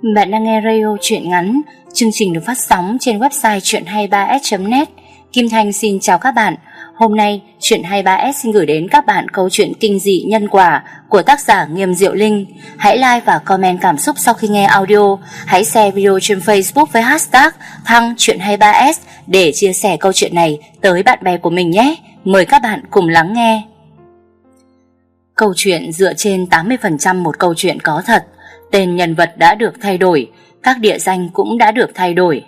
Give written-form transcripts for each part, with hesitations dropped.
Bạn đang nghe radio truyện ngắn. Chương trình được phát sóng trên website truyện23s.net. Kim Thanh xin chào các bạn. Hôm nay Truyện23s xin gửi đến các bạn câu chuyện kinh dị nhân quả của tác giả Nghiêm Diệu Linh. Hãy like và comment cảm xúc sau khi nghe audio. Hãy share video trên Facebook với hashtag thăng Truyện23s để chia sẻ câu chuyện này tới bạn bè của mình nhé. Mời các bạn cùng lắng nghe. Câu chuyện dựa trên 80% một câu chuyện có thật. Tên nhân vật đã được thay đổi, các địa danh cũng đã được thay đổi.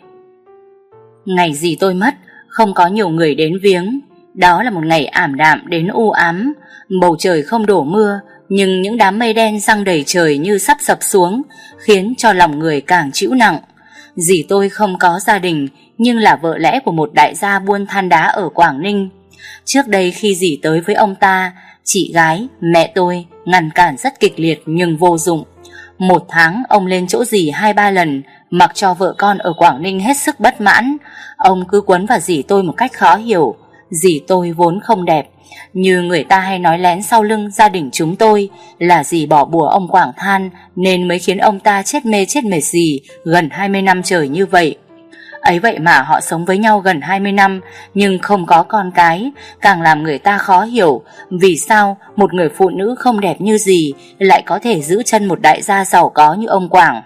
Ngày dì tôi mất, không có nhiều người đến viếng. Đó là một ngày ảm đạm đến u ám. Bầu trời không đổ mưa, nhưng những đám mây đen giăng đầy trời như sắp sập xuống, khiến cho lòng người càng trĩu nặng. Dì tôi không có gia đình, nhưng là vợ lẽ của một đại gia buôn than đá ở Quảng Ninh. Trước đây khi dì tới với ông ta, chị gái, mẹ tôi ngăn cản rất kịch liệt nhưng vô dụng. Một tháng ông lên chỗ dì 2-3 lần, mặc cho vợ con ở Quảng Ninh hết sức bất mãn. Ông cứ quấn vào dì tôi một cách khó hiểu. Dì tôi vốn không đẹp, như người ta hay nói lén sau lưng gia đình chúng tôi là dì bỏ bùa ông Quảng Than, nên mới khiến ông ta chết mê chết mệt dì gần 20 năm trời như vậy. Ấy vậy mà họ sống với nhau gần 20 năm nhưng không có con cái, càng làm người ta khó hiểu vì sao một người phụ nữ không đẹp như dì lại có thể giữ chân một đại gia giàu có như ông Quảng.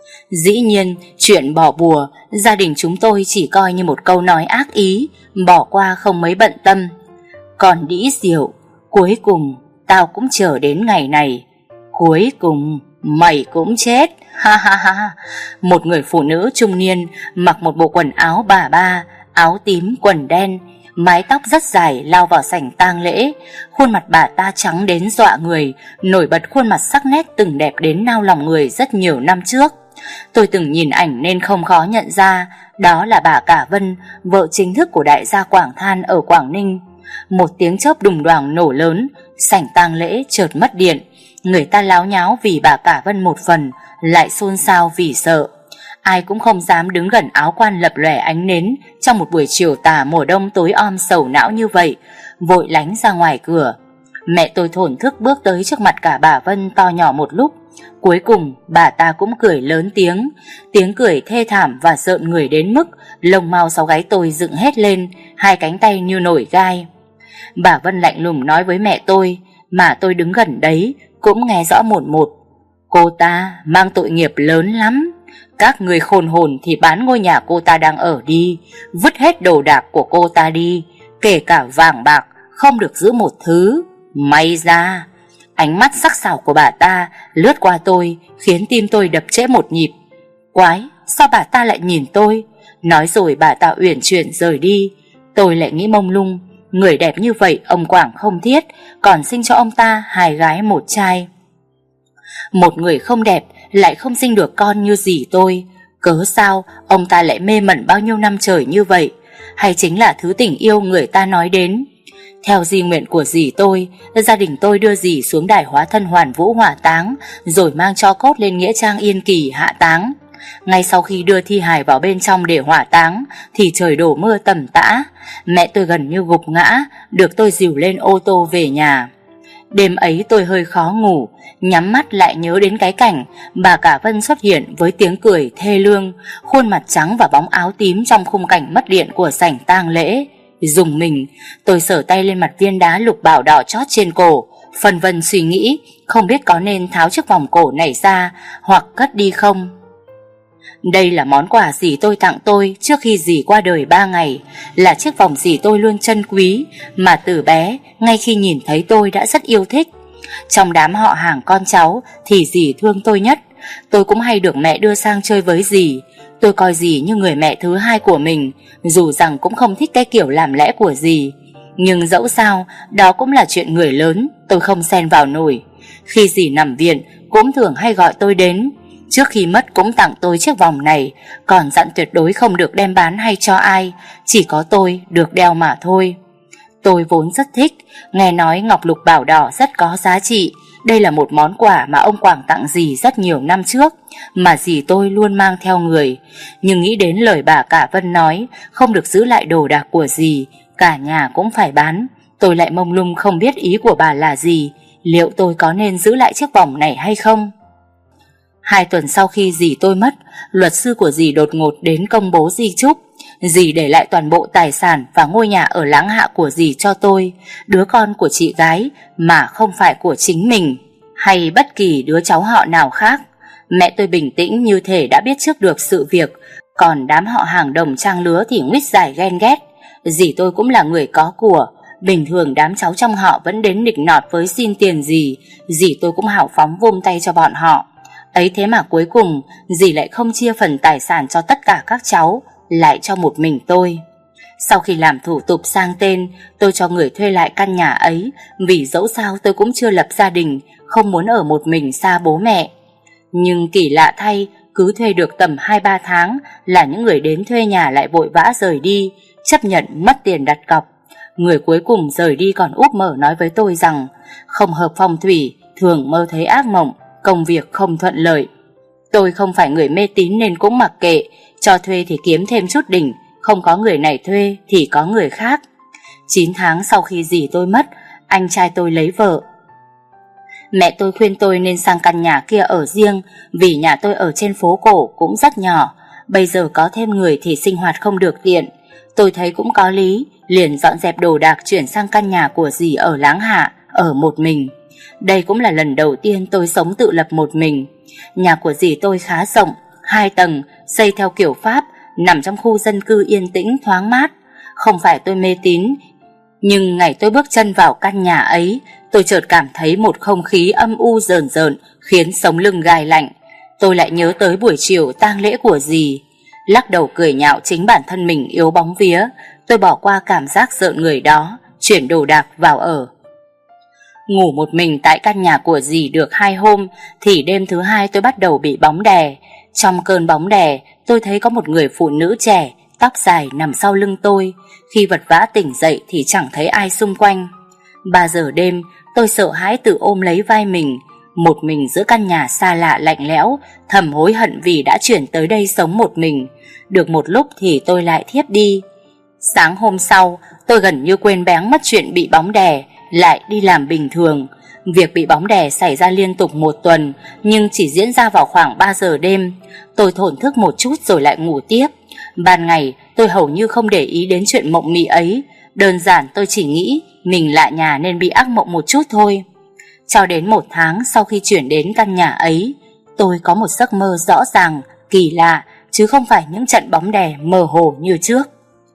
Dĩ nhiên, chuyện bỏ bùa, gia đình chúng tôi chỉ coi như một câu nói ác ý, bỏ qua không mấy bận tâm. Còn đĩ Diệu, cuối cùng tao cũng chờ đến ngày này. Cuối cùng mày cũng chết. Ha ha ha. Một người phụ nữ trung niên mặc một bộ quần áo bà ba, áo tím quần đen, mái tóc rất dài lao vào sảnh tang lễ. Khuôn mặt bà ta trắng đến dọa người, nổi bật khuôn mặt sắc nét từng đẹp đến nao lòng người rất nhiều năm trước. Tôi từng nhìn ảnh nên không khó nhận ra đó là bà Cả Vân, vợ chính thức của đại gia Quảng Than ở Quảng Ninh. Một tiếng chớp đùng đoàng nổ lớn, sảnh tang lễ chợt mất điện. Người ta láo nháo vì bà Cả Vân một phần, lại xôn xao vì sợ. Ai cũng không dám đứng gần áo quan lập lòe ánh nến trong một buổi chiều tà mùa đông tối om sầu não như vậy, vội lánh ra ngoài cửa. Mẹ tôi thổn thức bước tới trước mặt cả bà Vân to nhỏ một lúc. Cuối cùng bà ta cũng cười lớn tiếng, tiếng cười thê thảm và rợn người đến mức lông mao sau gáy tôi dựng hết lên, hai cánh tay như nổi gai. Bà Vân lạnh lùng nói với mẹ tôi, mà tôi đứng gần đấy cũng nghe rõ một một. Cô ta mang tội nghiệp lớn lắm. Các người khôn hồn thì bán ngôi nhà cô ta đang ở đi, vứt hết đồ đạc của cô ta đi, kể cả vàng bạc, không được giữ một thứ. May ra. Ánh mắt sắc sảo của bà ta lướt qua tôi, khiến tim tôi đập trễ một nhịp. Quái, sao bà ta lại nhìn tôi? Nói rồi bà ta uyển chuyển rời đi. Tôi lại nghĩ mông lung, người đẹp như vậy ông Quảng không thiết, còn sinh cho ông ta 2 gái 1 trai. Một người không đẹp lại không sinh được con như dì tôi, cớ sao ông ta lại mê mẩn bao nhiêu năm trời như vậy? Hay chính là thứ tình yêu người ta nói đến? Theo di nguyện của dì tôi, gia đình tôi đưa dì xuống đài hóa thân Hoàn Vũ hỏa táng, rồi mang tro cốt lên nghĩa trang Yên Kỳ hạ táng. Ngay sau khi đưa thi hài vào bên trong để hỏa táng thì trời đổ mưa tầm tã. Mẹ tôi gần như gục ngã, được tôi dìu lên ô tô về nhà. Đêm ấy tôi hơi khó ngủ, nhắm mắt lại nhớ đến cái cảnh bà Cả Vân xuất hiện với tiếng cười thê lương, khuôn mặt trắng và bóng áo tím trong khung cảnh mất điện của sảnh tang lễ. Rùng mình, tôi sờ tay lên mặt viên đá lục bảo đỏ chót trên cổ, phân vân suy nghĩ không biết có nên tháo chiếc vòng cổ này ra hoặc cất đi không. Đây là món quà dì tôi tặng tôi trước khi dì qua đời 3 ngày, là chiếc vòng dì tôi luôn trân quý, mà từ bé, ngay khi nhìn thấy tôi đã rất yêu thích. Trong đám họ hàng con cháu thì dì thương tôi nhất. Tôi cũng hay được mẹ đưa sang chơi với dì. Tôi coi dì như người mẹ thứ hai của mình, dù rằng cũng không thích cái kiểu làm lẽ của dì. Nhưng dẫu sao, đó cũng là chuyện người lớn, tôi không xen vào nổi. Khi dì nằm viện, cũng thường hay gọi tôi đến. Trước khi mất cũng tặng tôi chiếc vòng này, còn dặn tuyệt đối không được đem bán hay cho ai, chỉ có tôi được đeo mà thôi. Tôi vốn rất thích, nghe nói ngọc lục bảo đỏ rất có giá trị. Đây là một món quà mà ông Quảng tặng dì rất nhiều năm trước, mà dì tôi luôn mang theo người. Nhưng nghĩ đến lời bà Cả Vân nói không được giữ lại đồ đạc của dì, cả nhà cũng phải bán, tôi lại mông lung không biết ý của bà là gì. Liệu tôi có nên giữ lại chiếc vòng này hay không? 2 tuần sau khi dì tôi mất, luật sư của dì đột ngột đến công bố di chúc. Dì để lại toàn bộ tài sản và ngôi nhà ở Láng Hạ của dì cho tôi, đứa con của chị gái mà không phải của chính mình hay bất kỳ đứa cháu họ nào khác. Mẹ tôi bình tĩnh như thể đã biết trước được sự việc, còn đám họ hàng đồng trang lứa thì nguýt giải ghen ghét. Dì tôi cũng là người có của, bình thường đám cháu trong họ vẫn đến nịnh nọt với xin tiền dì tôi cũng hào phóng vung tay cho bọn họ. Ấy thế mà cuối cùng dì lại không chia phần tài sản cho tất cả các cháu, lại cho một mình tôi. Sau khi làm thủ tục sang tên, tôi cho người thuê lại căn nhà ấy, vì dẫu sao tôi cũng chưa lập gia đình, không muốn ở một mình xa bố mẹ. Nhưng kỳ lạ thay, cứ thuê được tầm 2-3 tháng là những người đến thuê nhà lại vội vã rời đi, chấp nhận mất tiền đặt cọc. Người cuối cùng rời đi còn úp mở nói với tôi rằng không hợp phong thủy, thường mơ thấy ác mộng, công việc không thuận lợi. Tôi không phải người mê tín nên cũng mặc kệ, cho thuê thì kiếm thêm chút đỉnh, không có người này thuê thì có người khác. 9 tháng sau khi dì tôi mất, anh trai tôi lấy vợ. Mẹ tôi khuyên tôi nên sang căn nhà kia ở riêng, vì nhà tôi ở trên phố cổ cũng rất nhỏ, bây giờ có thêm người thì sinh hoạt không được tiện. Tôi thấy cũng có lý, liền dọn dẹp đồ đạc chuyển sang căn nhà của dì ở Láng Hạ, ở một mình. Đây cũng là lần đầu tiên tôi sống tự lập một mình. Nhà của dì tôi khá rộng, 2 tầng, xây theo kiểu Pháp, nằm trong khu dân cư yên tĩnh thoáng mát. Không phải tôi mê tín, nhưng ngày tôi bước chân vào căn nhà ấy, tôi chợt cảm thấy một không khí âm u rờn rợn, khiến sống lưng gai lạnh. Tôi lại nhớ tới buổi chiều tang lễ của dì. Lắc đầu cười nhạo chính bản thân mình yếu bóng vía, tôi bỏ qua cảm giác rợn người đó, chuyển đồ đạc vào ở. Ngủ một mình tại căn nhà của dì được 2 hôm, thì đêm thứ 2 tôi bắt đầu bị bóng đè. Trong cơn bóng đè, tôi thấy có một người phụ nữ trẻ, tóc dài nằm sau lưng tôi. Khi vật vã tỉnh dậy thì chẳng thấy ai xung quanh. 3 giờ đêm, tôi sợ hãi tự ôm lấy vai mình, một mình giữa căn nhà xa lạ lạnh lẽo, thầm hối hận vì đã chuyển tới đây sống một mình. Được một lúc thì tôi lại thiếp đi. Sáng hôm sau, tôi gần như quên bén mất chuyện bị bóng đè, lại đi làm bình thường. Việc bị bóng đè xảy ra liên tục 1 tuần, nhưng chỉ diễn ra vào khoảng 3 giờ đêm. Tôi thổn thức một chút rồi lại ngủ tiếp. Ban ngày, tôi hầu như không để ý đến chuyện mộng mị ấy. Đơn giản tôi chỉ nghĩ mình lạ nhà nên bị ác mộng một chút thôi. Cho đến 1 tháng sau khi chuyển đến căn nhà ấy, tôi có một giấc mơ rõ ràng, kỳ lạ, chứ không phải những trận bóng đè mơ hồ như trước.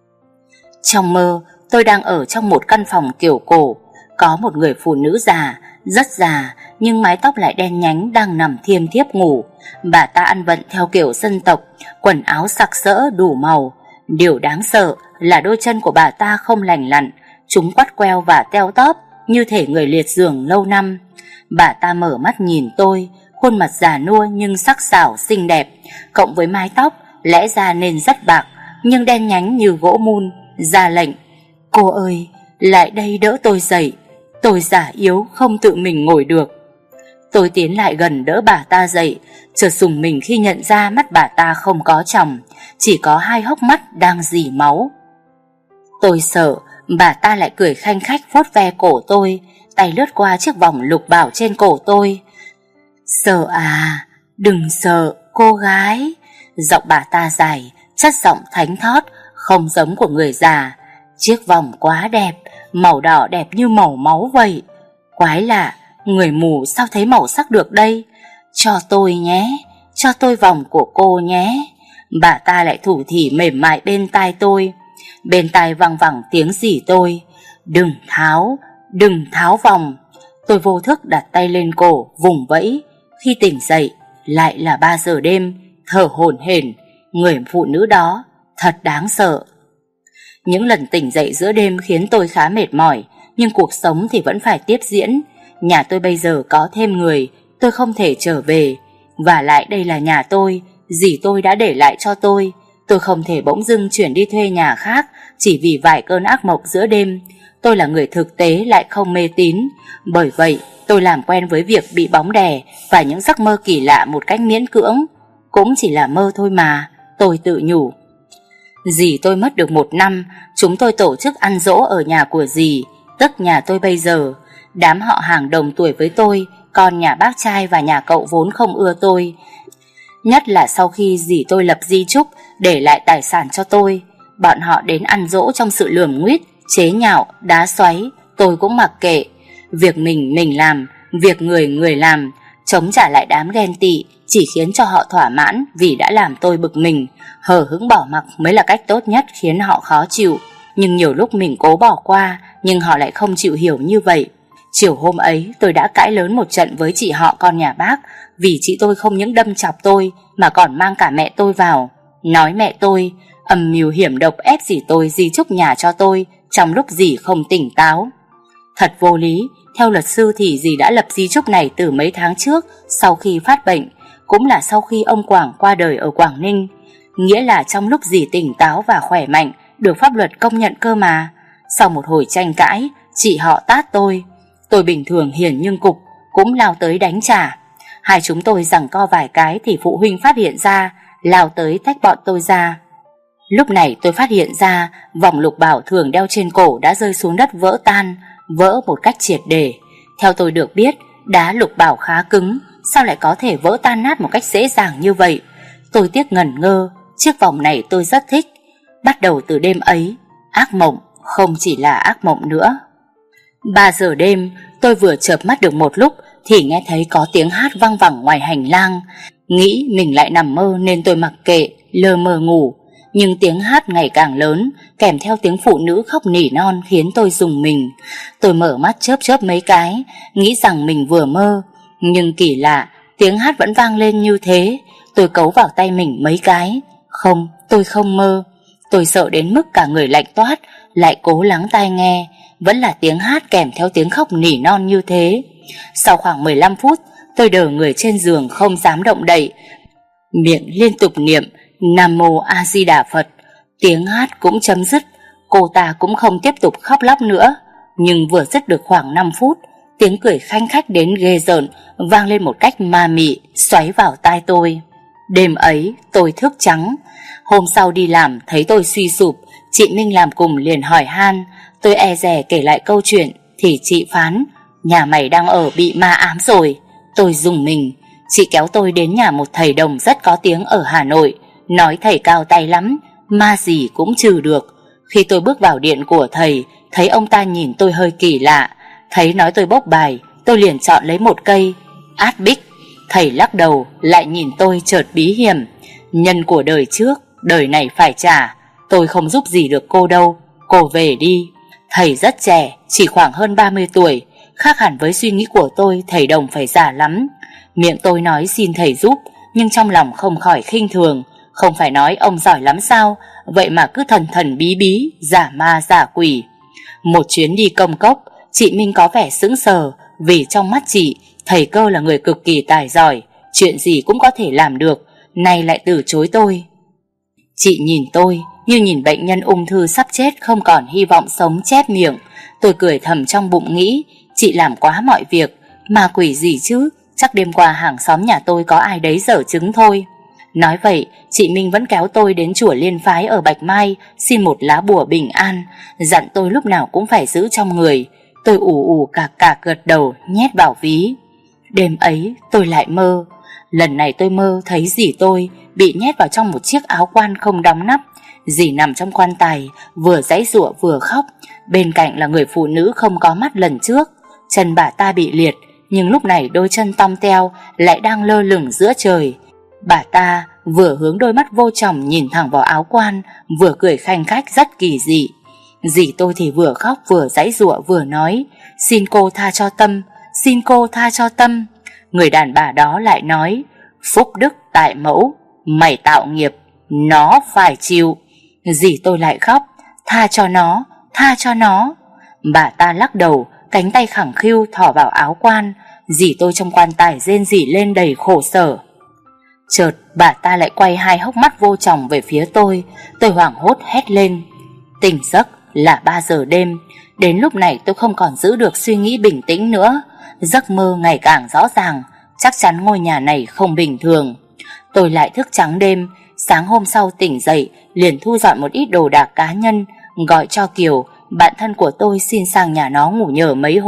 Trong mơ, tôi đang ở trong một căn phòng kiểu cổ. Có một người phụ nữ già, rất già, nhưng mái tóc lại đen nhánh đang nằm thiêm thiếp ngủ. Bà ta ăn vận theo kiểu dân tộc, quần áo sặc sỡ đủ màu. Điều đáng sợ là đôi chân của bà ta không lành lặn, chúng quắt queo và teo tóp như thể người liệt giường lâu năm. Bà ta mở mắt nhìn tôi, khuôn mặt già nua nhưng sắc sảo xinh đẹp, cộng với mái tóc lẽ ra nên rất bạc nhưng đen nhánh như gỗ mun, ra lệnh: "Cô ơi, lại đây đỡ tôi dậy, tôi già yếu không tự mình ngồi được." Tôi tiến lại gần đỡ bà ta dậy, chợt rùng mình khi nhận ra mắt bà ta không có tròng, chỉ có 2 hốc mắt đang rỉ máu. Tôi sợ, bà ta lại cười khanh khách vuốt ve cổ tôi, tay lướt qua chiếc vòng lục bảo trên cổ tôi. "Sợ à, đừng sợ, cô gái." Giọng bà ta dài, chất giọng thánh thót, không giống của người già. "Chiếc vòng quá đẹp, màu đỏ đẹp như màu máu vậy. Quái lạ, người mù sao thấy màu sắc được đây? Cho tôi nhé, cho tôi vòng của cô nhé." Bà ta lại thủ thỉ mềm mại bên tai tôi. Bên tai văng vẳng tiếng rỉ tôi: đừng tháo vòng." Tôi vô thức đặt tay lên cổ, vùng vẫy. Khi tỉnh dậy, lại là 3 giờ đêm, thở hổn hển. Người phụ nữ đó thật đáng sợ. Những lần tỉnh dậy giữa đêm khiến tôi khá mệt mỏi, nhưng cuộc sống thì vẫn phải tiếp diễn. Nhà tôi bây giờ có thêm người, tôi không thể trở về. Và lại đây là nhà tôi, dì tôi đã để lại cho tôi. Tôi không thể bỗng dưng chuyển đi thuê nhà khác chỉ vì vài cơn ác mộng giữa đêm. Tôi là người thực tế lại không mê tín. Bởi vậy tôi làm quen với việc bị bóng đè và những giấc mơ kỳ lạ một cách miễn cưỡng. Cũng chỉ là mơ thôi mà, tôi tự nhủ. Dì tôi mất được 1 năm, chúng tôi tổ chức ăn giỗ ở nhà của dì, tức nhà tôi bây giờ. Đám họ hàng đồng tuổi với tôi, con nhà bác trai và nhà cậu vốn không ưa tôi. Nhất là sau khi dì tôi lập di chúc để lại tài sản cho tôi. Bọn họ đến ăn dỗ trong sự lườm nguýt, chế nhạo, đá xoáy. Tôi cũng mặc kệ. Việc mình làm, việc người làm, chống trả lại đám ghen tị chỉ khiến cho họ thỏa mãn vì đã làm tôi bực mình. Hờ hững bỏ mặc mới là cách tốt nhất khiến họ khó chịu. Nhưng nhiều lúc mình cố bỏ qua, nhưng họ lại không chịu hiểu như vậy. Chiều hôm ấy tôi đã cãi lớn một trận với chị họ con nhà bác, vì chị tôi không những đâm chọc tôi mà còn mang cả mẹ tôi vào. Nói mẹ tôi âm mưu hiểm độc ép dì tôi di chúc nhà cho tôi trong lúc dì không tỉnh táo. Thật vô lý. Theo luật sư thì dì đã lập di chúc này từ mấy tháng trước sau khi phát bệnh, cũng là sau khi ông Quảng qua đời ở Quảng Ninh. Nghĩa là trong lúc dì tỉnh táo và khỏe mạnh, được pháp luật công nhận cơ mà. Sau một hồi tranh cãi, chị họ tát tôi. Tôi bình thường hiền nhưng cục, cũng lao tới đánh trả. Hai chúng tôi giằng co vài cái thì phụ huynh phát hiện ra, lao tới tách bọn tôi ra. Lúc này tôi phát hiện ra vòng lục bảo thường đeo trên cổ đã rơi xuống đất vỡ tan, vỡ một cách triệt để. Theo tôi được biết, đá lục bảo khá cứng, sao lại có thể vỡ tan nát một cách dễ dàng như vậy? Tôi tiếc ngẩn ngơ, chiếc vòng này tôi rất thích. Bắt đầu từ đêm ấy, ác mộng không chỉ là ác mộng nữa. 3 giờ đêm, tôi vừa chợp mắt được một lúc thì nghe thấy có tiếng hát văng vẳng ngoài hành lang. Nghĩ mình lại nằm mơ nên tôi mặc kệ, lơ mơ ngủ. Nhưng tiếng hát ngày càng lớn, kèm theo tiếng phụ nữ khóc nỉ non khiến tôi rùng mình. Tôi mở mắt chớp chớp mấy cái, nghĩ rằng mình vừa mơ. Nhưng kỳ lạ, tiếng hát vẫn vang lên như thế. Tôi cấu vào tay mình mấy cái. Không, tôi không mơ. Tôi sợ đến mức cả người lạnh toát, lại cố lắng tai nghe. Vẫn là tiếng hát kèm theo tiếng khóc nỉ non như thế. Sau khoảng 15 phút, tôi đờ người trên giường không dám động đậy, miệng liên tục niệm Nam Mô A Di Đà Phật. Tiếng hát cũng chấm dứt, cô ta cũng không tiếp tục khóc lóc nữa. Nhưng vừa dứt được khoảng 5 phút, tiếng cười khanh khách đến ghê rợn vang lên một cách ma mị, xoáy vào tai tôi. Đêm ấy tôi thức trắng. Hôm sau đi làm thấy tôi suy sụp, chị Minh làm cùng liền hỏi han. Tôi e dè kể lại câu chuyện thì chị phán: nhà mày đang ở bị ma ám rồi. Tôi rùng mình. Chị kéo tôi đến nhà một thầy đồng rất có tiếng ở Hà Nội. Nói thầy cao tay lắm, ma gì cũng trừ được. Khi tôi bước vào điện của thầy, thấy ông ta nhìn tôi hơi kỳ lạ. Thấy nói tôi bốc bài, tôi liền chọn lấy một cây át bích. Thầy lắc đầu, lại nhìn tôi chợt bí hiểm. Nhân của đời trước, đời này phải trả. Tôi không giúp gì được cô đâu, cô về đi. Thầy rất trẻ, chỉ khoảng hơn 30 tuổi. Khác hẳn với suy nghĩ của tôi, thầy đồng phải già lắm. Miệng tôi nói xin thầy giúp, nhưng trong lòng không khỏi khinh thường. Không phải nói ông giỏi lắm sao, vậy mà cứ thần thần bí bí, giả ma giả quỷ. Một chuyến đi công cốc, chị Minh có vẻ sững sờ, vì trong mắt chị, thầy cơ là người cực kỳ tài giỏi, chuyện gì cũng có thể làm được, nay lại từ chối tôi. Chị nhìn tôi như nhìn bệnh nhân ung thư sắp chết không còn hy vọng sống, chép miệng. Tôi cười thầm trong bụng nghĩ, chị làm quá mọi việc, ma quỷ gì chứ, chắc đêm qua hàng xóm nhà tôi có ai đấy dở chứng thôi. Nói vậy, chị Minh vẫn kéo tôi đến chùa Liên Phái ở Bạch Mai xin một lá bùa bình an, dặn tôi lúc nào cũng phải giữ trong người. Tôi ù ù cạc cạc gật đầu nhét vào ví. Đêm ấy tôi lại mơ. Lần này tôi mơ thấy dì tôi bị nhét vào trong một chiếc áo quan không đóng nắp. Dì nằm trong quan tài, vừa giãy giụa vừa khóc. Bên cạnh là người phụ nữ không có mắt lần trước. Chân bà ta bị liệt, nhưng lúc này đôi chân tong teo lại đang lơ lửng giữa trời. Bà ta vừa hướng đôi mắt vô tròng nhìn thẳng vào áo quan, vừa cười khanh khách rất kỳ dị. Dì tôi thì vừa khóc vừa giãy giụa vừa nói: xin cô tha cho Tâm, xin cô tha cho Tâm. Người đàn bà đó lại nói: phúc đức tại mẫu, mày tạo nghiệp, nó phải chịu. Dì tôi lại khóc: tha cho nó, tha cho nó. Bà ta lắc đầu, cánh tay khẳng khiu thò vào áo quan. Dì tôi trong quan tài rên rỉ lên đầy khổ sở. Chợt bà ta lại quay hai hốc mắt vô tròng về phía tôi. Tôi hoảng hốt hét lên. Tỉnh giấc là 3 giờ đêm. Đến lúc này tôi không còn giữ được suy nghĩ bình tĩnh nữa. Giấc mơ ngày càng rõ ràng. Chắc chắn ngôi nhà này không bình thường. Tôi lại thức trắng đêm. Sáng hôm sau tỉnh dậy liền thu dọn một ít đồ đạc cá nhân, gọi cho Kiều, bạn thân của tôi, xin sang nhà nó ngủ nhờ mấy hôm.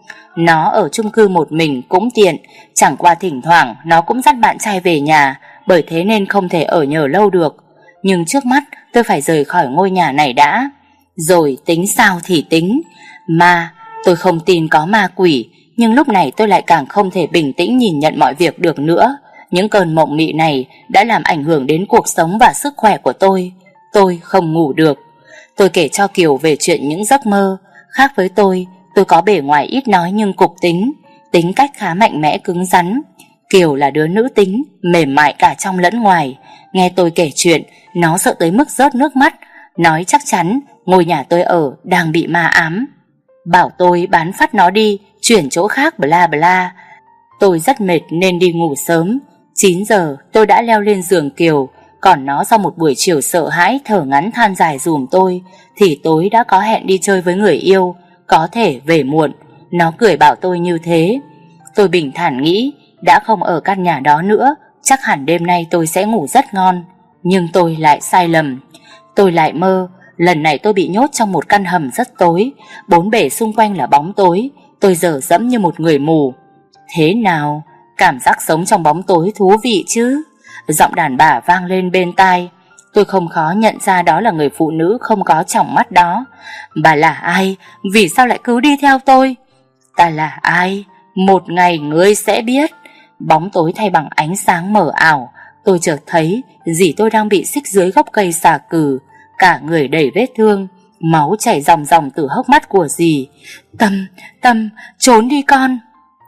Nó ở chung cư một mình cũng tiện, chẳng qua thỉnh thoảng nó cũng dắt bạn trai về nhà, bởi thế nên không thể ở nhờ lâu được. Nhưng trước mắt tôi phải rời khỏi ngôi nhà này đã, rồi tính sao thì tính. Mà tôi không tin có ma quỷ, nhưng lúc này tôi lại càng không thể bình tĩnh nhìn nhận mọi việc được nữa. Những cơn mộng mị này đã làm ảnh hưởng đến cuộc sống và sức khỏe của tôi. Tôi không ngủ được. Tôi kể cho Kiều về chuyện những giấc mơ. Khác với tôi có bề ngoài ít nói nhưng cục tính, tính cách khá mạnh mẽ cứng rắn. Kiều là đứa nữ tính, mềm mại cả trong lẫn ngoài. Nghe tôi kể chuyện, nó sợ tới mức rớt nước mắt, nói chắc chắn ngôi nhà tôi ở đang bị ma ám, bảo tôi bán phát nó đi, chuyển chỗ khác bla bla. Tôi rất mệt nên đi ngủ sớm. 9 giờ tôi đã leo lên giường Kiều, còn nó sau một buổi chiều sợ hãi thở ngắn than dài dùm tôi thì tối đã có hẹn đi chơi với người yêu, có thể về muộn. Nó cười bảo tôi như thế. Tôi bình thản nghĩ đã không ở căn nhà đó nữa, chắc hẳn đêm nay tôi sẽ ngủ rất ngon. Nhưng tôi lại sai lầm. Tôi lại mơ, lần này tôi bị nhốt trong một căn hầm rất tối, bốn bề xung quanh là bóng tối. Tôi dở dẫm như một người mù. Thế nào? Cảm giác sống trong bóng tối thú vị chứ? Giọng đàn bà vang lên bên tai. Tôi không khó nhận ra đó là người phụ nữ không có tròng mắt đó. Bà là ai? Vì sao lại cứ đi theo tôi? Ta là ai? Một ngày ngươi sẽ biết. Bóng tối thay bằng ánh sáng mờ ảo. Tôi chợt thấy dì tôi đang bị xích dưới gốc cây xà cừ, cả người đầy vết thương, máu chảy ròng ròng từ hốc mắt của dì. Tâm, trốn đi con.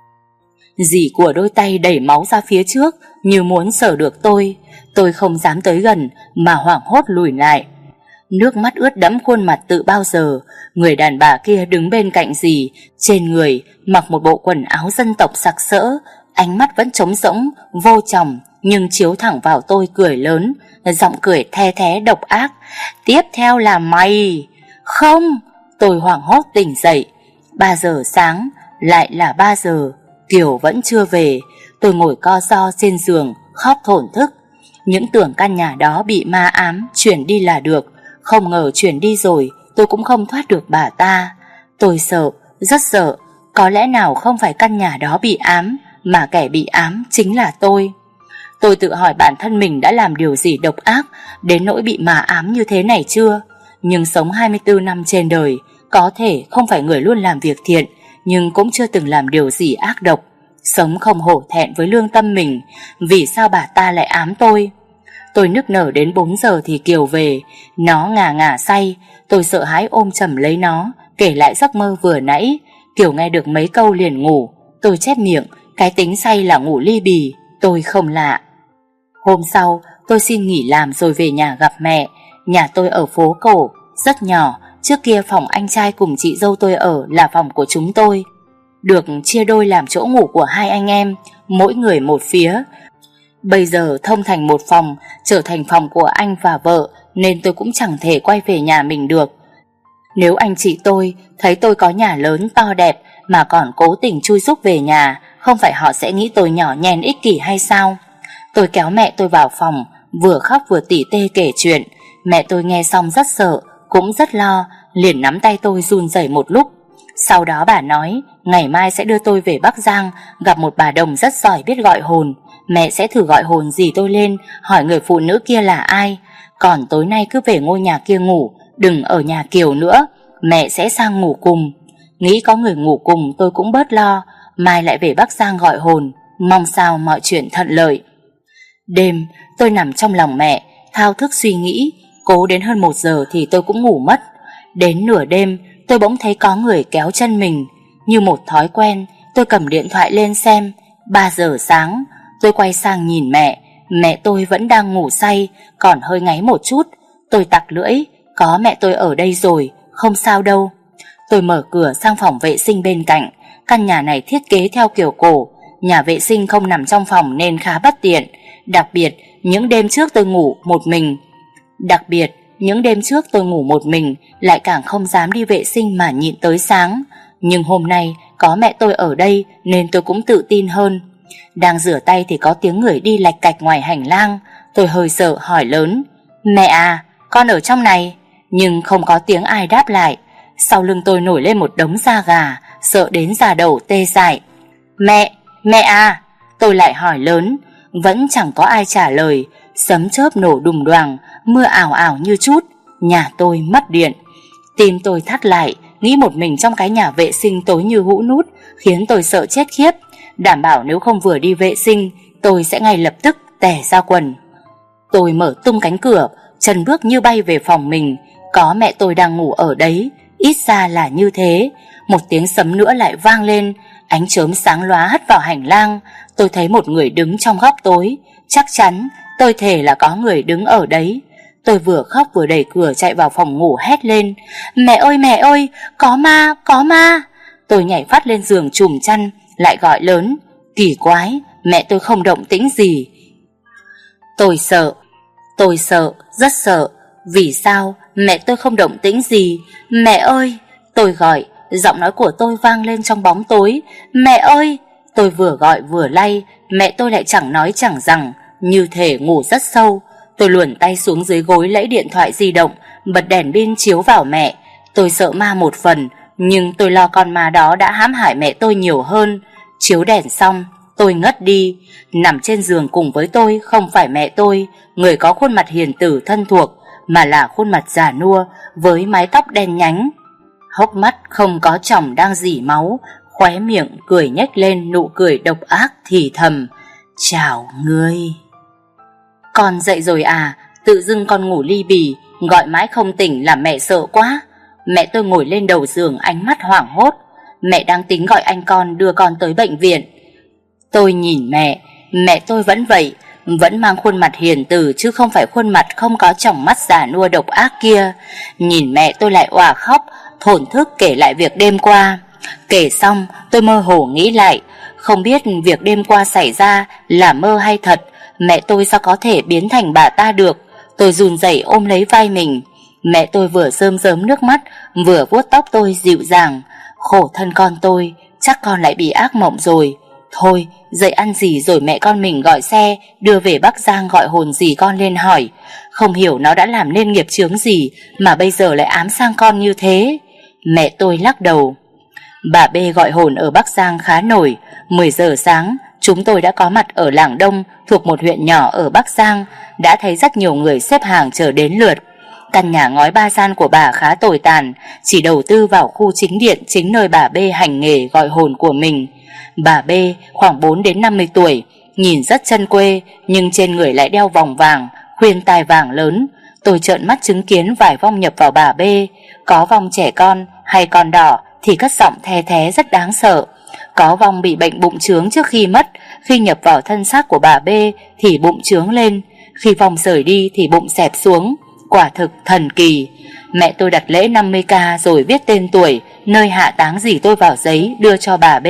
Dì của đôi tay đẩy máu ra phía trước như muốn sờ được tôi. Tôi không dám tới gần mà hoảng hốt lùi lại. Nước mắt ướt đẫm khuôn mặt từ bao giờ. Người đàn bà kia đứng bên cạnh dì, trên người mặc một bộ quần áo dân tộc sặc sỡ, ánh mắt vẫn trống rỗng, vô tròng, nhưng chiếu thẳng vào tôi cười lớn, giọng cười the thé độc ác. Tiếp theo là mày. Không. Tôi hoảng hốt tỉnh dậy. 3 giờ sáng, lại là 3 giờ. Kiều vẫn chưa về. Tôi ngồi co ro trên giường khóc thổn thức. Những tưởng căn nhà đó bị ma ám, chuyển đi là được. Không ngờ chuyển đi rồi tôi cũng không thoát được bà ta. Tôi sợ, rất sợ. Có lẽ nào không phải căn nhà đó bị ám, mà kẻ bị ám chính là tôi. Tôi tự hỏi bản thân mình đã làm điều gì độc ác đến nỗi bị ma ám như thế này chưa. Nhưng sống 24 năm trên đời, có thể không phải người luôn làm việc thiện, nhưng cũng chưa từng làm điều gì ác độc. Sống không hổ thẹn với lương tâm mình. Vì sao bà ta lại ám tôi? Tôi nức nở đến 4 giờ thì Kiều về. Nó ngà ngà say. Tôi sợ hãi ôm chầm lấy nó, kể lại giấc mơ vừa nãy. Kiều nghe được mấy câu liền ngủ. Tôi chép miệng, cái tính say là ngủ ly bì. Tôi không lạ. Hôm sau tôi xin nghỉ làm rồi về nhà gặp mẹ. Nhà tôi ở phố cổ, rất nhỏ. Trước kia phòng anh trai cùng chị dâu tôi ở là phòng của chúng tôi, được chia đôi làm chỗ ngủ của hai anh em, mỗi người một phía. Bây giờ thông thành một phòng, trở thành phòng của anh và vợ, nên tôi cũng chẳng thể quay về nhà mình được. Nếu anh chị tôi thấy tôi có nhà lớn to đẹp mà còn cố tình chui rúc về nhà, không phải họ sẽ nghĩ tôi nhỏ nhen ích kỷ hay sao? Tôi kéo mẹ tôi vào phòng, vừa khóc vừa tỉ tê kể chuyện. Mẹ tôi nghe xong rất sợ, cũng rất lo, liền nắm tay tôi run rẩy một lúc. Sau đó bà nói ngày mai sẽ đưa tôi về Bắc Giang gặp một bà đồng rất giỏi biết gọi hồn. Mẹ sẽ thử gọi hồn dì tôi lên, hỏi người phụ nữ kia là ai. Còn tối nay cứ về ngôi nhà kia ngủ, đừng ở nhà Kiều nữa. Mẹ sẽ sang ngủ cùng. Nghĩ có người ngủ cùng tôi cũng bớt lo. Mai lại về Bắc Giang gọi hồn, mong sao mọi chuyện thuận lợi. Đêm tôi nằm trong lòng mẹ, thao thức suy nghĩ. Cố đến hơn 1 giờ thì tôi cũng ngủ mất. Đến nửa đêm tôi bỗng thấy có người kéo chân mình. Như một thói quen, tôi cầm điện thoại lên xem. 3 giờ sáng. Tôi quay sang nhìn mẹ. Mẹ tôi vẫn đang ngủ say, còn hơi ngáy một chút. Tôi tặc lưỡi, có mẹ tôi ở đây rồi, không sao đâu. Tôi mở cửa sang phòng vệ sinh bên cạnh. Căn nhà này thiết kế theo kiểu cổ. Nhà vệ sinh không nằm trong phòng nên khá bất tiện. Đặc biệt những đêm trước tôi ngủ một mình lại càng không dám đi vệ sinh mà nhịn tới sáng. Nhưng hôm nay có mẹ tôi ở đây nên tôi cũng tự tin hơn. Đang rửa tay thì có tiếng người đi lạch cạch ngoài hành lang. Tôi hơi sợ hỏi lớn: Mẹ à, con ở trong này. Nhưng không có tiếng ai đáp lại. Sau lưng tôi nổi lên một đống da gà, sợ đến da đầu tê dại. Mẹ à, tôi lại hỏi lớn. Vẫn chẳng có ai trả lời. Sấm chớp nổ đùng đoàng, mưa ảo ảo như chút. Nhà tôi mất điện. Tim tôi thắt lại, nghĩ một mình trong cái nhà vệ sinh tối như hũ nút, khiến tôi sợ chết khiếp. Đảm bảo nếu không vừa đi vệ sinh, tôi sẽ ngay lập tức tè ra quần. Tôi mở tung cánh cửa, chân bước như bay về phòng mình. Có mẹ tôi đang ngủ ở đấy, ít ra là như thế. Một tiếng sấm nữa lại vang lên, ánh chớm sáng lóa hắt vào hành lang. Tôi thấy một người đứng trong góc tối. Chắc chắn, tôi thề là có người đứng ở đấy. Tôi vừa khóc vừa đẩy cửa chạy vào phòng ngủ hét lên: mẹ ơi, có ma, có ma. Tôi nhảy phát lên giường trùm chăn, lại gọi lớn. Kỳ quái, mẹ tôi không động tĩnh gì. Tôi sợ, rất sợ. Vì sao mẹ tôi không động tĩnh gì? Mẹ ơi, tôi gọi. Giọng nói của tôi vang lên trong bóng tối. Mẹ ơi. Tôi vừa gọi vừa lay, mẹ tôi lại chẳng nói chẳng rằng, như thể ngủ rất sâu. Tôi luồn tay xuống dưới gối lấy điện thoại di động, bật đèn pin chiếu vào mẹ. Tôi sợ ma một phần, nhưng tôi lo con ma đó đã hãm hại mẹ tôi nhiều hơn. Chiếu đèn xong, tôi ngất đi. Nằm trên giường cùng với tôi không phải mẹ tôi, người có khuôn mặt hiền tử thân thuộc, mà là khuôn mặt già nua với mái tóc đen nhánh. Hốc mắt không có tròng đang rỉ máu, khóe miệng cười nhếch lên nụ cười độc ác thì thầm: chào ngươi. Con dậy rồi à? Tự dưng con ngủ li bì, gọi mãi không tỉnh làm mẹ sợ quá. Mẹ tôi ngồi lên đầu giường, ánh mắt hoảng hốt. Mẹ đang tính gọi anh con đưa con tới bệnh viện. Tôi nhìn mẹ tôi vẫn vậy, vẫn mang khuôn mặt hiền từ chứ không phải khuôn mặt không có tròng mắt già nua độc ác kia. Nhìn mẹ tôi lại òa khóc, thổn thức kể lại việc đêm qua. Kể xong tôi mơ hồ nghĩ lại, không biết việc đêm qua xảy ra là mơ hay thật. Mẹ tôi sao có thể biến thành bà ta được? Tôi run rẩy ôm lấy vai mình. Mẹ tôi vừa rơm rớm nước mắt, vừa vuốt tóc tôi dịu dàng. Khổ thân con tôi, chắc con lại bị ác mộng rồi. Thôi, dậy ăn gì rồi mẹ con mình gọi xe đưa về Bắc Giang gọi hồn dì con lên hỏi. Không hiểu nó đã làm nên nghiệp chướng gì mà bây giờ lại ám sang con như thế. Mẹ tôi lắc đầu. Bà B gọi hồn ở Bắc Giang khá nổi. 10 giờ sáng chúng tôi đã có mặt ở Làng Đông, thuộc một huyện nhỏ ở Bắc Giang. Đã thấy rất nhiều người xếp hàng chờ đến lượt. Căn nhà ngói 3 gian của bà khá tồi tàn, chỉ đầu tư vào khu chính điện, chính nơi bà B hành nghề gọi hồn của mình. Bà B khoảng 4 đến 50 tuổi, nhìn rất chân quê, nhưng trên người lại đeo vòng vàng, khuyên tai vàng lớn. Tôi trợn mắt chứng kiến vài vong nhập vào bà B. Có vong trẻ con hay con đỏ thì cất giọng the thé rất đáng sợ. Có vong bị bệnh bụng trướng trước khi mất, khi nhập vào thân xác của bà B thì bụng trướng lên, khi vong rời đi thì bụng xẹp xuống. Quả thực thần kỳ. Mẹ tôi đặt lễ 50k rồi viết tên tuổi, nơi hạ táng dì tôi vào giấy đưa cho bà B.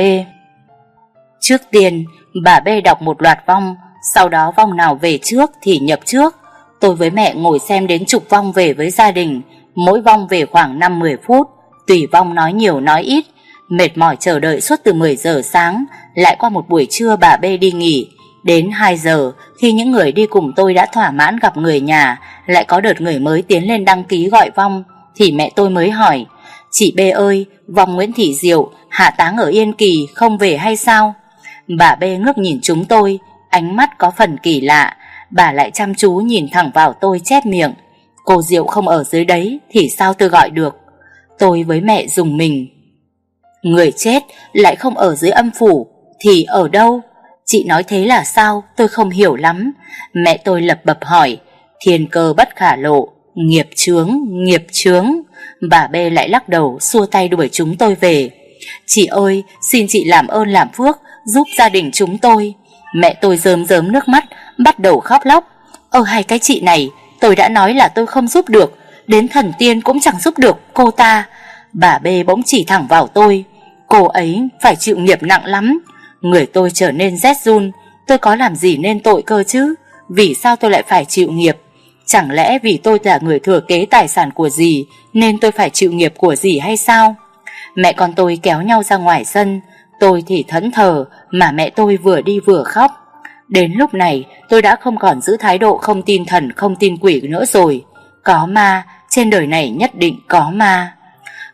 Trước tiên bà B đọc một loạt vong, sau đó vong nào về trước thì nhập trước. Tôi với mẹ ngồi xem đến chục vong về với gia đình, mỗi vong về khoảng 5-10 phút, tùy vong nói nhiều nói ít. Mệt mỏi chờ đợi suốt từ 10 giờ sáng, lại qua một buổi trưa bà B đi nghỉ. Đến 2 giờ, khi những người đi cùng tôi đã thỏa mãn gặp người nhà, lại có đợt người mới tiến lên đăng ký gọi vong, thì mẹ tôi mới hỏi: chị B ơi, vong Nguyễn Thị Diệu hạ táng ở Yên Kỳ không về hay sao? Bà B ngước nhìn chúng tôi, ánh mắt có phần kỳ lạ. Bà lại chăm chú nhìn thẳng vào tôi chép miệng: cô Diệu không ở dưới đấy thì sao tôi gọi được? Tôi với mẹ rùng mình. Người chết lại không ở dưới âm phủ thì ở đâu? Chị nói thế là sao? Tôi không hiểu lắm. Mẹ tôi lẩm bẩm hỏi: thiên cơ bất khả lộ, nghiệp chướng, nghiệp chướng. Bà B lại lắc đầu xua tay đuổi chúng tôi về. Chị ơi, xin chị làm ơn làm phước giúp gia đình chúng tôi. Mẹ tôi rơm rớm nước mắt, bắt đầu khóc lóc. Hay cái chị này, tôi đã nói là tôi không giúp được, đến thần tiên cũng chẳng giúp được cô ta. Bà B bỗng chỉ thẳng vào tôi: cô ấy phải chịu nghiệp nặng lắm. Người tôi trở nên rét run. Tôi có làm gì nên tội cơ chứ? Vì sao tôi lại phải chịu nghiệp? Chẳng lẽ vì tôi là người thừa kế tài sản của dì nên tôi phải chịu nghiệp của dì hay sao? Mẹ con tôi kéo nhau ra ngoài sân. Tôi thì thẫn thờ, mà mẹ tôi vừa đi vừa khóc. Đến lúc này tôi đã không còn giữ thái độ không tin thần không tin quỷ nữa rồi. Có ma, trên đời này nhất định có ma.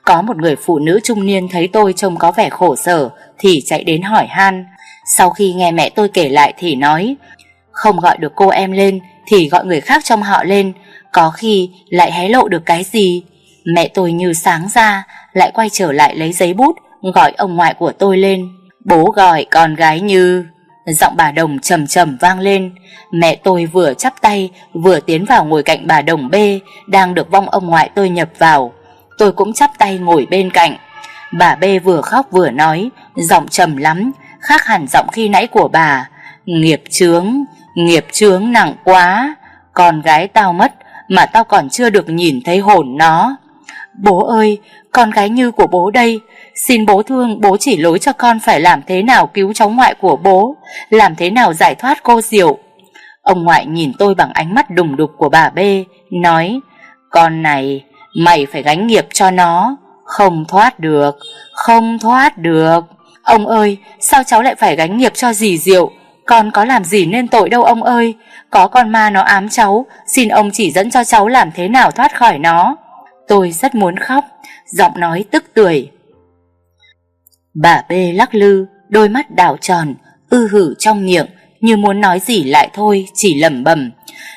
Có một người phụ nữ trung niên thấy tôi trông có vẻ khổ sở thì chạy đến hỏi han. Sau khi nghe mẹ tôi kể lại thì nói, không gọi được cô em lên thì gọi người khác trong họ lên, có khi lại hé lộ được cái gì. Mẹ tôi như sáng ra, lại quay trở lại lấy giấy bút gọi ông ngoại của tôi lên. Bố gọi con gái Như. Giọng bà Đồng trầm trầm vang lên. Mẹ tôi vừa chắp tay vừa tiến vào ngồi cạnh bà Đồng B đang được vong ông ngoại tôi nhập vào. Tôi cũng chắp tay ngồi bên cạnh. Bà B vừa khóc vừa nói, giọng trầm lắm, khác hẳn giọng khi nãy của bà. Nghiệp chướng nặng quá. Con gái tao mất mà tao còn chưa được nhìn thấy hồn nó. Bố ơi, con gái Như của bố đây. Xin bố thương, bố chỉ lối cho con phải làm thế nào cứu cháu ngoại của bố, làm thế nào giải thoát cô Diệu. Ông ngoại nhìn tôi bằng ánh mắt đùng đục của bà B, nói, con này, mày phải gánh nghiệp cho nó. Không thoát được, không thoát được. Ông ơi, sao cháu lại phải gánh nghiệp cho dì Diệu? Con có làm gì nên tội đâu ông ơi. Có con ma nó ám cháu, xin ông chỉ dẫn cho cháu làm thế nào thoát khỏi nó. Tôi rất muốn khóc, giọng nói tức tưởi. Bà B lắc lư, đôi mắt đảo tròn, hử trong miệng, như muốn nói gì lại thôi, chỉ lẩm bẩm.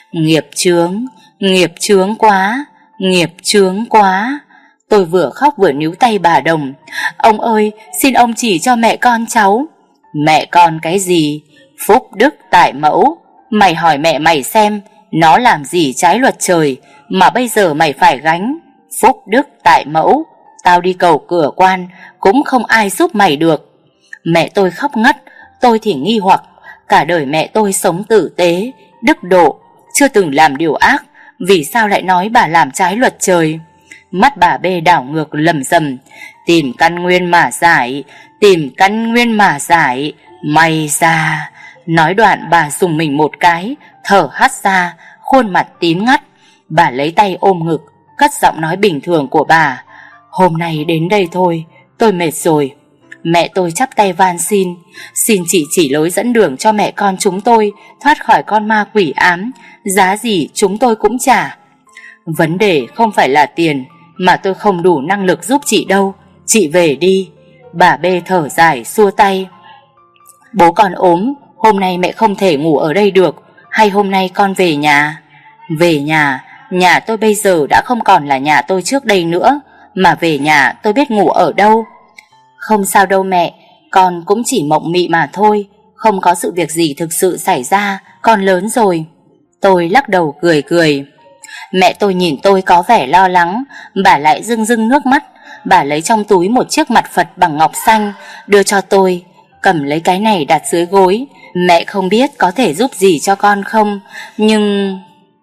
Nghiệp chướng quá, nghiệp chướng quá. Tôi vừa khóc vừa níu tay bà Đồng. Ông ơi, xin ông chỉ cho mẹ con cháu. Mẹ con cái gì? Phúc đức tại mẫu. Mày hỏi mẹ mày xem, nó làm gì trái luật trời mà bây giờ mày phải gánh. Phúc đức tại mẫu. Tao đi cầu cửa quan cũng không ai giúp mày được. Mẹ tôi khóc ngất. Tôi thì nghi hoặc. Cả đời mẹ tôi sống tử tế, đức độ, chưa từng làm điều ác, vì sao lại nói bà làm trái luật trời? Mắt bà B đảo ngược lầm rầm. Tìm căn nguyên mà giải, tìm căn nguyên mà giải. May ra. Nói đoạn bà dùng mình một cái, thở hắt ra, khuôn mặt tím ngắt. Bà lấy tay ôm ngực, cất giọng nói bình thường của bà. Hôm nay đến đây thôi, tôi mệt rồi. Mẹ tôi chắp tay van xin chị chỉ lối dẫn đường cho mẹ con chúng tôi thoát khỏi con ma quỷ ám, giá gì chúng tôi cũng trả. Vấn đề không phải là tiền, mà tôi không đủ năng lực giúp chị đâu. Chị về đi. Bà B thở dài xua tay. Bố con ốm, hôm nay mẹ không thể ngủ ở đây được. Hay hôm nay con về nhà? Về nhà? Nhà tôi bây giờ đã không còn là nhà tôi trước đây nữa. Mà về nhà tôi biết ngủ ở đâu? Không sao đâu mẹ, con cũng chỉ mộng mị mà thôi. Không có sự việc gì thực sự xảy ra, con lớn rồi. Tôi lắc đầu cười cười. Mẹ tôi nhìn tôi có vẻ lo lắng. Bà lại rưng rưng nước mắt. Bà lấy trong túi một chiếc mặt Phật bằng ngọc xanh, đưa cho tôi. Cầm lấy cái này đặt dưới gối. Mẹ không biết có thể giúp gì cho con không, nhưng...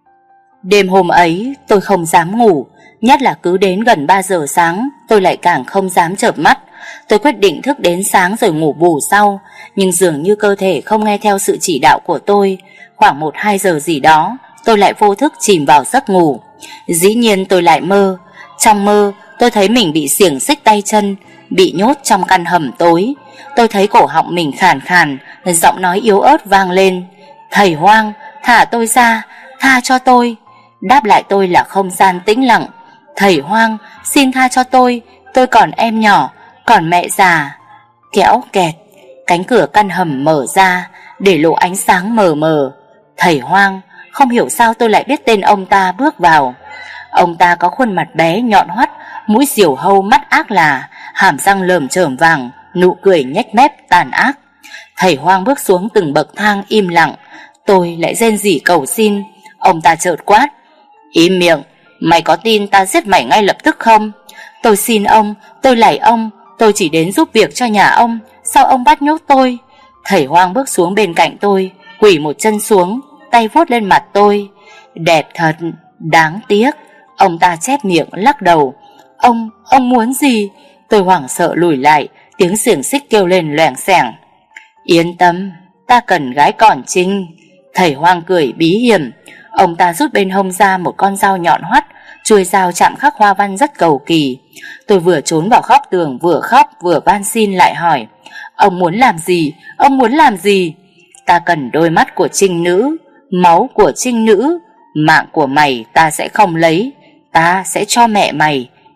Đêm hôm ấy tôi không dám ngủ. Nhất là cứ đến gần 3 giờ sáng tôi lại càng không dám chợp mắt. Tôi quyết định thức đến sáng rồi ngủ bù sau. Nhưng dường như cơ thể không nghe theo sự chỉ đạo của tôi. Khoảng 1-2 giờ gì đó tôi lại vô thức chìm vào giấc ngủ. Dĩ nhiên tôi lại mơ. Trong mơ tôi thấy mình bị xiềng xích tay chân, bị nhốt trong căn hầm tối. Tôi thấy cổ họng mình khàn khàn, giọng nói yếu ớt vang lên. Thầy Hoang, thả tôi ra, tha cho tôi. Đáp lại tôi là không gian tĩnh lặng. Thầy Hoang, xin tha cho tôi còn em nhỏ, còn mẹ già. Kéo kẹt, cánh cửa căn hầm mở ra, để lộ ánh sáng mờ mờ. Thầy Hoang, không hiểu sao tôi lại biết tên ông ta bước vào. Ông ta có khuôn mặt bé nhọn hoắt, mũi diều hâu, mắt ác là, hàm răng lởm chởm vàng, nụ cười nhếch mép tàn ác. Thầy Hoang bước xuống từng bậc thang im lặng. Tôi lại rên rỉ cầu xin. Ông ta chợt quát. Im miệng, mày có tin ta giết mày ngay lập tức không? Tôi xin ông, tôi lạy ông, tôi chỉ đến giúp việc cho nhà ông, sao ông bắt nhốt tôi? Thầy Hoang bước xuống bên cạnh tôi, quỳ một chân xuống, tay vuốt lên mặt tôi. Đẹp thật, đáng tiếc. Ông ta chép miệng lắc đầu. Ông muốn gì? Tôi hoảng sợ lùi lại, tiếng xiềng xích kêu lên loẻng xoẻng. Yên tâm, ta cần gái còn trinh. Thầy Hoang cười bí hiểm. Ông ta rút bên hông ra một con dao nhọn hoắt, chuôi dao chạm khắc hoa văn rất cầu kỳ. Tôi vừa trốn vào góc tường, vừa khóc vừa van xin lại hỏi. Ông muốn làm gì? Ông muốn làm gì? Ta cần đôi mắt của trinh nữ, máu của trinh nữ. Mạng của mày ta sẽ không lấy, ta sẽ cho mẹ mày.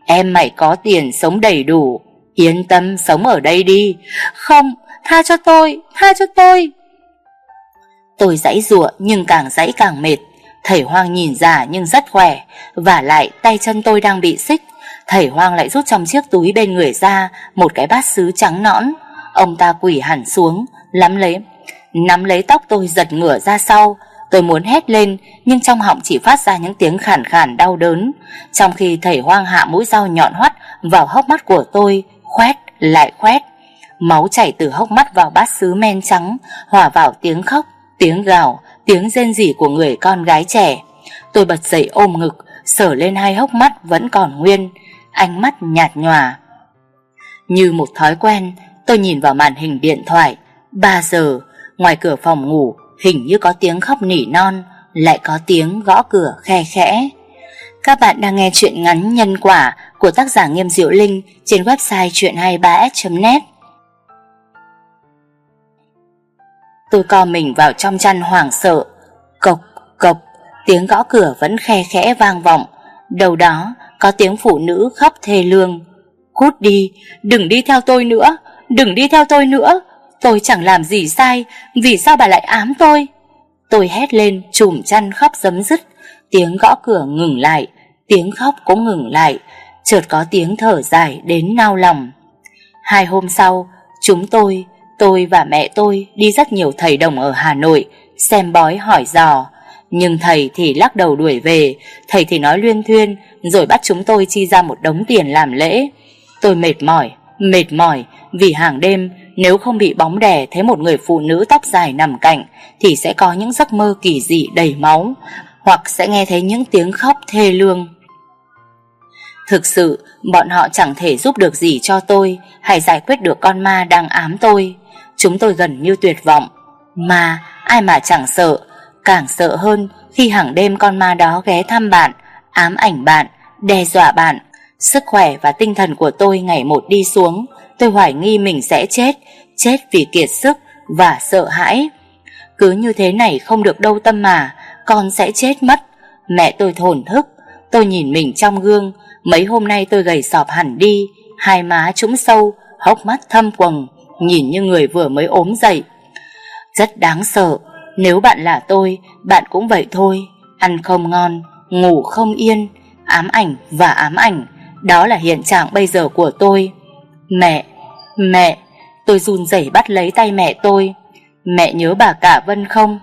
Em mày có tiền sống đầy đủ, yên tâm sống ở đây đi. Không, tha cho tôi, tha cho tôi. Tôi giãy giụa nhưng càng giãy càng mệt. Thầy Hoang nhìn già nhưng rất khỏe, vả lại tay chân tôi đang bị xích. Thầy Hoang lại rút trong chiếc túi bên người ra một cái bát sứ trắng nõn. Ông ta quỳ hẳn xuống, nắm lấy tóc tôi giật ngửa ra sau. Tôi muốn hét lên nhưng trong họng chỉ phát ra những tiếng khàn khàn đau đớn. Trong khi thầy Hoang hạ mũi dao nhọn hoắt vào hốc mắt của tôi, khoét lại khoét. Máu chảy từ hốc mắt vào bát sứ men trắng, hòa vào tiếng khóc, tiếng gào, tiếng rên rỉ của người con gái trẻ. Tôi bật dậy ôm ngực, sờ lên hai hốc mắt vẫn còn nguyên, ánh mắt nhạt nhòa. Như một thói quen, tôi nhìn vào màn hình điện thoại. 3 giờ, ngoài cửa phòng ngủ hình như có tiếng khóc nỉ non, lại có tiếng gõ cửa khe khẽ. Các bạn đang nghe truyện ngắn Nhân Quả của tác giả Nghiêm Diệu Linh trên website truyện23s.net. Tôi co mình vào trong chăn hoảng sợ. Cộc cộc, tiếng gõ cửa vẫn khe khẽ vang vọng. Đâu đó có tiếng phụ nữ khóc thê lương. Cút đi, đừng đi theo tôi nữa, đừng đi theo tôi nữa. Tôi chẳng làm gì sai, vì sao bà lại ám tôi? Tôi hét lên, trùm chăn khóc rấm dứt. Tiếng gõ cửa ngừng lại, tiếng khóc cũng ngừng lại. Chợt có tiếng thở dài đến nao lòng. 2 hôm sau, tôi và mẹ tôi đi rất nhiều thầy đồng ở Hà Nội xem bói hỏi dò. Nhưng thầy thì lắc đầu đuổi về, thầy thì nói luyên thuyên, rồi bắt chúng tôi chi ra một đống tiền làm lễ. Tôi mệt mỏi vì hàng đêm nếu không bị bóng đè thấy một người phụ nữ tóc dài nằm cạnh thì sẽ có những giấc mơ kỳ dị đầy máu, hoặc sẽ nghe thấy những tiếng khóc thê lương. Thực sự, bọn họ chẳng thể giúp được gì cho tôi hay giải quyết được con ma đang ám tôi. Chúng tôi gần như tuyệt vọng. Mà, ai mà chẳng sợ. Càng sợ hơn khi hàng đêm con ma đó ghé thăm bạn, ám ảnh bạn, đe dọa bạn. Sức khỏe và tinh thần của tôi ngày một đi xuống. Tôi hoài nghi mình sẽ chết vì kiệt sức và sợ hãi. Cứ như thế này không được đâu Tâm mà, con sẽ chết mất. Mẹ tôi thổn thức. Tôi nhìn mình trong gương. Mấy hôm nay tôi gầy sọp hẳn đi, hai má trũng sâu, hốc mắt thâm quầng, nhìn như người vừa mới ốm dậy. Rất đáng sợ. Nếu bạn là tôi, bạn cũng vậy thôi. Ăn không ngon, ngủ không yên, ám ảnh và ám ảnh. Đó là hiện trạng bây giờ của tôi. Mẹ, tôi run rẩy bắt lấy tay mẹ tôi. Mẹ nhớ bà cả Vân không?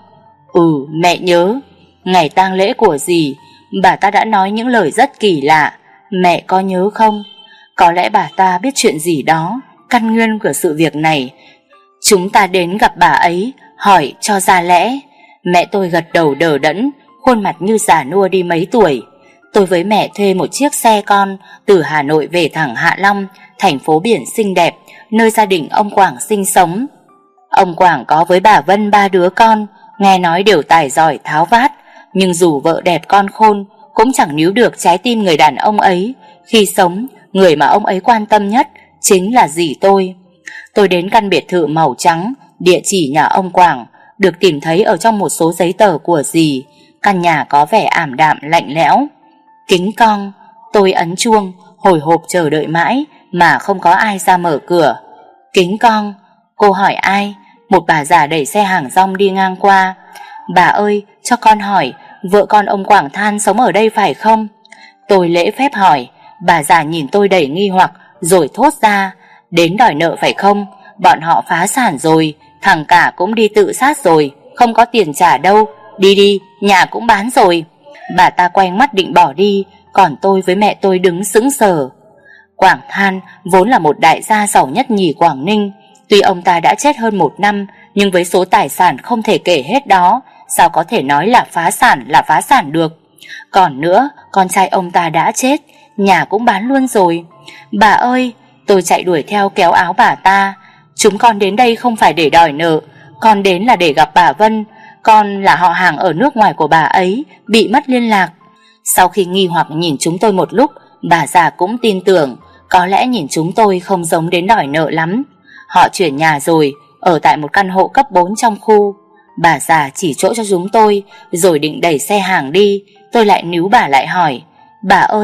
Mẹ nhớ. Ngày tang lễ của dì, bà ta đã nói những lời rất kỳ lạ. Mẹ có nhớ không? Có lẽ bà ta biết chuyện gì đó, căn nguyên của sự việc này. Chúng ta đến gặp bà ấy, hỏi cho ra lẽ. Mẹ tôi gật đầu đờ đẫn, khuôn mặt như già nua đi mấy tuổi. Tôi với mẹ thuê một chiếc xe con từ Hà Nội về thẳng Hạ Long, thành phố biển xinh đẹp, nơi gia đình ông Quảng sinh sống. Ông Quảng có với bà Vân 3 đứa con, nghe nói đều tài giỏi tháo vát, nhưng dù vợ đẹp con khôn cũng chẳng níu được trái tim người đàn ông ấy. Khi sống, người mà ông ấy quan tâm nhất chính là dì tôi. Tôi đến căn biệt thự màu trắng, địa chỉ nhà ông Quảng, được tìm thấy ở trong một số giấy tờ của dì. Căn nhà có vẻ ảm đạm lạnh lẽo. Kính cong, tôi ấn chuông, hồi hộp chờ đợi mãi mà không có ai ra mở cửa. Kính cong, cô hỏi ai? Một bà già đẩy xe hàng rong đi ngang qua. Bà ơi, cho con hỏi, vợ con ông Quảng Than sống ở đây phải không? Tôi lễ phép hỏi. Bà già nhìn tôi đầy nghi hoặc rồi thốt ra, đến đòi nợ phải không? Bọn họ phá sản rồi, thằng cả cũng đi tự sát rồi, không có tiền trả đâu. Đi đi, nhà cũng bán rồi. Bà ta quay mắt định bỏ đi, còn tôi với mẹ tôi đứng sững sờ. Quảng Than vốn là một đại gia giàu nhất nhì Quảng Ninh. Tuy ông ta đã chết hơn 1 năm, nhưng với số tài sản không thể kể hết đó, sao có thể nói là phá sản được. Còn nữa, con trai ông ta đã chết, nhà cũng bán luôn rồi. Bà ơi, tôi chạy đuổi theo kéo áo bà ta. Chúng con đến đây không phải để đòi nợ, con đến là để gặp bà Vân. Con là họ hàng ở nước ngoài của bà ấy, bị mất liên lạc. Sau khi nghi hoặc nhìn chúng tôi một lúc, bà già cũng tin tưởng. Có lẽ nhìn chúng tôi không giống đến đòi nợ lắm. Họ chuyển nhà rồi, ở tại một căn hộ cấp 4 trong khu. Bà già chỉ chỗ cho chúng tôi, rồi định đẩy xe hàng đi. Tôi lại níu bà lại hỏi, bà ơi,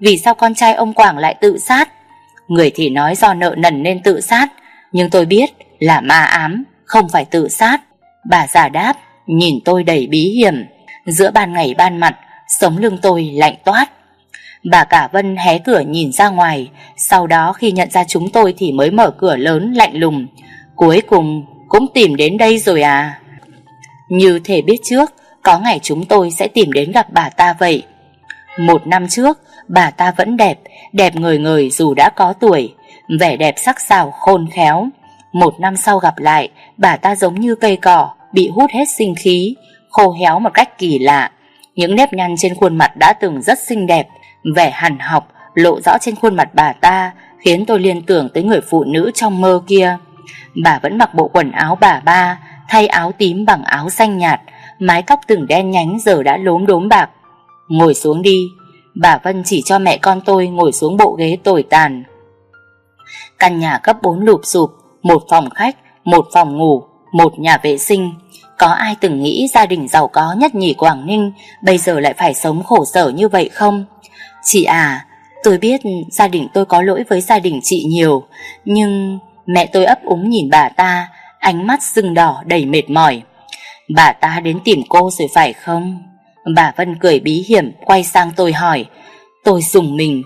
vì sao con trai ông Quảng lại tự sát. Người thì nói do nợ nần nên tự sát, nhưng tôi biết là ma ám, không phải tự sát. Bà già đáp, nhìn tôi đầy bí hiểm. Giữa ban ngày ban mặt, sống lưng tôi lạnh toát. Bà cả Vân hé cửa nhìn ra ngoài, sau đó khi nhận ra chúng tôi thì mới mở cửa lớn lạnh lùng. Cuối cùng cũng tìm đến đây rồi à? Như thể biết trước có ngày chúng tôi sẽ tìm đến gặp bà ta vậy. 1 năm trước, bà ta vẫn đẹp, đẹp ngời ngời dù đã có tuổi, vẻ đẹp sắc sảo khôn khéo. 1 năm sau gặp lại, bà ta giống như cây cỏ bị hút hết sinh khí, khô héo một cách kỳ lạ. Những nếp nhăn trên khuôn mặt đã từng rất xinh đẹp, vẻ hằn học lộ rõ trên khuôn mặt bà ta, khiến tôi liên tưởng tới người phụ nữ trong mơ kia. Bà vẫn mặc bộ quần áo bà ba, thay áo tím bằng áo xanh nhạt, mái tóc từng đen nhánh giờ đã lốm đốm bạc. Ngồi xuống đi. Bà Vân chỉ cho mẹ con tôi ngồi xuống bộ ghế tồi tàn. Căn nhà cấp 4 lụp xụp, 1 phòng khách, 1 phòng ngủ, 1 nhà vệ sinh. Có ai từng nghĩ gia đình giàu có nhất nhì Quảng Ninh bây giờ lại phải sống khổ sở như vậy không? Chị à, tôi biết gia đình tôi có lỗi với gia đình chị nhiều, nhưng... Mẹ tôi ấp úng nhìn bà ta, ánh mắt sưng đỏ đầy mệt mỏi. Bà ta đến tìm cô rồi phải không? Bà Vân cười bí hiểm quay sang tôi hỏi. Tôi rùng mình.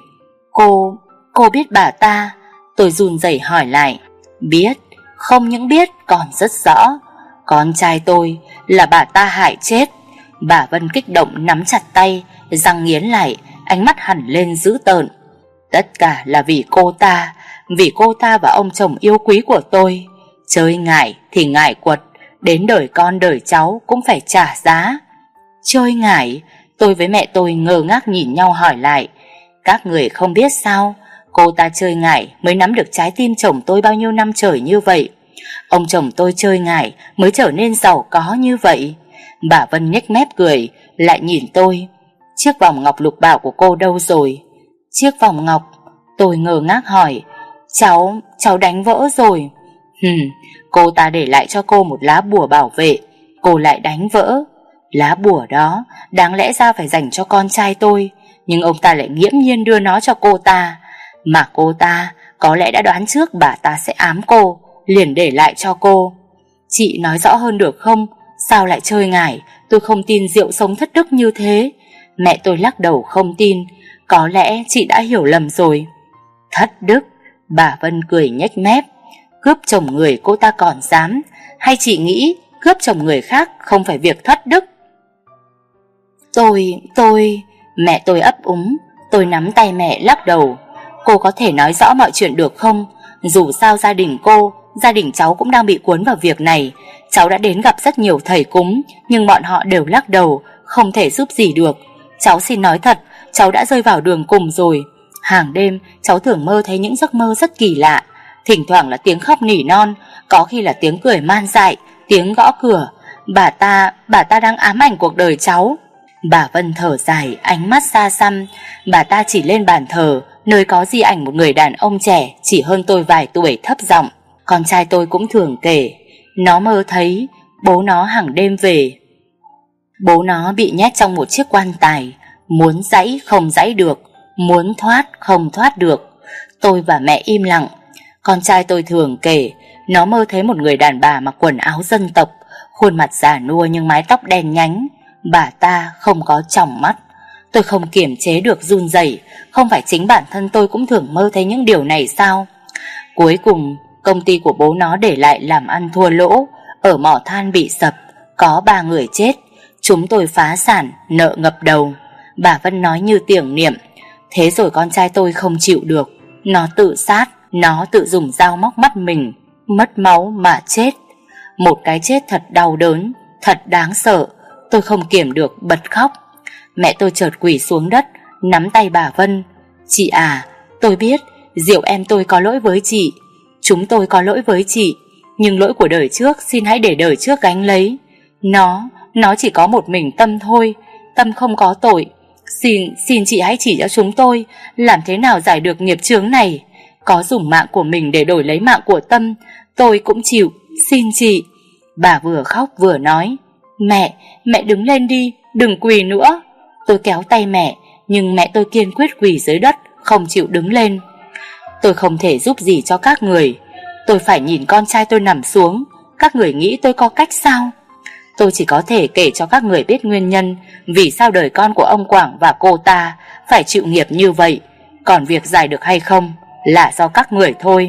Cô biết bà ta? Tôi run rẩy hỏi lại. Biết, không những biết còn rất rõ. Con trai tôi là bà ta hại chết. Bà Vân kích động nắm chặt tay, răng nghiến lại, ánh mắt hẳn lên dữ tợn. Tất cả là vì cô ta, vì cô ta và ông chồng yêu quý của tôi. Chơi ngải thì ngải quật, đến đời con đời cháu cũng phải trả giá. Chơi ngải? Tôi với mẹ tôi ngơ ngác nhìn nhau hỏi lại. Các người không biết sao? Cô ta chơi ngải mới nắm được trái tim chồng tôi bao nhiêu năm trời như vậy. Ông chồng tôi chơi ngải mới trở nên giàu có như vậy. Bà Vân nhếch mép cười, lại nhìn tôi. Chiếc vòng ngọc lục bảo của cô đâu rồi? Chiếc vòng ngọc? Tôi ngơ ngác hỏi. Cháu đánh vỡ rồi. Cô ta để lại cho cô một lá bùa bảo vệ, cô lại đánh vỡ. Lá bùa đó đáng lẽ ra phải dành cho con trai tôi, nhưng ông ta lại nghiễm nhiên đưa nó cho cô ta. Mà cô ta có lẽ đã đoán trước bà ta sẽ ám cô, liền để lại cho cô. Chị nói rõ hơn được không? Sao lại chơi ngải? Tôi không tin rượu sống thất đức như thế. Mẹ tôi lắc đầu không tin. Có lẽ chị đã hiểu lầm rồi. Thất đức? Bà Vân cười nhếch mép. Cướp chồng người cô ta còn dám? Hay chị nghĩ cướp chồng người khác không phải việc thất đức? Mẹ tôi ấp úng. Tôi nắm tay mẹ lắc đầu. Cô có thể nói rõ mọi chuyện được không? Dù sao gia đình cô, gia đình cháu cũng đang bị cuốn vào việc này. Cháu đã đến gặp rất nhiều thầy cúng, nhưng bọn họ đều lắc đầu, không thể giúp gì được. Cháu xin nói thật, cháu đã rơi vào đường cùng rồi. Hàng đêm cháu thường mơ thấy những giấc mơ rất kỳ lạ. Thỉnh thoảng là tiếng khóc nỉ non, có khi là tiếng cười man dại, tiếng gõ cửa. Bà ta đang ám ảnh cuộc đời cháu. Bà Vân thở dài, ánh mắt xa xăm. Bà ta chỉ lên bàn thờ, nơi có di ảnh một người đàn ông trẻ chỉ hơn tôi vài tuổi, thấp giọng. Con trai tôi cũng thường kể, nó mơ thấy bố nó hàng đêm về. Bố nó bị nhét trong một chiếc quan tài, muốn giãy không giãy được, muốn thoát không thoát được. Tôi và mẹ im lặng. Con trai tôi thường kể, nó mơ thấy một người đàn bà mặc quần áo dân tộc, khuôn mặt già nua nhưng mái tóc đen nhánh. Bà ta không có tròng mắt. Tôi không kiềm chế được run rẩy. Không phải chính bản thân tôi cũng thường mơ thấy những điều này sao? Cuối cùng công ty của bố nó để lại làm ăn thua lỗ, ở mỏ than bị sập, có 3 người chết. Chúng tôi phá sản, nợ ngập đầu. Bà Vân nói như tưởng niệm. Thế rồi con trai tôi không chịu được, nó tự sát. Nó tự dùng dao móc mắt mình, mất máu mà chết. Một cái chết thật đau đớn, thật đáng sợ. Tôi không kiềm được bật khóc. Mẹ tôi chợt quỳ xuống đất, nắm tay bà Vân. Chị à, tôi biết Diệu em tôi có lỗi với chị, chúng tôi có lỗi với chị, nhưng lỗi của đời trước xin hãy để đời trước gánh lấy. Nó chỉ có một mình Tâm thôi, Tâm không có tội. Xin chị hãy chỉ cho chúng tôi làm thế nào giải được nghiệp chướng này. Có dùng mạng của mình để đổi lấy mạng của Tâm, tôi cũng chịu, xin chị. Bà vừa khóc vừa nói. Mẹ đứng lên đi, đừng quỳ nữa. Tôi kéo tay mẹ, nhưng mẹ tôi kiên quyết quỳ dưới đất, không chịu đứng lên. Tôi không thể giúp gì cho các người. Tôi phải nhìn con trai tôi nằm xuống. Các người nghĩ tôi có cách sao? Tôi chỉ có thể kể cho các người biết nguyên nhân vì sao đời con của ông Quảng và cô ta phải chịu nghiệp như vậy. Còn việc giải được hay không là do các người thôi.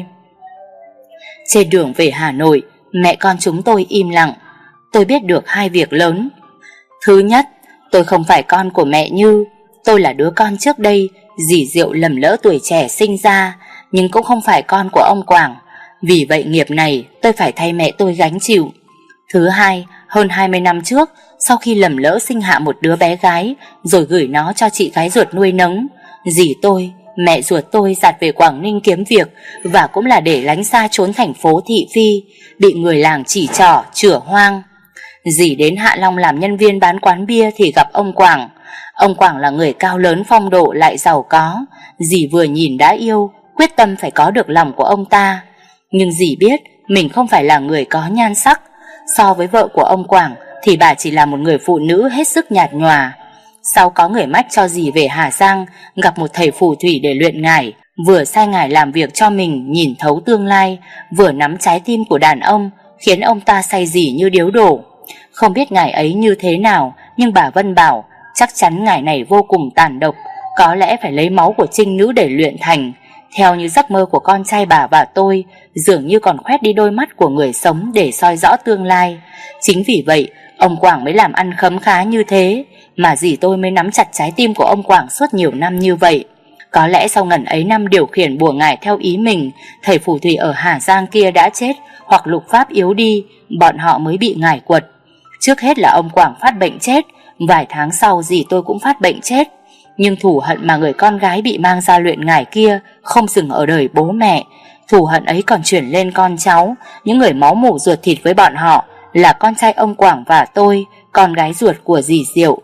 Trên đường về Hà Nội, mẹ con chúng tôi im lặng. Tôi biết được hai việc lớn. Thứ nhất, tôi không phải con của mẹ Như. Tôi là đứa con trước đây dì Diệu lầm lỡ tuổi trẻ sinh ra, nhưng cũng không phải con của ông Quảng. Vì vậy nghiệp này tôi phải thay mẹ tôi gánh chịu. Thứ hai, hơn 20 năm trước, sau khi lầm lỡ sinh hạ một đứa bé gái rồi gửi nó cho chị gái ruột nuôi nấng, dì tôi, mẹ ruột tôi dạt về Quảng Ninh kiếm việc, và cũng là để lánh xa trốn thành phố thị phi, bị người làng chỉ trỏ, chửa hoang. Dì đến Hạ Long làm nhân viên bán quán bia thì gặp ông Quảng. Ông Quảng là người cao lớn phong độ lại giàu có. Dì vừa nhìn đã yêu, quyết tâm phải có được lòng của ông ta. Nhưng dì biết mình không phải là người có nhan sắc. So với vợ của ông Quảng thì bà chỉ là một người phụ nữ hết sức nhạt nhòa. Sau có người mách cho dì về Hà Giang gặp một thầy phù thủy để luyện ngải, vừa sai ngải làm việc cho mình nhìn thấu tương lai, vừa nắm trái tim của đàn ông, khiến ông ta say dì như điếu đổ. Không biết ngải ấy như thế nào, nhưng bà Vân bảo chắc chắn ngải này vô cùng tàn độc, có lẽ phải lấy máu của trinh nữ để luyện thành. Theo như giấc mơ của con trai bà và tôi, dường như còn khoét đi đôi mắt của người sống để soi rõ tương lai. Chính vì vậy ông Quảng mới làm ăn khấm khá như thế, mà dì tôi mới nắm chặt trái tim của ông Quảng suốt nhiều năm như vậy. Có lẽ sau ngần ấy năm điều khiển bùa ngải theo ý mình, thầy phù thủy ở Hà Giang kia đã chết hoặc lục pháp yếu đi, bọn họ mới bị ngải quật. Trước hết là ông Quảng phát bệnh chết, vài tháng sau dì tôi cũng phát bệnh chết. Nhưng thù hận mà người con gái bị mang ra luyện ngải kia không dừng ở đời bố mẹ. Thù hận ấy còn chuyển lên con cháu, những người máu mủ ruột thịt với bọn họ là con trai ông Quảng và tôi, con gái ruột của dì Diệu.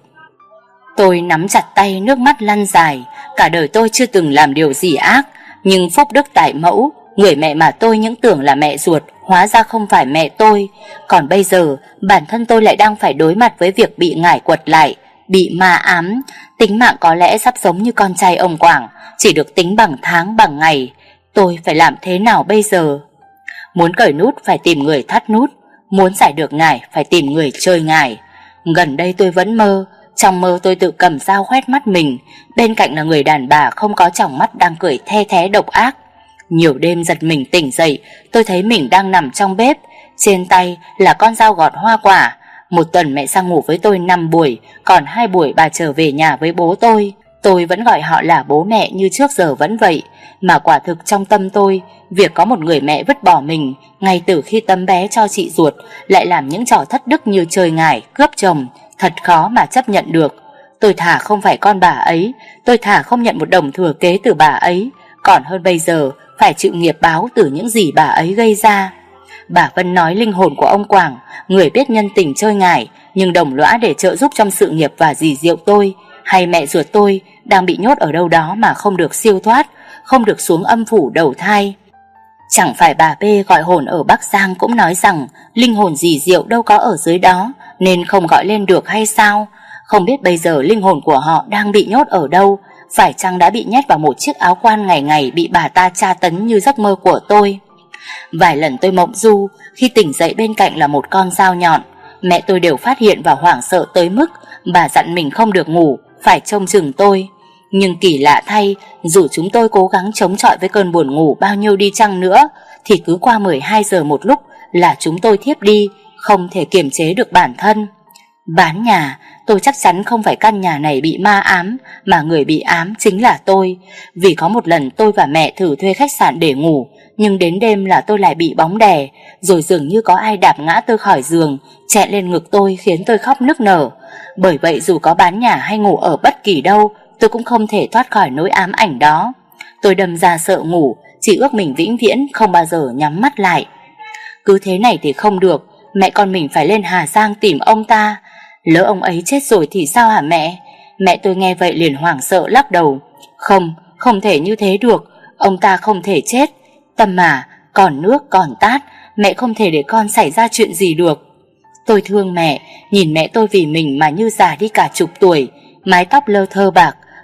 Tôi nắm chặt tay, nước mắt lăn dài. Cả đời tôi chưa từng làm điều gì ác, nhưng phúc đức tại mẫu, người mẹ mà tôi những tưởng là mẹ ruột hóa ra không phải mẹ tôi. Còn bây giờ bản thân tôi lại đang phải đối mặt với việc bị ngải quật lại, bị ma ám. Tính mạng có lẽ sắp giống như con trai ông Quảng, chỉ được tính bằng tháng bằng ngày. Tôi phải làm thế nào bây giờ? Muốn cởi nút phải tìm người thắt nút, muốn giải được ngải phải tìm người chơi ngải. Gần đây tôi vẫn mơ. Trong mơ tôi tự cầm dao khoét mắt mình, bên cạnh là người đàn bà không có tròng mắt đang cười the thé độc ác. Nhiều đêm giật mình tỉnh dậy, tôi thấy mình đang nằm trong bếp, trên tay là con dao gọt hoa quả. Một tuần mẹ sang ngủ với tôi 5 buổi, còn 2 buổi bà trở về nhà với bố tôi. Tôi vẫn gọi họ là bố mẹ như trước giờ vẫn vậy. Mà quả thực trong tâm tôi, việc có một người mẹ vứt bỏ mình ngay từ khi tấm bé cho chị ruột, lại làm những trò thất đức như chơi ngải, cướp chồng, thật khó mà chấp nhận được. Tôi thà không phải con bà ấy, tôi thà không nhận một đồng thừa kế từ bà ấy, còn hơn bây giờ phải chịu nghiệp báo từ những gì bà ấy gây ra. Bà Vân nói linh hồn của ông Quảng, người biết nhân tình chơi ngải nhưng đồng lõa để trợ giúp trong sự nghiệp và dì Diệu tôi hay mẹ ruột tôi đang bị nhốt ở đâu đó mà không được siêu thoát, không được xuống âm phủ đầu thai. Chẳng phải bà B gọi hồn ở Bắc Giang cũng nói rằng linh hồn dì Diệu đâu có ở dưới đó nên không gọi lên được hay sao? Không biết bây giờ linh hồn của họ đang bị nhốt ở đâu, phải chăng đã bị nhét vào một chiếc áo quan ngày ngày bị bà ta tra tấn như giấc mơ của tôi. Vài lần tôi mộng du, khi tỉnh dậy bên cạnh là một con dao nhọn. Mẹ tôi đều phát hiện và hoảng sợ tới mức bà dặn mình không được ngủ, phải trông chừng tôi. Nhưng kỳ lạ thay, dù chúng tôi cố gắng chống chọi với cơn buồn ngủ bao nhiêu đi chăng nữa, thì cứ qua 12 giờ một lúc là chúng tôi thiếp đi, không thể kiềm chế được bản thân. Bán nhà, tôi chắc chắn không phải căn nhà này bị ma ám, mà người bị ám chính là tôi. Vì có một lần tôi và mẹ thử thuê khách sạn để ngủ, nhưng đến đêm là tôi lại bị bóng đè, rồi dường như có ai đạp ngã tôi khỏi giường, chạy lên ngực tôi khiến tôi khóc nức nở. Bởi vậy dù có bán nhà hay ngủ ở bất kỳ đâu, tôi cũng không thể thoát khỏi nỗi ám ảnh đó. Tôi đâm ra sợ ngủ, chỉ ước mình vĩnh viễn không bao giờ nhắm mắt lại. Cứ thế này thì không được, mẹ con mình phải lên Hà Giang tìm ông ta. Lỡ ông ấy chết rồi thì sao hả mẹ? Mẹ tôi nghe vậy liền hoảng sợ lắc đầu. Không thể như thế được, ông ta không thể chết. Tâm mà, còn nước còn tát, mẹ không thể để con xảy ra chuyện gì được. Tôi thương mẹ, nhìn mẹ tôi vì mình mà như già đi cả chục tuổi, mái tóc lơ thơ bạc,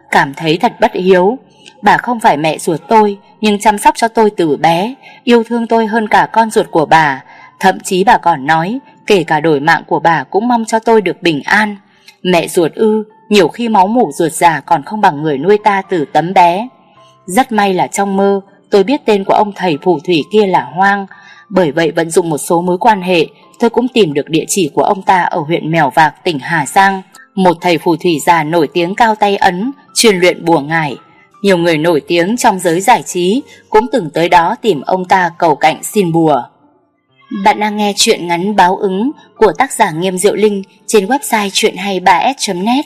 cảm thấy thật bất hiếu. Bà không phải mẹ ruột tôi, nhưng chăm sóc cho tôi từ bé, yêu thương tôi hơn cả con ruột của bà. Thậm chí bà còn nói, kể cả đổi mạng của bà cũng mong cho tôi được bình an. Mẹ ruột ư? Nhiều khi máu mủ ruột già còn không bằng người nuôi ta từ tấm bé. Rất may là trong mơ, tôi biết tên của ông thầy phù thủy kia là Hoang. Bởi vậy vận dụng một số mối quan hệ, tôi cũng tìm được địa chỉ của ông ta ở huyện Mèo Vạc, tỉnh Hà Giang. Một thầy phù thủy già nổi tiếng cao tay ấn, chuyên luyện bùa ngải. Nhiều người nổi tiếng trong giới giải trí cũng từng tới đó tìm ông ta cầu cạnh xin bùa. Bạn đang nghe truyện ngắn Báo Ứng của tác giả Nghiêm Diệu Linh trên website chuyện23s.net.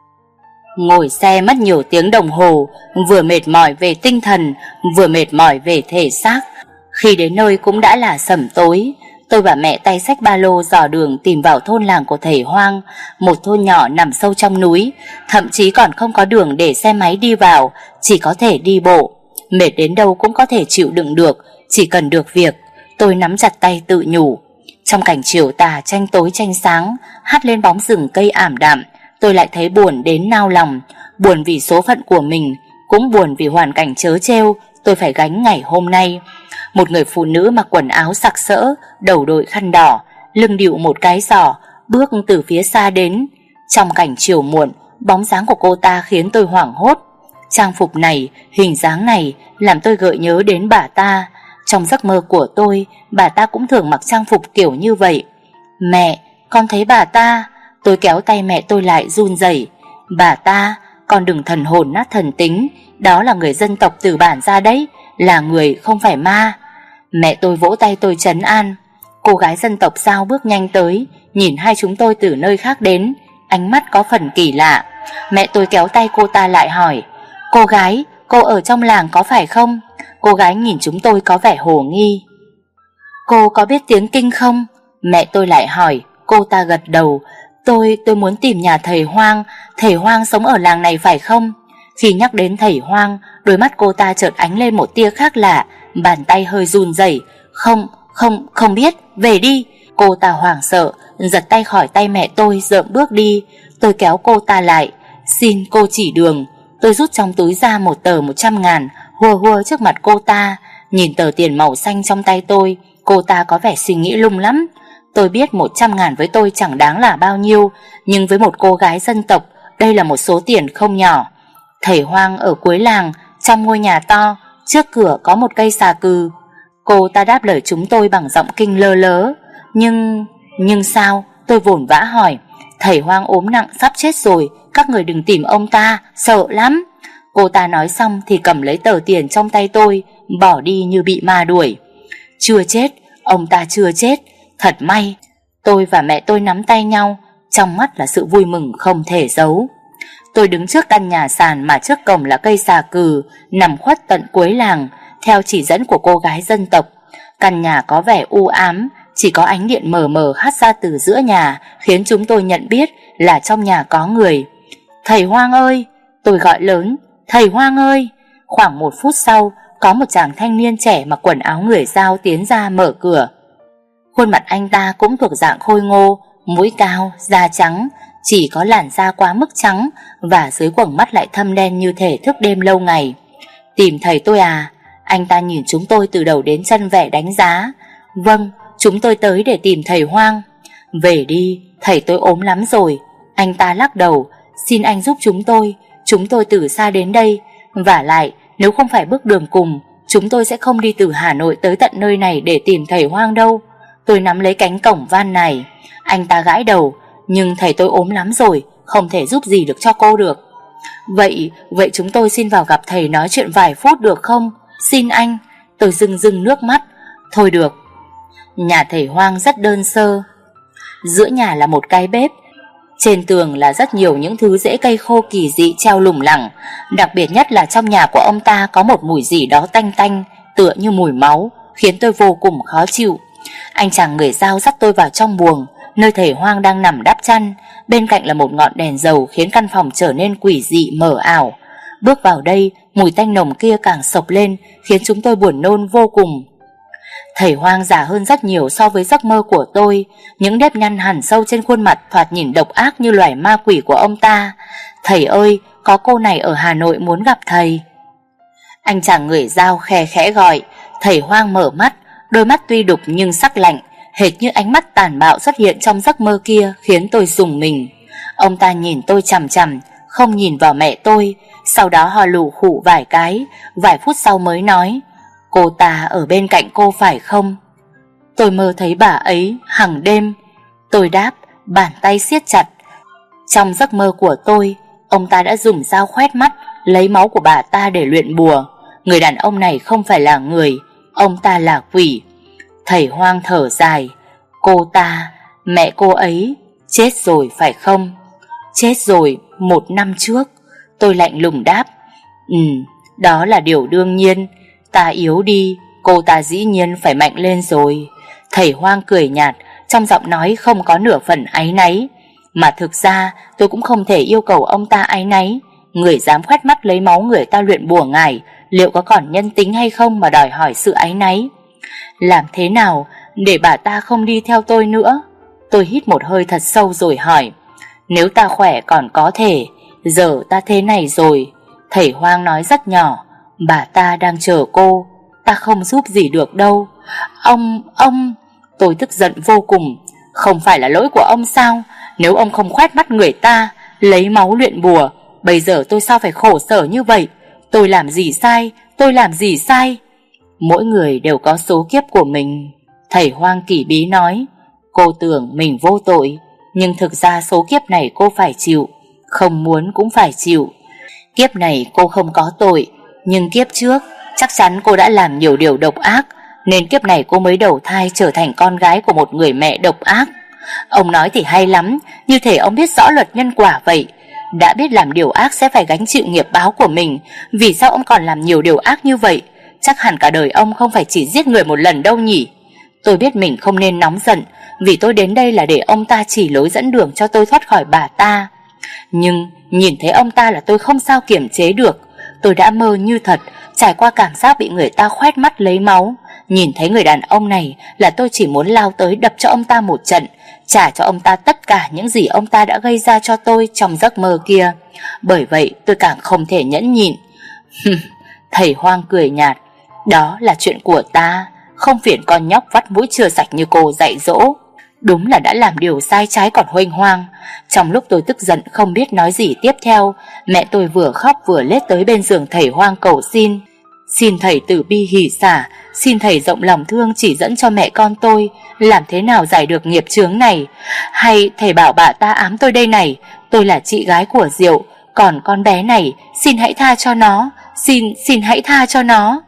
Ngồi xe mất nhiều tiếng đồng hồ, vừa mệt mỏi về tinh thần, vừa mệt mỏi về thể xác. Khi đến nơi cũng đã là sẩm tối. Tôi và mẹ tay xách ba lô dò đường tìm vào thôn làng của thầy Hoang, một thôn nhỏ nằm sâu trong núi, thậm chí còn không có đường để xe máy đi vào, chỉ có thể đi bộ. Mệt đến đâu cũng có thể chịu đựng được, chỉ cần được việc. Tôi nắm chặt tay tự nhủ. Trong cảnh chiều tà tranh tối tranh sáng, hắt lên bóng rừng cây ảm đạm, tôi lại thấy buồn đến nao lòng. Buồn vì số phận của mình, cũng buồn vì hoàn cảnh trớ trêu tôi phải gánh ngày hôm nay. Một người phụ nữ mặc quần áo sặc sỡ, đầu đội khăn đỏ, lưng địu một cái giỏ, bước từ phía xa đến. Trong cảnh chiều muộn, bóng dáng của cô ta khiến tôi hoảng hốt. Trang phục này, hình dáng này làm tôi gợi nhớ đến bà ta. Trong giấc mơ của tôi, bà ta cũng thường mặc trang phục kiểu như vậy. Mẹ, con thấy bà ta. Tôi kéo tay mẹ tôi lại run rẩy. Bà ta, con đừng thần hồn nát thần tính, đó là người dân tộc từ bản ra đấy, là người không phải ma. Mẹ tôi vỗ tay tôi trấn an. Cô gái dân tộc sao bước nhanh tới, nhìn hai chúng tôi từ nơi khác đến, ánh mắt có phần kỳ lạ. Mẹ tôi kéo tay cô ta lại hỏi, cô gái, cô ở trong làng có phải không? Cô gái nhìn chúng tôi có vẻ hồ nghi. Cô có biết tiếng Kinh không? Mẹ tôi lại hỏi. Cô ta gật đầu. Tôi muốn tìm nhà thầy Hoang. Thầy Hoang sống ở làng này phải không? Khi nhắc đến thầy Hoang, đôi mắt cô ta chợt ánh lên một tia khác lạ, bàn tay hơi run rẩy. Không biết, về đi. Cô ta hoảng sợ, giật tay khỏi tay mẹ tôi, rợm bước đi. Tôi kéo cô ta lại. Xin cô chỉ đường. Tôi rút trong túi ra một tờ 100.000, hùa trước mặt cô ta. Nhìn tờ tiền màu xanh trong tay tôi, cô ta có vẻ suy nghĩ lung lắm. Tôi biết 100.000 với tôi chẳng đáng là bao nhiêu, nhưng với một cô gái dân tộc, đây là một số tiền không nhỏ. Thầy Hoang ở cuối làng, trong ngôi nhà to, trước cửa có một cây xà cừ. Cô ta đáp lời chúng tôi bằng giọng Kinh lơ lớ. Nhưng sao? Tôi vồn vã hỏi. Thầy Hoang ốm nặng sắp chết rồi, các người đừng tìm ông ta, sợ lắm. Cô ta nói xong thì cầm lấy tờ tiền trong tay tôi, bỏ đi như bị ma đuổi. Chưa chết, ông ta chưa chết. Thật may. Tôi và mẹ tôi nắm tay nhau, trong mắt là sự vui mừng không thể giấu. Tôi đứng trước căn nhà sàn mà trước cổng là cây xà cừ, nằm khuất tận cuối làng, theo chỉ dẫn của cô gái dân tộc. Căn nhà có vẻ u ám, chỉ có ánh điện mờ mờ hắt ra từ giữa nhà, khiến chúng tôi nhận biết là trong nhà có người. Thầy Hoang ơi! Tôi gọi lớn. Thầy Hoang ơi! Khoảng 1 phút sau, có một chàng thanh niên trẻ mặc quần áo người Dao tiến ra mở cửa. Khuôn mặt anh ta cũng thuộc dạng khôi ngô, mũi cao, da trắng, chỉ có làn da quá mức trắng và dưới quầng mắt lại thâm đen như thể thức đêm lâu ngày. Tìm thầy tôi à? Anh ta nhìn chúng tôi từ đầu đến chân vẻ đánh giá. Vâng, chúng tôi tới để tìm thầy Hoang. Về đi, thầy tôi ốm lắm rồi. Anh ta lắc đầu. Xin anh giúp chúng tôi từ xa đến đây. Vả lại, nếu không phải bước đường cùng, chúng tôi sẽ không đi từ Hà Nội tới tận nơi này để tìm thầy Hoang đâu. Tôi nắm lấy cánh cổng van này. Anh ta gãi đầu. Nhưng thầy tôi ốm lắm rồi, không thể giúp gì được cho cô được. Vậy chúng tôi xin vào gặp thầy nói chuyện vài phút được không? Xin anh. Tôi rưng nước mắt. Thôi được. Nhà thầy Hoang rất đơn sơ. Giữa nhà là một cái bếp. Trên tường là rất nhiều những thứ rễ cây khô kỳ dị treo lủng lẳng. Đặc biệt nhất là trong nhà của ông ta có một mùi gì đó tanh tanh, tựa như mùi máu, khiến tôi vô cùng khó chịu. Anh chàng người Dao dắt tôi vào trong buồng, nơi thầy Hoang đang nằm đắp chăn. Bên cạnh là một ngọn đèn dầu khiến căn phòng trở nên quỷ dị mờ ảo. Bước vào đây, mùi tanh nồng kia càng sộc lên, khiến chúng tôi buồn nôn vô cùng. Thầy Hoang già hơn rất nhiều so với giấc mơ của tôi. Những nếp nhăn hằn sâu trên khuôn mặt thoạt nhìn độc ác như loài ma quỷ của ông ta. Thầy ơi, có cô này ở Hà Nội muốn gặp thầy. Anh chàng người Dao khe khẽ gọi. Thầy Hoang mở mắt, đôi mắt tuy đục nhưng sắc lạnh, hệt như ánh mắt tàn bạo xuất hiện trong giấc mơ kia, khiến tôi rùng mình. Ông ta nhìn tôi chằm chằm, không nhìn vào mẹ tôi. Sau đó ho lù khụ vài cái, vài phút sau mới nói: cô ta ở bên cạnh cô phải không? Tôi mơ thấy bà ấy hàng đêm. Tôi đáp, bàn tay siết chặt. Trong giấc mơ của tôi, ông ta đã dùng dao khoét mắt, lấy máu của bà ta để luyện bùa. Người đàn ông này không phải là người, ông ta là quỷ. Thầy Hoang thở dài. Cô ta, mẹ cô ấy, chết rồi phải không? Chết rồi 1 năm trước. Tôi lạnh lùng đáp. Đó là điều đương nhiên. Ta yếu đi, cô ta dĩ nhiên phải mạnh lên rồi. Thầy Hoang cười nhạt, trong giọng nói không có nửa phần áy náy. Mà thực ra tôi cũng không thể yêu cầu ông ta áy náy. Người dám khoét mắt lấy máu người ta luyện bùa ngải, liệu có còn nhân tính hay không mà đòi hỏi sự áy náy? Làm thế nào để bà ta không đi theo tôi nữa? Tôi hít một hơi thật sâu rồi hỏi. Nếu ta khỏe còn có thể, giờ ta thế này rồi. Thầy Hoang nói rất nhỏ. Bà ta đang chờ cô, ta không giúp gì được đâu. Ông... Tôi tức giận vô cùng. Không phải là lỗi của ông sao? Nếu ông không khoét mắt người ta, lấy máu luyện bùa, bây giờ tôi sao phải khổ sở như vậy? Tôi làm gì sai? Tôi làm gì sai? Mỗi người đều có số kiếp của mình. Thầy Hoang kỳ bí nói. Cô tưởng mình vô tội, nhưng thực ra số kiếp này cô phải chịu, không muốn cũng phải chịu. Kiếp này cô không có tội, nhưng kiếp trước chắc chắn cô đã làm nhiều điều độc ác, nên kiếp này cô mới đầu thai trở thành con gái của một người mẹ độc ác. Ông nói thì hay lắm, như thể ông biết rõ luật nhân quả vậy. Đã biết làm điều ác sẽ phải gánh chịu nghiệp báo của mình, vì sao ông còn làm nhiều điều ác như vậy? Chắc hẳn cả đời ông không phải chỉ giết người một lần đâu nhỉ? Tôi biết mình không nên nóng giận, vì tôi đến đây là để ông ta chỉ lối dẫn đường cho tôi thoát khỏi bà ta. Nhưng nhìn thấy ông ta là tôi không sao kiềm chế được. Tôi đã mơ như thật, trải qua cảm giác bị người ta khoét mắt lấy máu. Nhìn thấy người đàn ông này là tôi chỉ muốn lao tới đập cho ông ta một trận, trả cho ông ta tất cả những gì ông ta đã gây ra cho tôi trong giấc mơ kia. Bởi vậy tôi càng không thể nhẫn nhịn. Thầy Hoang cười nhạt. Đó là chuyện của ta, không phiền con nhóc vắt mũi chưa sạch như cô dạy dỗ. Đúng là đã làm điều sai trái còn huênh hoang. Trong lúc tôi tức giận không biết nói gì tiếp theo, mẹ tôi vừa khóc vừa lết tới bên giường thầy Hoang cầu xin. Xin thầy từ bi hỷ xả, xin thầy rộng lòng thương chỉ dẫn cho mẹ con tôi làm thế nào giải được nghiệp chướng này. Hay thầy bảo bà ta ám tôi đây này, tôi là chị gái của Diệu, còn con bé này xin hãy tha cho nó, xin hãy tha cho nó.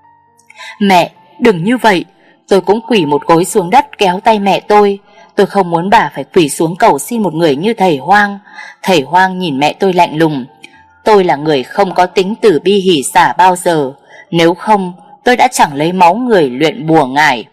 Mẹ, đừng như vậy. Tôi cũng quỳ một gối xuống đất kéo tay mẹ tôi. Tôi không muốn bà phải quỳ xuống cầu xin một người như thầy Hoang. Thầy Hoang nhìn mẹ tôi lạnh lùng. Tôi là người không có tính từ bi hỷ xả bao giờ. Nếu không, tôi đã chẳng lấy máu người luyện bùa ngải.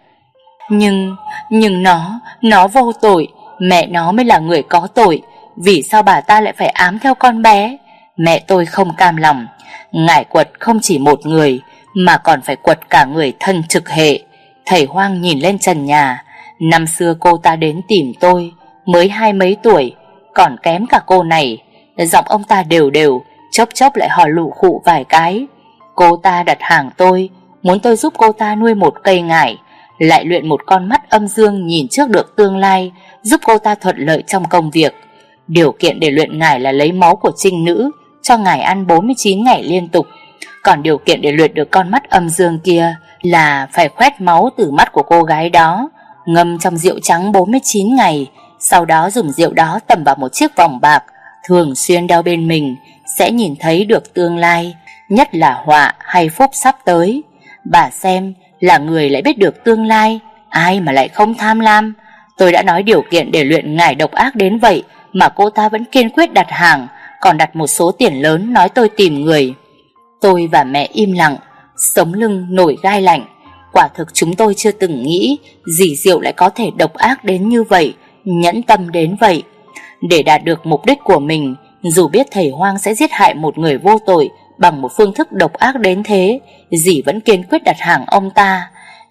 Nhưng nó vô tội. Mẹ nó mới là người có tội. Vì sao bà ta lại phải ám theo con bé? Mẹ tôi không cam lòng. Ngải quật không chỉ một người, mà còn phải quật cả người thân trực hệ. Thầy Hoang nhìn lên trần nhà. Năm xưa cô ta đến tìm tôi, mới 20 mấy tuổi, còn kém cả cô này. Giọng ông ta đều đều, chốc chốc lại hò lụ khụ vài cái. Cô ta đặt hàng tôi, muốn tôi giúp cô ta nuôi một cây ngải, lại luyện một con mắt âm dương nhìn trước được tương lai, giúp cô ta thuận lợi trong công việc. Điều kiện để luyện ngải là lấy máu của trinh nữ, cho ngải ăn 49 ngày liên tục. Còn điều kiện để luyện được con mắt âm dương kia là phải khoét máu từ mắt của cô gái đó, ngâm trong rượu trắng 49 ngày, sau đó dùng rượu đó tẩm vào một chiếc vòng bạc, thường xuyên đeo bên mình, sẽ nhìn thấy được tương lai, nhất là họa hay phúc sắp tới. Bà xem, là người lại biết được tương lai, ai mà lại không tham lam. Tôi đã nói điều kiện để luyện ngải độc ác đến vậy mà cô ta vẫn kiên quyết đặt hàng, còn đặt một số tiền lớn nói tôi tìm người. Tôi và mẹ im lặng, sống lưng nổi gai lạnh. Quả thực chúng tôi chưa từng nghĩ dì Diệu lại có thể độc ác đến như vậy, nhẫn tâm đến vậy. Để đạt được mục đích của mình, dù biết thầy Hoang sẽ giết hại một người vô tội bằng một phương thức độc ác đến thế, dì vẫn kiên quyết đặt hàng ông ta.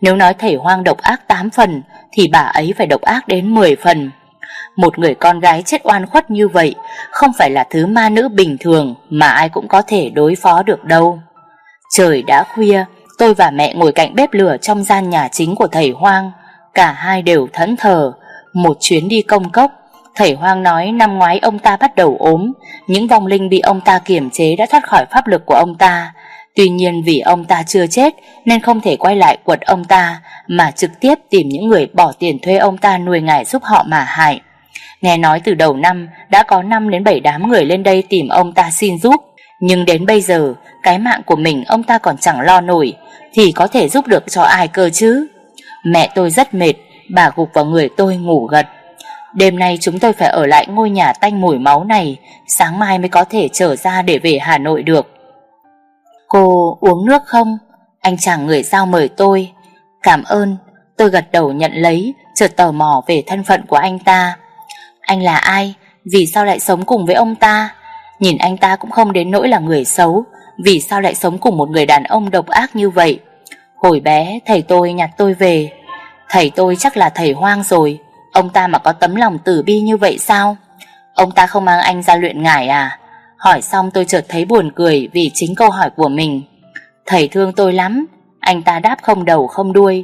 Nếu nói thầy Hoang độc ác 8 phần thì bà ấy phải độc ác đến 10 phần. Một người con gái chết oan khuất như vậy không phải là thứ ma nữ bình thường mà ai cũng có thể đối phó được đâu. Trời đã khuya, tôi và mẹ ngồi cạnh bếp lửa trong gian nhà chính của thầy Hoang. Cả hai đều thẫn thờ. Một chuyến đi công cốc, thầy Hoang nói năm ngoái ông ta bắt đầu ốm, những vong linh bị ông ta kiềm chế đã thoát khỏi pháp lực của ông ta. Tuy nhiên vì ông ta chưa chết nên không thể quay lại quật ông ta, mà trực tiếp tìm những người bỏ tiền thuê ông ta nuôi ngải giúp họ mà hại. Nghe nói từ đầu năm đã có 5 đến 7 đám người lên đây tìm ông ta xin giúp, nhưng đến bây giờ cái mạng của mình ông ta còn chẳng lo nổi, thì có thể giúp được cho ai cơ chứ. Mẹ tôi rất mệt, bà gục vào người tôi ngủ gật. Đêm nay chúng tôi phải ở lại ngôi nhà tanh mùi máu này, sáng mai mới có thể trở ra để về Hà Nội được. Cô uống nước không? Anh chàng người giao mời tôi. Cảm ơn. Tôi gật đầu nhận lấy, chợt tò mò về thân phận của anh ta. Anh là ai? Vì sao lại sống cùng với ông ta? Nhìn anh ta cũng không đến nỗi là người xấu, vì sao lại sống cùng một người đàn ông độc ác như vậy? Hồi bé thầy tôi nhặt tôi về. Thầy tôi chắc là thầy Hoang rồi. Ông ta mà có tấm lòng từ bi như vậy sao? Ông ta không mang anh ra luyện ngải à? Hỏi xong tôi chợt thấy buồn cười vì chính câu hỏi của mình. Thầy thương tôi lắm. Anh ta đáp không đầu không đuôi.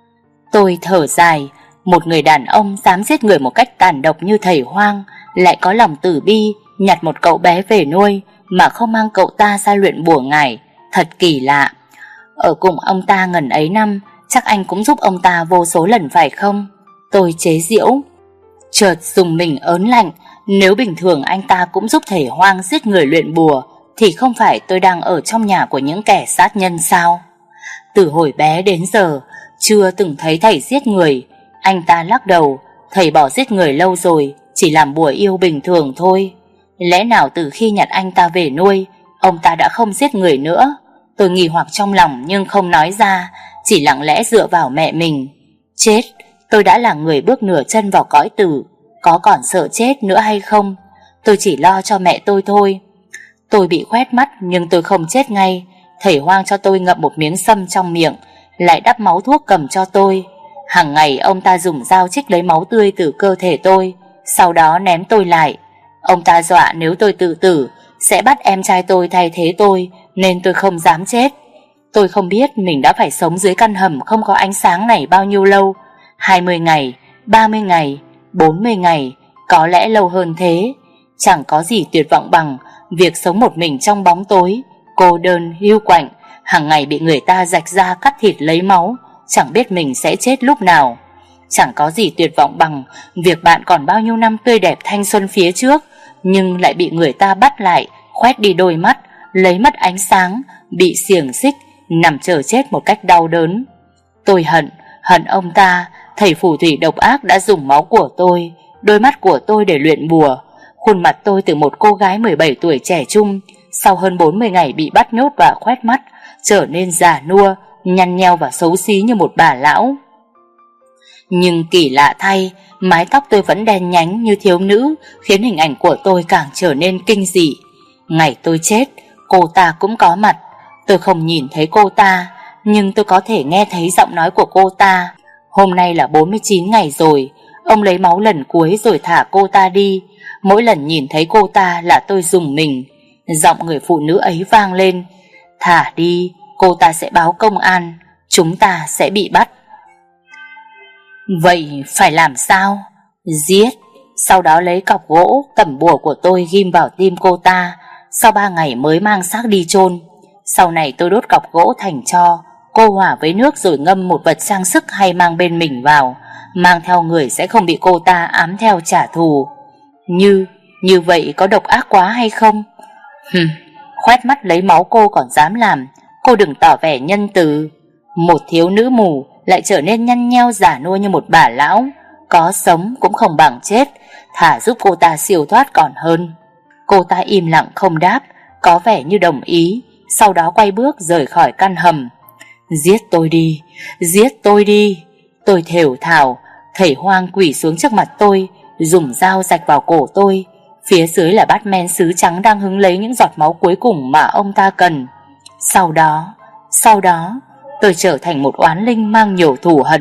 Tôi thở dài. Một người đàn ông dám giết người một cách tàn độc như thầy Hoang lại có lòng từ bi, nhặt một cậu bé về nuôi mà không mang cậu ta ra luyện bùa ngải. Thật kỳ lạ. Ở cùng ông ta ngần ấy năm, chắc anh cũng giúp ông ta vô số lần phải không? Tôi chế giễu. Chợt dùng mình ớn lạnh. Nếu bình thường anh ta cũng giúp thầy Hoang giết người luyện bùa thì không phải tôi đang ở trong nhà của những kẻ sát nhân sao? Từ hồi bé đến giờ chưa từng thấy thầy giết người. Anh ta lắc đầu. Thầy bỏ giết người lâu rồi, chỉ làm bùa yêu bình thường thôi. Lẽ nào từ khi nhặt anh ta về nuôi, ông ta đã không giết người nữa? Tôi nghi hoặc trong lòng nhưng không nói ra, chỉ lặng lẽ dựa vào mẹ mình. Chết, tôi đã là người bước nửa chân vào cõi tử, có còn sợ chết nữa hay không? Tôi chỉ lo cho mẹ tôi thôi. Tôi bị khoét mắt nhưng tôi không chết ngay. Thầy Hoang cho tôi ngậm một miếng sâm trong miệng, lại đắp máu thuốc cầm cho tôi. Hàng ngày ông ta dùng dao chích lấy máu tươi từ cơ thể tôi, sau đó ném tôi lại. Ông ta dọa nếu tôi tự tử sẽ bắt em trai tôi thay thế tôi, nên tôi không dám chết. Tôi không biết mình đã phải sống dưới căn hầm không có ánh sáng này bao nhiêu lâu. 20 ngày, 30 ngày, 40 ngày, có lẽ lâu hơn thế. Chẳng có gì tuyệt vọng bằng việc sống một mình trong bóng tối, cô đơn, hiu quạnh, hàng ngày bị người ta rạch da cắt thịt lấy máu, chẳng biết mình sẽ chết lúc nào. Chẳng có gì tuyệt vọng bằng việc bạn còn bao nhiêu năm tươi đẹp thanh xuân phía trước, nhưng lại bị người ta bắt lại, khoét đi đôi mắt, lấy mất ánh sáng, bị xiềng xích, nằm chờ chết một cách đau đớn. Tôi hận ông ta. Thầy phù thủy độc ác đã dùng máu của tôi, đôi mắt của tôi để luyện bùa. Khuôn mặt tôi từ một cô gái 17 tuổi trẻ trung, sau hơn 40 ngày bị bắt nhốt và khoét mắt, trở nên già nua, nhăn nheo và xấu xí như một bà lão. Nhưng kỳ lạ thay, mái tóc tôi vẫn đen nhánh như thiếu nữ, khiến hình ảnh của tôi càng trở nên kinh dị. Ngày tôi chết, cô ta cũng có mặt. Tôi không nhìn thấy cô ta, nhưng tôi có thể nghe thấy giọng nói của cô ta. Hôm nay là 49 ngày rồi. Ông lấy máu lần cuối rồi thả cô ta đi. Mỗi lần nhìn thấy cô ta là tôi rùng mình. Giọng người phụ nữ ấy vang lên. Thả đi, cô ta sẽ báo công an, chúng ta sẽ bị bắt. Vậy phải làm sao? Giết. Sau đó lấy cọc gỗ tẩm bùa của tôi ghim vào tim cô ta. Sau 3 ngày mới mang xác đi chôn. Sau này tôi đốt cọc gỗ thành tro, cô hỏa với nước rồi ngâm một vật trang sức hay mang bên mình vào, mang theo người sẽ không bị cô ta ám theo trả thù. Như vậy có độc ác quá hay không? Khoét mắt lấy máu cô còn dám làm. Cô đừng tỏ vẻ nhân từ. Một thiếu nữ mù lại trở nên nhăn nheo giả nua như một bà lão. Có sống cũng không bằng chết. Thả giúp cô ta siêu thoát còn hơn. Cô ta im lặng không đáp, có vẻ như đồng ý, sau đó quay bước rời khỏi căn hầm. Giết tôi đi, giết tôi đi. Tôi thều thào. Thầy Hoang quỳ xuống trước mặt tôi, dùng dao rạch vào cổ tôi. Phía dưới là bát men sứ trắng đang hứng lấy những giọt máu cuối cùng mà ông ta cần. Sau đó tôi trở thành một oán linh mang nhiều thù hận.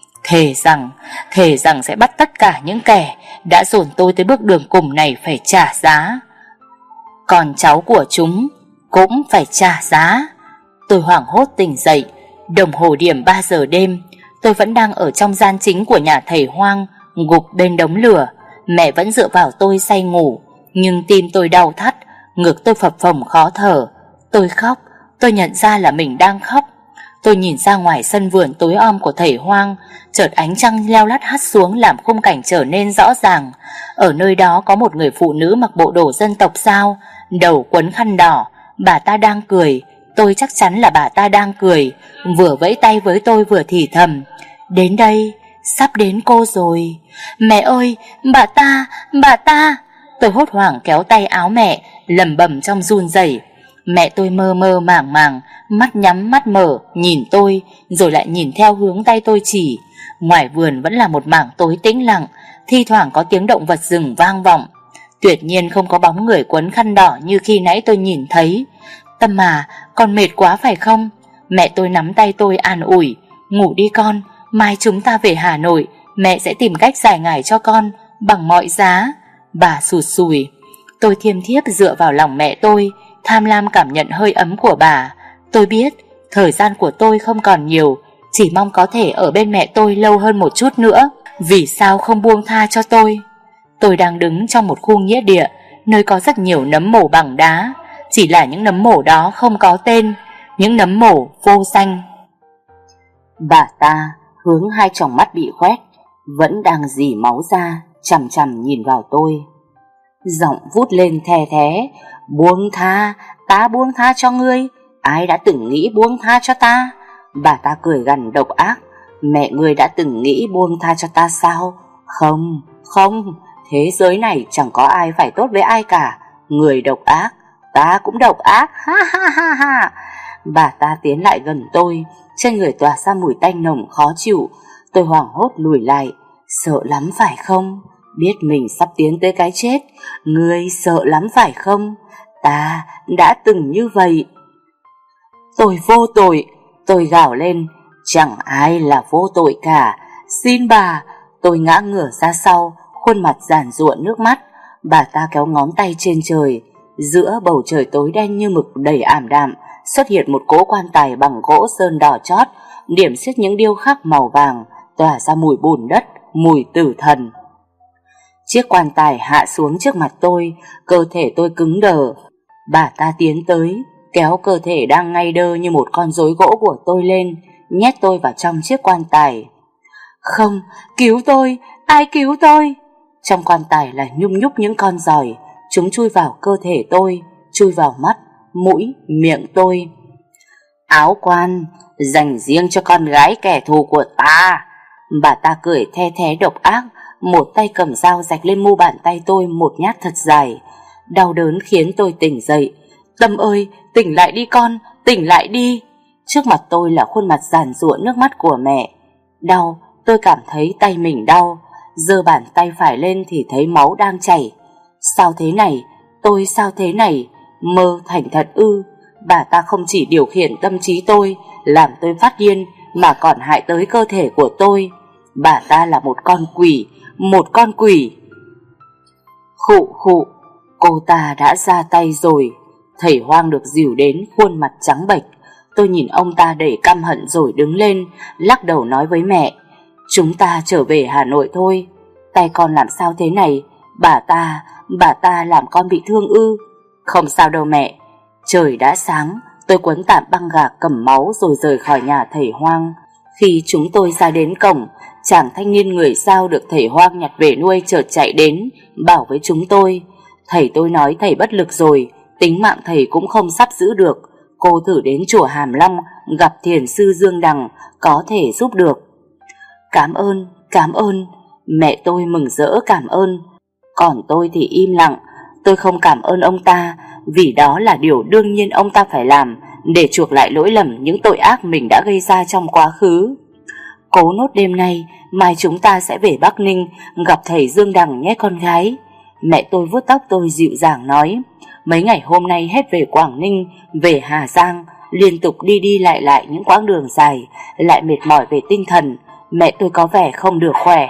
Thề rằng sẽ bắt tất cả những kẻ đã dồn tôi tới bước đường cùng này phải trả giá. Con cháu của chúng cũng phải trả giá. Tôi hoảng hốt tỉnh dậy. Đồng hồ điểm 3 giờ đêm. Tôi vẫn đang ở trong gian chính của nhà thầy Hoang, gục bên đống lửa. Mẹ vẫn dựa vào tôi say ngủ, nhưng tim tôi đau thắt, ngực tôi phập phồng khó thở. Tôi khóc. Tôi nhận ra là mình đang khóc. Tôi nhìn ra ngoài sân vườn tối om của thầy Hoang. Chợt ánh trăng leo lắt hắt xuống làm khung cảnh trở nên rõ ràng. Ở nơi đó có một người phụ nữ mặc bộ đồ dân tộc Dao, đầu quấn khăn đỏ. Bà ta đang cười. Tôi chắc chắn là bà ta đang cười, vừa vẫy tay với tôi vừa thì thầm: "Đến đây, sắp đến cô rồi." "Mẹ ơi, bà ta." Tôi hốt hoảng kéo tay áo mẹ, lẩm bẩm trong run rẩy. Mẹ tôi mơ mơ màng màng, mắt nhắm mắt mở, nhìn tôi, rồi lại nhìn theo hướng tay tôi chỉ. Ngoài vườn vẫn là một mảng tối tĩnh lặng, thi thoảng có tiếng động vật rừng vang vọng. Tuyệt nhiên không có bóng người quấn khăn đỏ như khi nãy tôi nhìn thấy. "Tâm à, con mệt quá phải không?" Mẹ tôi nắm tay tôi an ủi. "Ngủ đi con, mai chúng ta về Hà Nội, mẹ sẽ tìm cách giải ngải cho con bằng mọi giá." Bà sụt sùi. Tôi thiêm thiếp dựa vào lòng mẹ tôi, tham lam cảm nhận hơi ấm của bà. Tôi biết thời gian của tôi không còn nhiều, chỉ mong có thể ở bên mẹ tôi lâu hơn một chút nữa. Vì sao không buông tha cho tôi? Tôi đang đứng trong một khu nghĩa địa, nơi có rất nhiều nấm mồ bằng đá. Chỉ là những nấm mồ đó không có tên, những nấm mồ vô danh. Bà ta hướng hai tròng mắt bị khoét, vẫn đang rỉ máu ra, chằm chằm nhìn vào tôi. Giọng vút lên the thé: "Buông tha, ta buông tha cho ngươi. Ai đã từng nghĩ buông tha cho ta?" Bà ta cười gằn độc ác: "Mẹ ngươi đã từng nghĩ buông tha cho ta sao? Không, thế giới này chẳng có ai phải tốt với ai cả. Người độc ác, ta cũng độc ác, ha ha ha ha." Bà ta tiến lại gần tôi, trên người tỏa ra mùi tanh nồng khó chịu. Tôi hoảng hốt lùi lại. "Sợ lắm phải không? Biết mình sắp tiến tới cái chết, ngươi sợ lắm phải không? Ta đã từng như vậy." "Tôi vô tội." Tôi gào lên. "Chẳng ai là vô tội cả. Xin bà." Tôi ngã ngửa ra sau, khuôn mặt giàn giụa nước mắt. Bà ta kéo ngón tay trên trời. Giữa bầu trời tối đen như mực đầy ảm đạm, xuất hiện một cỗ quan tài bằng gỗ sơn đỏ chót, điểm xuyết những điêu khắc màu vàng, tỏa ra mùi bùn đất, mùi tử thần. Chiếc quan tài hạ xuống trước mặt tôi, cơ thể tôi cứng đờ. Bà ta tiến tới, kéo cơ thể đang ngay đơ như một con rối gỗ của tôi lên, nhét tôi vào trong chiếc quan tài. "Không, cứu tôi, ai cứu tôi?" Trong quan tài là nhung nhúc những con giòi, chúng chui vào cơ thể tôi, chui vào mắt, mũi, miệng tôi. "Áo quan dành riêng cho con gái kẻ thù của ta." Bà ta cười the thé độc ác, một tay cầm dao rạch lên mu bàn tay tôi một nhát thật dài. Đau đớn khiến tôi tỉnh dậy. "Tâm ơi, tỉnh lại đi con, tỉnh lại đi." Trước mặt tôi là khuôn mặt giàn giụa nước mắt của mẹ. Đau, tôi cảm thấy tay mình đau. Giơ bàn tay phải lên thì thấy máu đang chảy. Sao thế này? Sao thế này? Mơ thành thật ư? Bà ta không chỉ điều khiển tâm trí tôi, làm tôi phát điên, mà còn hại tới cơ thể của tôi. Bà ta là một con quỷ. Khụ khụ, cô ta đã ra tay rồi. Thầy Hoang được dìu đến, khuôn mặt trắng bệch. Tôi nhìn ông ta đầy căm hận rồi đứng lên, lắc đầu nói với mẹ: "Chúng ta trở về Hà Nội thôi." "Tay con làm sao thế này? Bà ta làm con bị thương ư?" "Không sao đâu mẹ." Trời đã sáng, tôi quấn tạm băng gạc cầm máu rồi rời khỏi nhà thầy Hoang. Khi chúng tôi ra đến cổng, chàng thanh niên người Dao được thầy Hoang nhặt về nuôi chợt chạy đến, bảo với chúng tôi: "Thầy tôi nói thầy bất lực rồi, tính mạng thầy cũng không sắp giữ được. Cô thử đến chùa Hàm Long gặp thiền sư Dương Đằng, có thể giúp được." Cảm ơn. Mẹ tôi mừng rỡ cảm ơn. Còn tôi thì im lặng. Tôi không cảm ơn ông ta, vì đó là điều đương nhiên ông ta phải làm để chuộc lại lỗi lầm những tội ác mình đã gây ra trong quá khứ. "Cố nốt đêm nay, mai chúng ta sẽ về Bắc Ninh gặp thầy Dương Đằng nhé con gái." Mẹ tôi vuốt tóc tôi dịu dàng nói: "Mấy ngày hôm nay hết về Quảng Ninh, về Hà Giang, liên tục đi đi lại những quãng đường dài, lại mệt mỏi về tinh thần. Mẹ tôi có vẻ không được khỏe.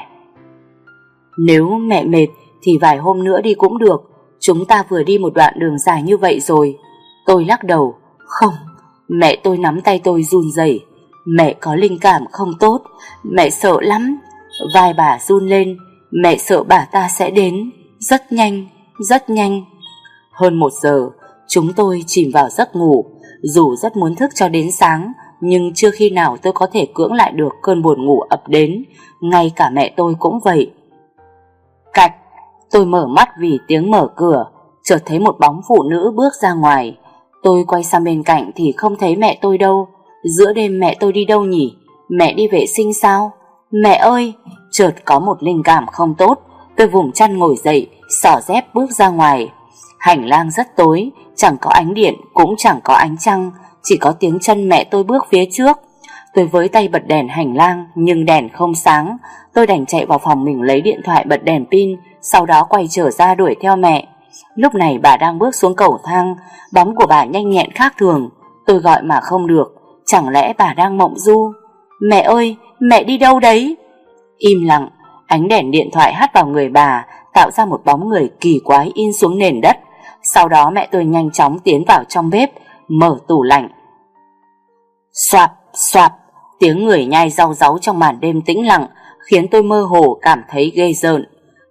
Nếu mẹ mệt thì vài hôm nữa đi cũng được, chúng ta vừa đi một đoạn đường dài như vậy rồi. Tôi lắc đầu. Không. Mẹ tôi nắm tay tôi run rẩy. Mẹ có linh cảm không tốt, mẹ sợ lắm. Vai bà run lên. Mẹ sợ bà ta sẽ đến rất nhanh, rất nhanh. Hơn 1 giờ, chúng tôi chìm vào giấc ngủ. Dù rất muốn thức cho đến sáng, nhưng chưa khi nào tôi có thể cưỡng lại được cơn buồn ngủ ập đến. Ngay cả mẹ tôi cũng vậy. Cạch. Tôi mở mắt vì tiếng mở cửa. Chợt thấy một bóng phụ nữ bước ra ngoài. Tôi quay sang bên cạnh thì không thấy mẹ tôi đâu. Giữa đêm mẹ tôi đi đâu nhỉ? Mẹ đi vệ sinh sao? Mẹ ơi! Chợt có một linh cảm không tốt. Tôi vùng chăn ngồi dậy, xỏ dép bước ra ngoài. Hành lang rất tối, chẳng có ánh điện cũng chẳng có ánh trăng, chỉ có tiếng chân mẹ tôi bước phía trước. Tôi với tay bật đèn hành lang nhưng đèn không sáng. Tôi đành chạy vào phòng mình lấy điện thoại bật đèn pin, sau đó quay trở ra đuổi theo mẹ. Lúc này bà đang bước xuống cầu thang, bóng của bà nhanh nhẹn khác thường. Tôi gọi mà không được, chẳng lẽ bà đang mộng du? Mẹ ơi, mẹ đi đâu đấy? Im lặng, ánh đèn điện thoại hắt vào người bà, tạo ra một bóng người kỳ quái in xuống nền đất. Sau đó mẹ tôi nhanh chóng tiến vào trong bếp, mở tủ lạnh. Xoạp, xoạp, tiếng người nhai rau ráu trong màn đêm tĩnh lặng khiến tôi mơ hồ cảm thấy ghê rợn.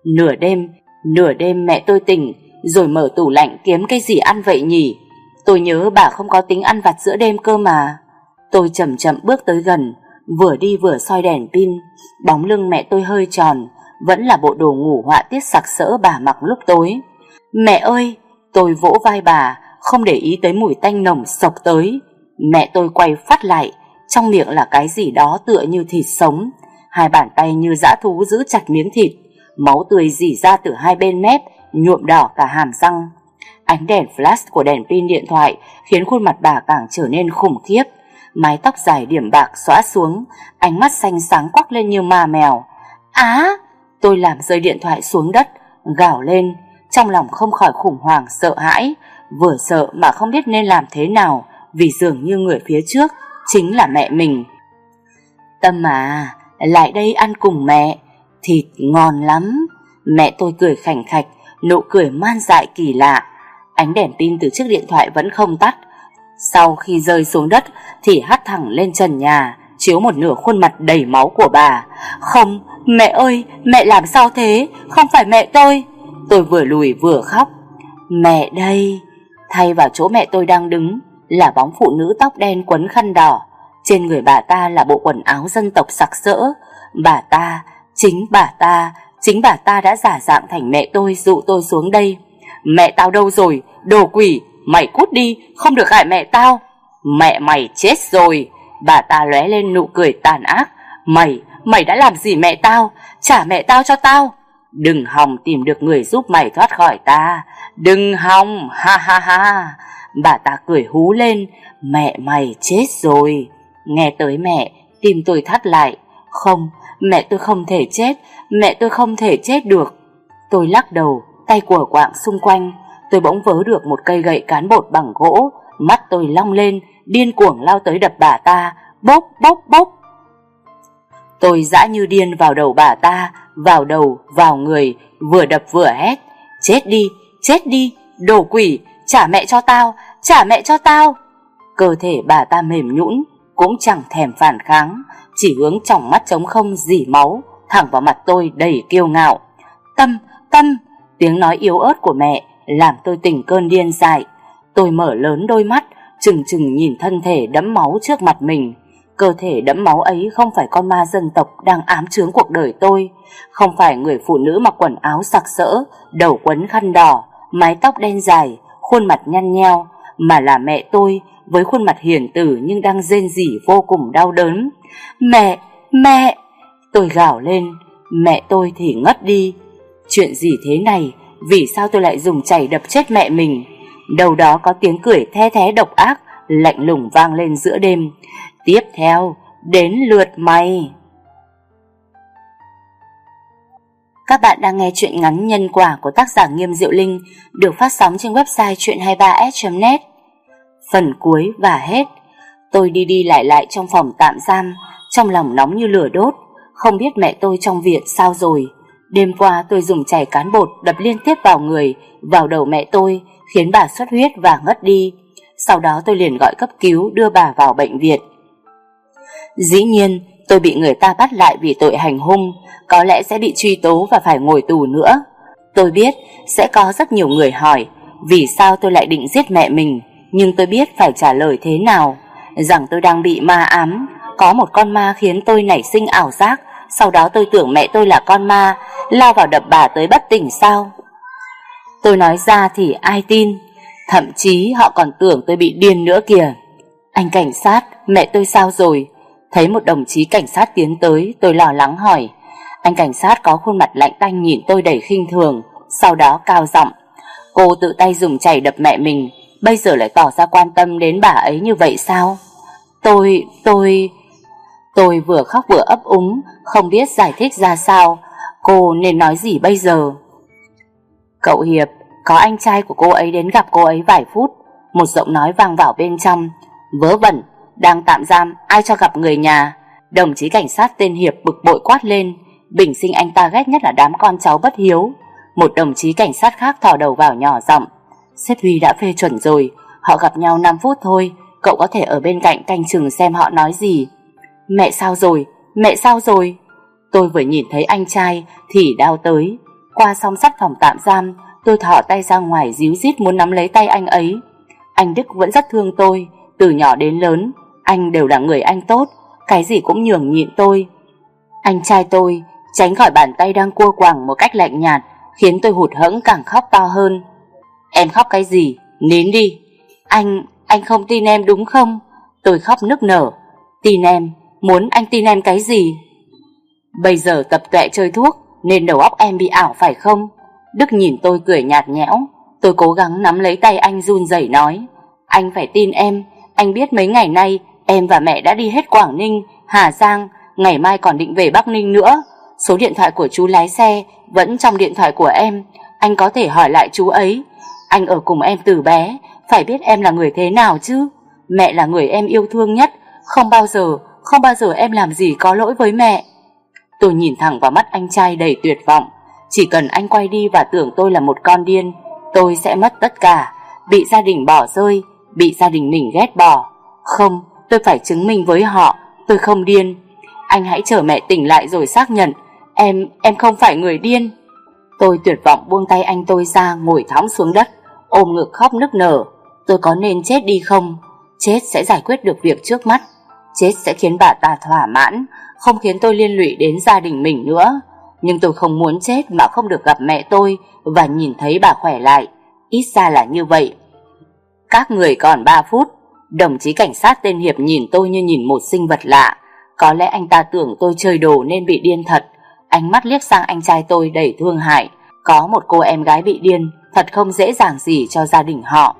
Nửa đêm mẹ tôi tỉnh rồi mở tủ lạnh kiếm cái gì ăn vậy nhỉ? Tôi nhớ bà không có tính ăn vặt giữa đêm cơ mà. Tôi chậm chậm bước tới gần, vừa đi vừa soi đèn pin. Bóng lưng mẹ tôi hơi tròn, vẫn là bộ đồ ngủ họa tiết sặc sỡ bà mặc lúc tối. Mẹ ơi! Tôi vỗ vai bà, không để ý tới mùi tanh nồng xộc tới. Mẹ tôi quay phát lại, trong miệng là cái gì đó tựa như thịt sống. Hai bàn tay như dã thú giữ chặt miếng thịt. Máu tươi rỉ ra từ hai bên mép, nhuộm đỏ cả hàm răng. Ánh đèn flash của đèn pin điện thoại khiến khuôn mặt bà càng trở nên khủng khiếp. Mái tóc dài điểm bạc xõa xuống, ánh mắt xanh sáng quắc lên như ma mèo. Á! Tôi làm rơi điện thoại xuống đất, gào lên, trong lòng không khỏi khủng hoảng sợ hãi. Vừa sợ mà không biết nên làm thế nào, vì dường như người phía trước chính là mẹ mình. Tâm à, lại đây ăn cùng mẹ, thịt ngon lắm. Mẹ tôi cười khành khạch, nụ cười man dại kỳ lạ. Ánh đèn pin từ chiếc điện thoại vẫn không tắt. Sau khi rơi xuống đất thì hắt thẳng lên trần nhà, chiếu một nửa khuôn mặt đầy máu của bà. Không, mẹ ơi, mẹ làm sao thế? Không phải mẹ tôi. Tôi vừa lùi vừa khóc. Mẹ đây. Thay vào chỗ mẹ tôi đang đứng là bóng phụ nữ tóc đen quấn khăn đỏ. Trên người bà ta là bộ quần áo dân tộc sặc sỡ. Chính bà ta đã giả dạng thành mẹ tôi dụ tôi xuống đây. Mẹ tao đâu rồi? Đồ quỷ, mày cút đi, không được hại mẹ tao. Mẹ mày chết rồi. Bà ta lóe lên nụ cười tàn ác. Mày đã làm gì mẹ tao? Trả mẹ tao cho tao. Đừng hòng tìm được người giúp mày thoát khỏi ta. Đừng hòng, ha ha ha. Bà ta cười hú lên. Mẹ mày chết rồi. Nghe tới mẹ, tim tôi thắt lại. Không, mẹ tôi không thể chết. Mẹ tôi không thể chết được. Tôi lắc đầu, tay của quạng xung quanh. Tôi bỗng vớ được một cây gậy cán bột bằng gỗ. Mắt tôi long lên, điên cuồng lao tới đập bà ta. Bốc bốc bốc. Tôi dã như điên vào đầu bà ta, vào đầu, vào người, vừa đập vừa hét. Chết đi, đồ quỷ, trả mẹ cho tao, trả mẹ cho tao. Cơ thể bà ta mềm nhũn, cũng chẳng thèm phản kháng, chỉ hướng tròng mắt trống không rỉ máu thẳng vào mặt tôi đầy kiêu ngạo. Tâm, tiếng nói yếu ớt của mẹ làm tôi tỉnh cơn điên dại. Tôi mở lớn đôi mắt, trừng trừng nhìn thân thể đẫm máu trước mặt mình. Cơ thể đẫm máu ấy không phải con ma dân tộc đang ám chướng cuộc đời tôi, không phải người phụ nữ mặc quần áo sặc sỡ, đầu quấn khăn đỏ, mái tóc đen dài, khuôn mặt nhăn nheo, mà là mẹ tôi với khuôn mặt hiền từ nhưng đang rên rỉ vô cùng đau đớn. Mẹ! Tôi gào lên. Mẹ tôi thì ngất đi. Chuyện gì thế này? Vì sao tôi lại dùng chày đập chết mẹ mình? Đầu đó có tiếng cười the thé độc ác, lạnh lùng vang lên giữa đêm. Tiếp theo, đến lượt mày. Các bạn đang nghe truyện ngắn Nhân Quả của tác giả Nghiêm Diệu Linh, được phát sóng trên website truyện23s.net. Phần cuối và hết. Tôi đi đi lại lại trong phòng tạm giam, trong lòng nóng như lửa đốt. Không biết mẹ tôi trong viện sao rồi. Đêm qua tôi dùng chảy cán bột đập liên tiếp vào người, vào đầu mẹ tôi, khiến bà xuất huyết và ngất đi. Sau đó tôi liền gọi cấp cứu đưa bà vào bệnh viện. Dĩ nhiên tôi bị người ta bắt lại vì tội hành hung, có lẽ sẽ bị truy tố và phải ngồi tù nữa. Tôi biết sẽ có rất nhiều người hỏi vì sao tôi lại định giết mẹ mình, nhưng tôi biết phải trả lời thế nào. Rằng tôi đang bị ma ám, có một con ma khiến tôi nảy sinh ảo giác. Sau đó tôi tưởng mẹ tôi là con ma, lao vào đập bà tới bất tỉnh sao? Tôi nói ra thì ai tin? Thậm chí họ còn tưởng tôi bị điên nữa kìa. Anh cảnh sát, mẹ tôi sao rồi? Thấy một đồng chí cảnh sát tiến tới, tôi lo lắng hỏi. Anh cảnh sát có khuôn mặt lạnh tanh nhìn tôi đầy khinh thường, sau đó cao giọng: cô tự tay dùng chày đập mẹ mình, bây giờ lại tỏ ra quan tâm đến bà ấy như vậy sao? Tôi vừa khóc vừa ấp úng, không biết giải thích ra sao. Cô nên nói gì bây giờ? Cậu Hiệp, có anh trai của cô ấy đến gặp cô ấy vài phút. Một giọng nói vang vào bên trong. Vớ vẩn, đang tạm giam, ai cho gặp người nhà? Đồng chí cảnh sát tên Hiệp bực bội quát lên. Bình sinh anh ta ghét nhất là đám con cháu bất hiếu. Một đồng chí cảnh sát khác thò đầu vào nhỏ giọng: sếp Huy đã phê chuẩn rồi, họ gặp nhau 5 phút thôi, cậu có thể ở bên cạnh canh chừng xem họ nói gì. Mẹ sao rồi? Mẹ sao rồi? Tôi vừa nhìn thấy anh trai thì đau tới. Qua song sắt phòng tạm giam, tôi thò tay ra ngoài díu dít muốn nắm lấy tay anh ấy. Anh Đức vẫn rất thương tôi, từ nhỏ đến lớn anh đều là người anh tốt, cái gì cũng nhường nhịn tôi. Anh trai tôi tránh khỏi bàn tay đang cua quằng một cách lạnh nhạt, khiến tôi hụt hẫng càng khóc to hơn. Em khóc cái gì? Nín đi. Anh không tin em đúng không? Tôi khóc nức nở. Tin em? Muốn anh tin em cái gì? Bây giờ tập tuệ chơi thuốc nên đầu óc em bị ảo phải không? Đức nhìn tôi cười nhạt nhẽo. Tôi cố gắng nắm lấy tay anh run rẩy nói: anh phải tin em. Anh biết mấy ngày nay em và mẹ đã đi hết Quảng Ninh, Hà Giang, ngày mai còn định về Bắc Ninh nữa. Số điện thoại của chú lái xe vẫn trong điện thoại của em, anh có thể hỏi lại chú ấy. Anh ở cùng em từ bé, phải biết em là người thế nào chứ. Mẹ là người em yêu thương nhất, không bao giờ em làm gì có lỗi với mẹ. Tôi nhìn thẳng vào mắt anh trai đầy tuyệt vọng. Chỉ cần anh quay đi và tưởng tôi là một con điên, tôi sẽ mất tất cả, bị gia đình bỏ rơi, bị gia đình mình ghét bỏ. Không, tôi phải chứng minh với họ tôi không điên. Anh hãy chờ mẹ tỉnh lại rồi xác nhận em không phải người điên. Tôi tuyệt vọng buông tay anh tôi ra, ngồi thõng xuống đất, ôm ngực khóc nức nở. Tôi có nên chết đi không? Chết sẽ giải quyết được việc trước mắt, chết sẽ khiến bà ta thỏa mãn, không khiến tôi liên lụy đến gia đình mình nữa. Nhưng tôi không muốn chết mà không được gặp mẹ tôi và nhìn thấy bà khỏe lại. Ít ra là như vậy. Các người còn 3 phút. Đồng chí cảnh sát tên Hiệp nhìn tôi như nhìn một sinh vật lạ. Có lẽ anh ta tưởng tôi chơi đồ nên bị điên thật. Ánh mắt liếc sang anh trai tôi đầy thương hại. Có một cô em gái bị điên thật không dễ dàng gì cho gia đình họ.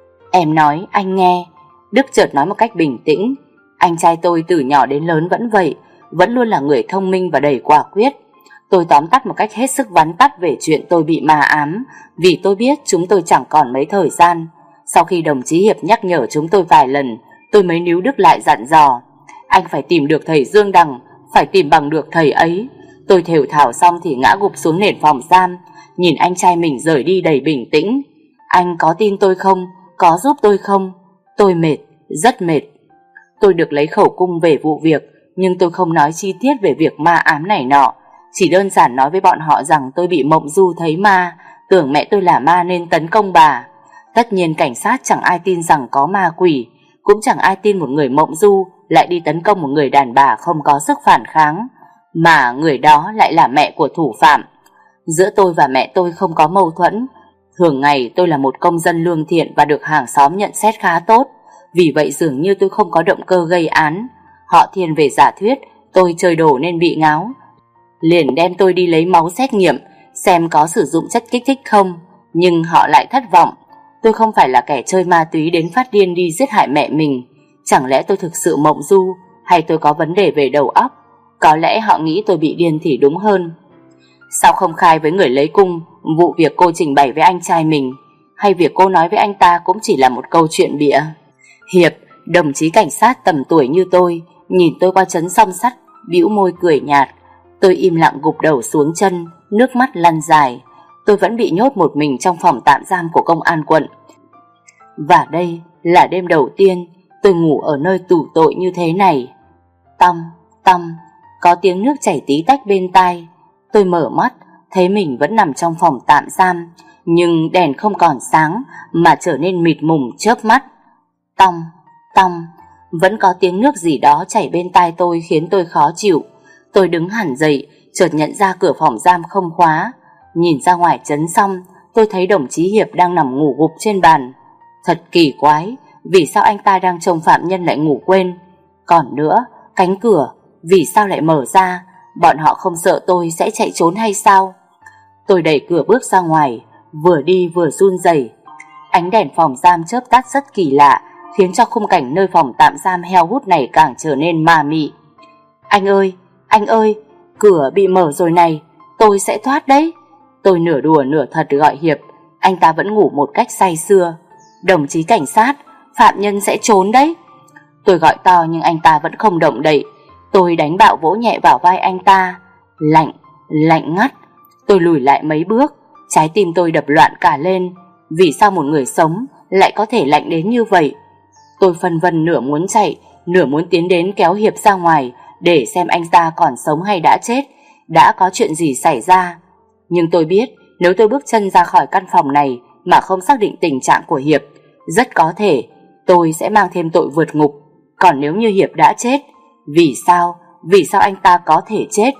Em nói anh nghe. Đức chợt nói một cách bình tĩnh. Anh trai tôi từ nhỏ đến lớn vẫn vậy, vẫn luôn là người thông minh và đầy quả quyết. Tôi tóm tắt một cách hết sức vắn tắt về chuyện tôi bị ma ám, vì tôi biết chúng tôi chẳng còn mấy thời gian. Sau khi đồng chí Hiệp nhắc nhở chúng tôi vài lần, tôi mới níu Đức lại dặn dò: anh phải tìm được thầy Dương Đằng, phải tìm bằng được thầy ấy. Tôi thều thào xong thì ngã gục xuống nền phòng giam, nhìn anh trai mình rời đi đầy bình tĩnh. Anh có tin tôi không? Có giúp tôi không? Tôi mệt, rất mệt. Tôi được lấy khẩu cung về vụ việc, nhưng tôi không nói chi tiết về việc ma ám này nọ. Chỉ đơn giản nói với bọn họ rằng tôi bị mộng du thấy ma, tưởng mẹ tôi là ma nên tấn công bà. Tất nhiên cảnh sát chẳng ai tin rằng có ma quỷ, cũng chẳng ai tin một người mộng du lại đi tấn công một người đàn bà không có sức phản kháng, mà người đó lại là mẹ của thủ phạm. Giữa tôi và mẹ tôi không có mâu thuẫn. Thường ngày tôi là một công dân lương thiện và được hàng xóm nhận xét khá tốt, vì vậy dường như tôi không có động cơ gây án. Họ thiên về giả thuyết tôi chơi đồ nên bị ngáo, liền đem tôi đi lấy máu xét nghiệm xem có sử dụng chất kích thích không. Nhưng họ lại thất vọng. Tôi không phải là kẻ chơi ma túy đến phát điên đi giết hại mẹ mình. Chẳng lẽ tôi thực sự mộng du, hay tôi có vấn đề về đầu óc? Có lẽ họ nghĩ tôi bị điên thì đúng hơn. Sao không khai với người lấy cung vụ việc cô trình bày với anh trai mình? Hay việc cô nói với anh ta cũng chỉ là một câu chuyện bịa? Hiệp, đồng chí cảnh sát tầm tuổi như tôi, nhìn tôi qua trấn song sắt, bĩu môi cười nhạt. Tôi im lặng gục đầu xuống chân, nước mắt lăn dài. Tôi vẫn bị nhốt một mình trong phòng tạm giam của công an quận. Và đây là đêm đầu tiên tôi ngủ ở nơi tù tội như thế này. Tăm, tăm, có tiếng nước chảy tí tách bên tai. Tôi mở mắt, thấy mình vẫn nằm trong phòng tạm giam, nhưng đèn không còn sáng mà trở nên mịt mùng chớp mắt. Tăm, tăm, vẫn có tiếng nước gì đó chảy bên tai tôi khiến tôi khó chịu. Tôi đứng hẳn dậy, chợt nhận ra cửa phòng giam không khóa. Nhìn ra ngoài trấn xong, tôi thấy đồng chí Hiệp đang nằm ngủ gục trên bàn. Thật kỳ quái, vì sao anh ta đang trông phạm nhân lại ngủ quên? Còn nữa, cánh cửa vì sao lại mở ra? Bọn họ không sợ tôi sẽ chạy trốn hay sao? Tôi đẩy cửa bước ra ngoài, vừa đi vừa run rẩy. Ánh đèn phòng giam chớp tắt rất kỳ lạ, khiến cho khung cảnh nơi phòng tạm giam heo hút này càng trở nên ma mị. Anh ơi, cửa bị mở rồi này, tôi sẽ thoát đấy. Tôi nửa đùa nửa thật gọi Hiệp, anh ta vẫn ngủ một cách say sưa. Đồng chí cảnh sát, phạm nhân sẽ trốn đấy. Tôi gọi to nhưng anh ta vẫn không động đậy. Tôi đánh bạo vỗ nhẹ vào vai anh ta. Lạnh, lạnh ngắt. Tôi lùi lại mấy bước, trái tim tôi đập loạn cả lên. Vì sao một người sống lại có thể lạnh đến như vậy? Tôi phân vân nửa muốn chạy, nửa muốn tiến đến kéo Hiệp ra ngoài để xem anh ta còn sống hay đã chết, đã có chuyện gì xảy ra. Nhưng tôi biết nếu tôi bước chân ra khỏi căn phòng này mà không xác định tình trạng của Hiệp, rất có thể tôi sẽ mang thêm tội vượt ngục. Còn nếu như Hiệp đã chết, vì sao anh ta có thể chết?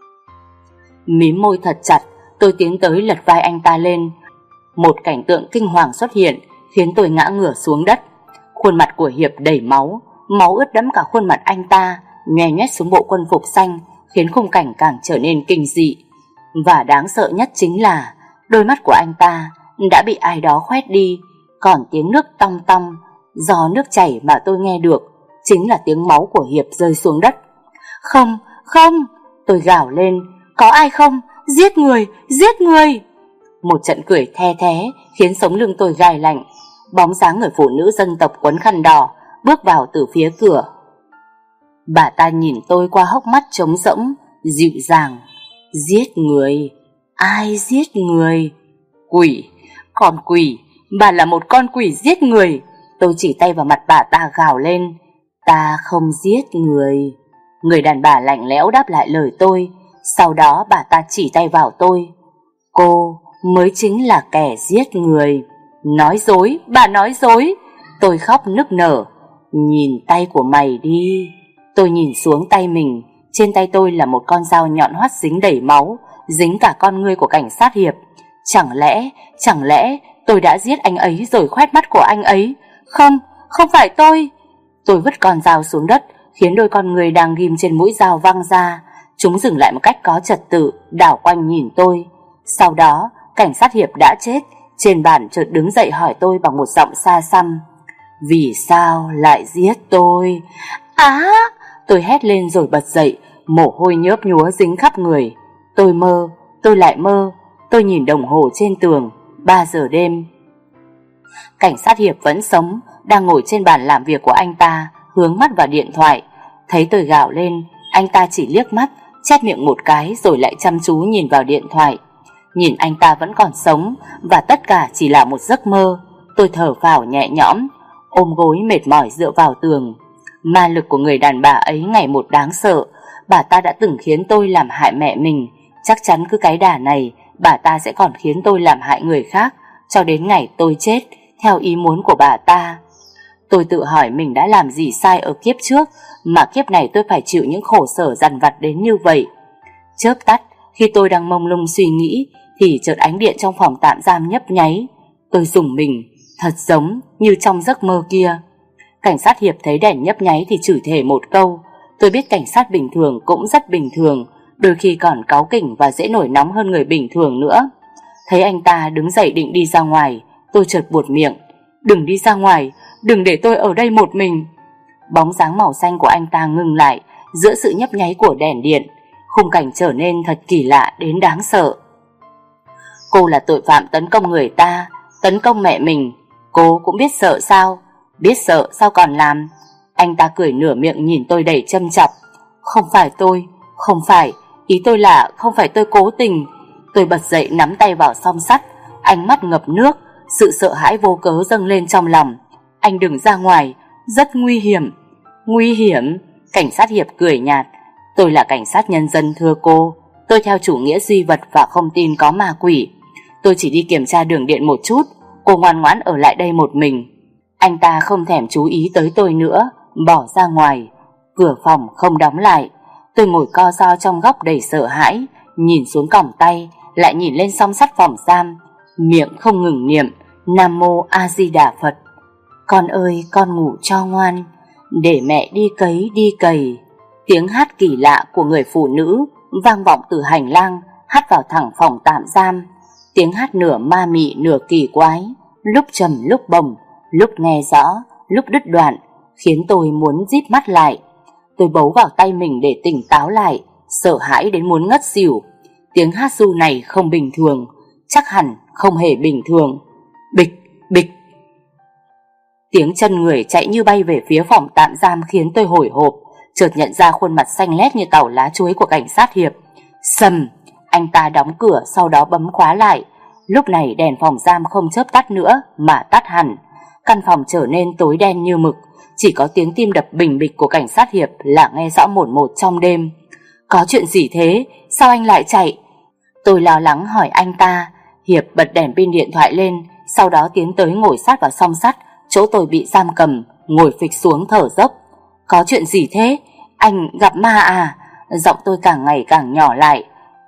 Mím môi thật chặt, tôi tiến tới lật vai anh ta lên. Một cảnh tượng kinh hoàng xuất hiện khiến tôi ngã ngửa xuống đất. Khuôn mặt của Hiệp đầy máu, máu ướt đẫm cả khuôn mặt anh ta, nhòe nhét xuống bộ quân phục xanh, khiến khung cảnh càng trở nên kinh dị. Và đáng sợ nhất chính là đôi mắt của anh ta đã bị ai đó khoét đi, còn tiếng nước tong tong, gió nước chảy mà tôi nghe được chính là tiếng máu của Hiệp rơi xuống đất. Không, không, tôi gào lên, có ai không? Giết người, giết người! Một trận cười the thé khiến sống lưng tôi gai lạnh. Bóng dáng người phụ nữ dân tộc quấn khăn đỏ bước vào từ phía cửa. Bà ta nhìn tôi qua hốc mắt trống rỗng, dịu dàng. Giết người? Ai giết người? Quỷ, con quỷ, bà là một con quỷ giết người. Tôi chỉ tay vào mặt bà ta gào lên, ta không giết người. Người đàn bà lạnh lẽo đáp lại lời tôi. Sau đó bà ta chỉ tay vào tôi. Cô mới chính là kẻ giết người. Nói dối, bà nói dối. Tôi khóc nức nở. Nhìn tay của mày đi. Tôi nhìn xuống tay mình. Trên tay tôi là một con dao nhọn hoắt dính đầy máu, dính cả con ngươi của cảnh sát Hiệp. Chẳng lẽ tôi đã giết anh ấy rồi khoét mắt của anh ấy? Không, không phải tôi. Tôi vứt con dao xuống đất, khiến đôi con người đang ghim trên mũi dao văng ra. Chúng dừng lại một cách có trật tự, đảo quanh nhìn tôi. Sau đó, cảnh sát Hiệp đã chết. Trên bàn chợt đứng dậy hỏi tôi bằng một giọng xa xăm, vì sao lại giết tôi? Tôi hét lên rồi bật dậy, mồ hôi nhớp nhúa dính khắp người. Tôi lại mơ. Tôi nhìn đồng hồ trên tường, 3 giờ đêm. Cảnh sát Hiệp vẫn sống, đang ngồi trên bàn làm việc của anh ta, hướng mắt vào điện thoại. Thấy tôi gào lên, anh ta chỉ liếc mắt, chép miệng một cái rồi lại chăm chú nhìn vào điện thoại. Nhìn anh ta vẫn còn sống và tất cả chỉ là một giấc mơ. Tôi thở phào nhẹ nhõm, ôm gối mệt mỏi dựa vào tường. Ma lực của người đàn bà ấy ngày một đáng sợ. Bà ta đã từng khiến tôi làm hại mẹ mình. Chắc chắn cứ cái đà này, bà ta sẽ còn khiến tôi làm hại người khác cho đến ngày tôi chết theo ý muốn của bà ta. Tôi tự hỏi mình đã làm gì sai ở kiếp trước mà kiếp này tôi phải chịu những khổ sở dằn vặt đến như vậy. Chớp tắt, khi tôi đang mông lung suy nghĩ thì chợt ánh điện trong phòng tạm giam nhấp nháy. Tôi rùng mình, thật giống như trong giấc mơ kia. Cảnh sát Hiệp thấy đèn nhấp nháy thì chửi thề một câu. Tôi biết cảnh sát bình thường cũng rất bình thường, đôi khi còn cáu kỉnh và dễ nổi nóng hơn người bình thường nữa. Thấy anh ta đứng dậy định đi ra ngoài, tôi chợt buột miệng, đừng đi ra ngoài, đừng để tôi ở đây một mình. Bóng dáng màu xanh của anh ta ngừng lại giữa sự nhấp nháy của đèn điện. Khung cảnh trở nên thật kỳ lạ đến đáng sợ. Cô là tội phạm tấn công người ta, tấn công mẹ mình, cô cũng biết sợ sao? Biết sợ sao còn làm? Anh ta cười nửa miệng nhìn tôi đầy châm chọc. Không phải tôi, không phải, ý tôi là không phải tôi cố tình. Tôi bật dậy nắm tay vào song sắt, ánh mắt ngập nước, sự sợ hãi vô cớ dâng lên trong lòng. Anh đừng ra ngoài, rất nguy hiểm. Nguy hiểm? Cảnh sát Hiệp cười nhạt. Tôi là cảnh sát nhân dân thưa cô. Tôi theo chủ nghĩa duy vật và không tin có ma quỷ. Tôi chỉ đi kiểm tra đường điện một chút. Cô ngoan ngoãn ở lại đây một mình. Anh ta không thèm chú ý tới tôi nữa, bỏ ra ngoài. Cửa phòng không đóng lại. Tôi ngồi co ro trong góc đầy sợ hãi, nhìn xuống còng tay, lại nhìn lên song sắt phòng giam, miệng không ngừng niệm Nam Mô A Di Đà Phật. Con ơi, con ngủ cho ngoan, để mẹ đi cấy đi cày. Tiếng hát kỳ lạ của người phụ nữ vang vọng từ hành lang, hát vào thẳng phòng tạm giam. Tiếng hát nửa ma mị nửa kỳ quái, lúc trầm lúc bồng, lúc nghe rõ, lúc đứt đoạn, khiến tôi muốn rít mắt lại. Tôi bấu vào tay mình để tỉnh táo lại, sợ hãi đến muốn ngất xỉu. Tiếng hát ru này không bình thường, chắc hẳn không hề bình thường. Bịch, bịch. Tiếng chân người chạy như bay về phía phòng tạm giam khiến tôi hồi hộp, chợt nhận ra khuôn mặt xanh lét như tàu lá chuối của cảnh sát Hiệp. Sầm, anh ta đóng cửa sau đó bấm khóa lại. Lúc này đèn phòng giam không chớp tắt nữa mà tắt hẳn. Căn phòng trở nên tối đen như mực, chỉ có tiếng tim đập bình bịch của cảnh sát Hiệp là nghe rõ mồn một trong đêm. Có chuyện gì thế? Sao anh lại chạy? Tôi lo lắng hỏi anh ta. Hiệp bật đèn pin điện thoại lên, sau đó tiến tới ngồi sát vào song sắt chỗ tôi bị giam cầm, ngồi phịch xuống thở dốc. Có chuyện gì thế? Anh gặp ma à? Giọng tôi càng ngày càng nhỏ lại.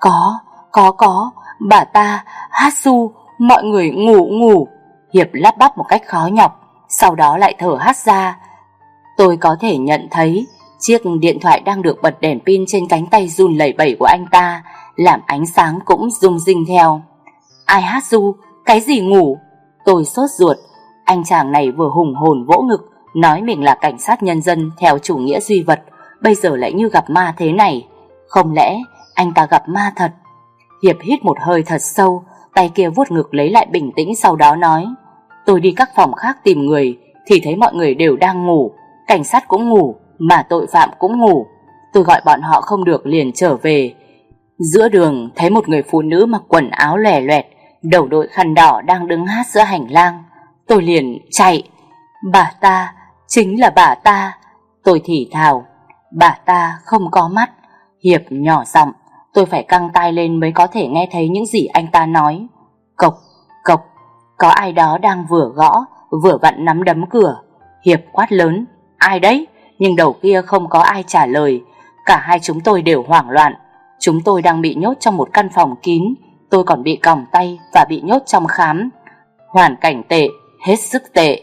Có, bà ta, hát su, mọi người ngủ. Hiệp lắp bắp một cách khó nhọc, sau đó lại thở hắt ra. Tôi có thể nhận thấy chiếc điện thoại đang được bật đèn pin trên cánh tay run lẩy bẩy của anh ta, làm ánh sáng cũng rung rinh theo. Ai hát ru? Cái gì ngủ? Tôi sốt ruột. Anh chàng này vừa hùng hồn vỗ ngực, nói mình là cảnh sát nhân dân theo chủ nghĩa duy vật, bây giờ lại như gặp ma thế này. Không lẽ anh ta gặp ma thật? Hiệp hít một hơi thật sâu, tay kia vuốt ngực lấy lại bình tĩnh, sau đó nói. Tôi đi các phòng khác tìm người thì thấy mọi người đều đang ngủ. Cảnh sát cũng ngủ, mà tội phạm cũng ngủ. Tôi gọi bọn họ không được liền trở về. Giữa đường thấy một người phụ nữ mặc quần áo lòe loẹt, đầu đội khăn đỏ đang đứng hát giữa hành lang. Tôi liền chạy. Bà ta, chính là bà ta. Tôi thì thào. Bà ta không có mắt. Hiệp nhỏ giọng. Tôi phải căng tai lên mới có thể nghe thấy những gì anh ta nói. Cộc, cộc. Có ai đó đang vừa gõ vừa vặn nắm đấm cửa. Hiệp quát lớn. Ai đấy? Nhưng đầu kia không có ai trả lời. Cả hai chúng tôi đều hoảng loạn. Chúng tôi đang bị nhốt trong một căn phòng kín. Tôi còn bị còng tay và bị nhốt trong khám. Hoàn cảnh tệ, hết sức tệ.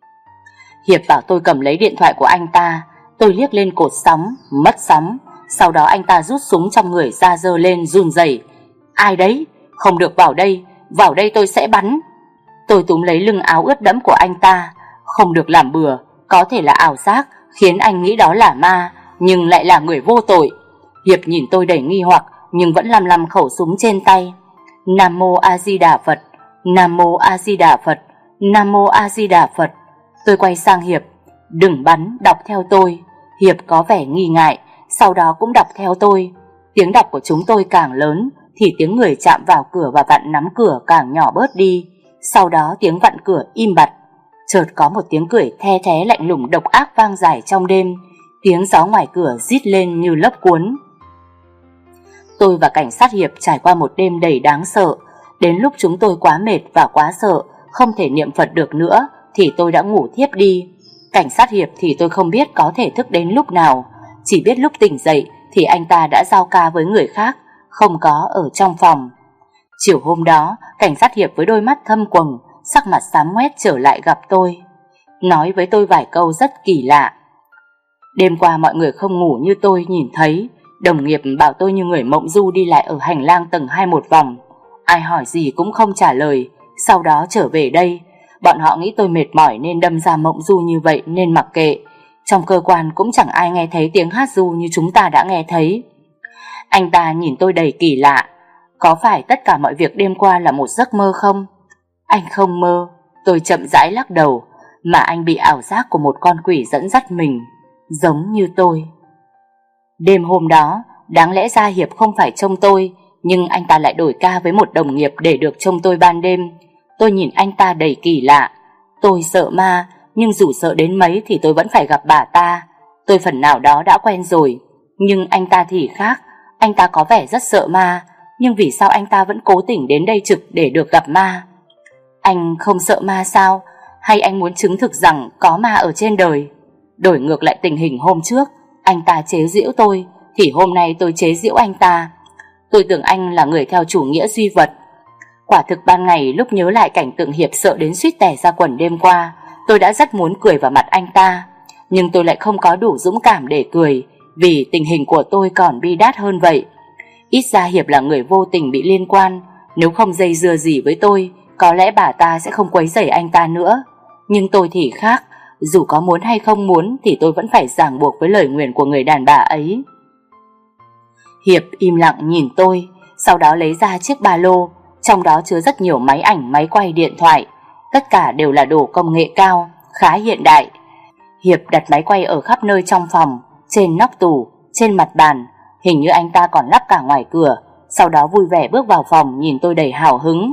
Hiệp bảo tôi cầm lấy điện thoại của anh ta. Tôi liếc lên cột sóng, mất sóng. Sau đó anh ta rút súng trong người ra giơ lên run rẩy. Ai đấy? Không được vào đây tôi sẽ bắn. Tôi túm lấy lưng áo ướt đẫm của anh ta. Không được làm bừa, có thể là ảo giác khiến anh nghĩ đó là ma, nhưng lại là người vô tội. Hiệp nhìn tôi đầy nghi hoặc nhưng vẫn lăm khẩu súng trên tay. Nam Mô A Di Đà Phật, Nam Mô A Di Đà Phật, Nam Mô A Di Đà Phật. Tôi quay sang Hiệp. Đừng bắn, đọc theo tôi. Hiệp có vẻ nghi ngại, sau đó cũng đọc theo tôi. Tiếng đọc của chúng tôi càng lớn thì tiếng người chạm vào cửa và vặn nắm cửa càng nhỏ bớt đi. Sau đó tiếng vặn cửa im bặt. Chợt có một tiếng cười the thé lạnh lùng độc ác vang dài trong đêm. Tiếng gió ngoài cửa rít lên như lốc cuốn. Tôi và cảnh sát Hiệp trải qua một đêm đầy đáng sợ. Đến lúc chúng tôi quá mệt và quá sợ, không thể niệm Phật được nữa, thì tôi đã ngủ thiếp đi. Cảnh sát Hiệp thì tôi không biết có thể thức đến lúc nào. Chỉ biết lúc tỉnh dậy thì anh ta đã giao ca với người khác, không có ở trong phòng. Chiều hôm đó, cảnh sát Hiệp với đôi mắt thâm quầng, sắc mặt xám ngoét trở lại gặp tôi. Nói với tôi vài câu rất kỳ lạ. Đêm qua mọi người không ngủ như tôi nhìn thấy. Đồng nghiệp bảo tôi như người mộng du đi lại ở hành lang tầng 2 một vòng. Ai hỏi gì cũng không trả lời. Sau đó trở về đây. Bọn họ nghĩ tôi mệt mỏi nên đâm ra mộng du như vậy nên mặc kệ. Trong cơ quan cũng chẳng ai nghe thấy tiếng hát ru như chúng ta đã nghe thấy. Anh ta nhìn tôi đầy kỳ lạ. Có phải tất cả mọi việc đêm qua là một giấc mơ không? Anh không mơ. Tôi chậm rãi lắc đầu. mà anh bị ảo giác của một con quỷ dẫn dắt mình, giống như tôi. Đêm hôm đó, đáng lẽ ra Hiệp không phải trông tôi, nhưng anh ta lại đổi ca với một đồng nghiệp để được trông tôi ban đêm. Tôi nhìn anh ta đầy kỳ lạ. Tôi sợ ma, nhưng dù sợ đến mấy thì tôi vẫn phải gặp bà ta. Tôi phần nào đó đã quen rồi, nhưng anh ta thì khác. Anh ta có vẻ rất sợ ma, nhưng vì sao anh ta vẫn cố tình đến đây trực để được gặp ma? Anh không sợ ma sao? Hay anh muốn chứng thực rằng có ma ở trên đời? Đổi ngược lại tình hình hôm trước, anh ta chế giễu tôi, thì hôm nay tôi chế giễu anh ta. Tôi tưởng anh là người theo chủ nghĩa duy vật. Quả thực ban ngày lúc nhớ lại cảnh tượng Hiệp sợ đến suýt tè ra quần đêm qua, tôi đã rất muốn cười vào mặt anh ta. Nhưng tôi lại không có đủ dũng cảm để cười, vì tình hình của tôi còn bi đát hơn vậy. Ít ra Hiệp là người vô tình bị liên quan. Nếu không dây dưa gì với tôi, có lẽ bà ta sẽ không quấy rầy anh ta nữa. Nhưng tôi thì khác. Dù có muốn hay không muốn thì tôi vẫn phải ràng buộc với lời nguyền của người đàn bà ấy. Hiệp im lặng nhìn tôi, sau đó lấy ra chiếc ba lô, trong đó chứa rất nhiều máy ảnh, máy quay, điện thoại. Tất cả đều là đồ công nghệ cao, khá hiện đại. Hiệp đặt máy quay ở khắp nơi trong phòng, trên nóc tủ, trên mặt bàn. Hình như anh ta còn lắp cả ngoài cửa. Sau đó vui vẻ bước vào phòng, nhìn tôi đầy hào hứng.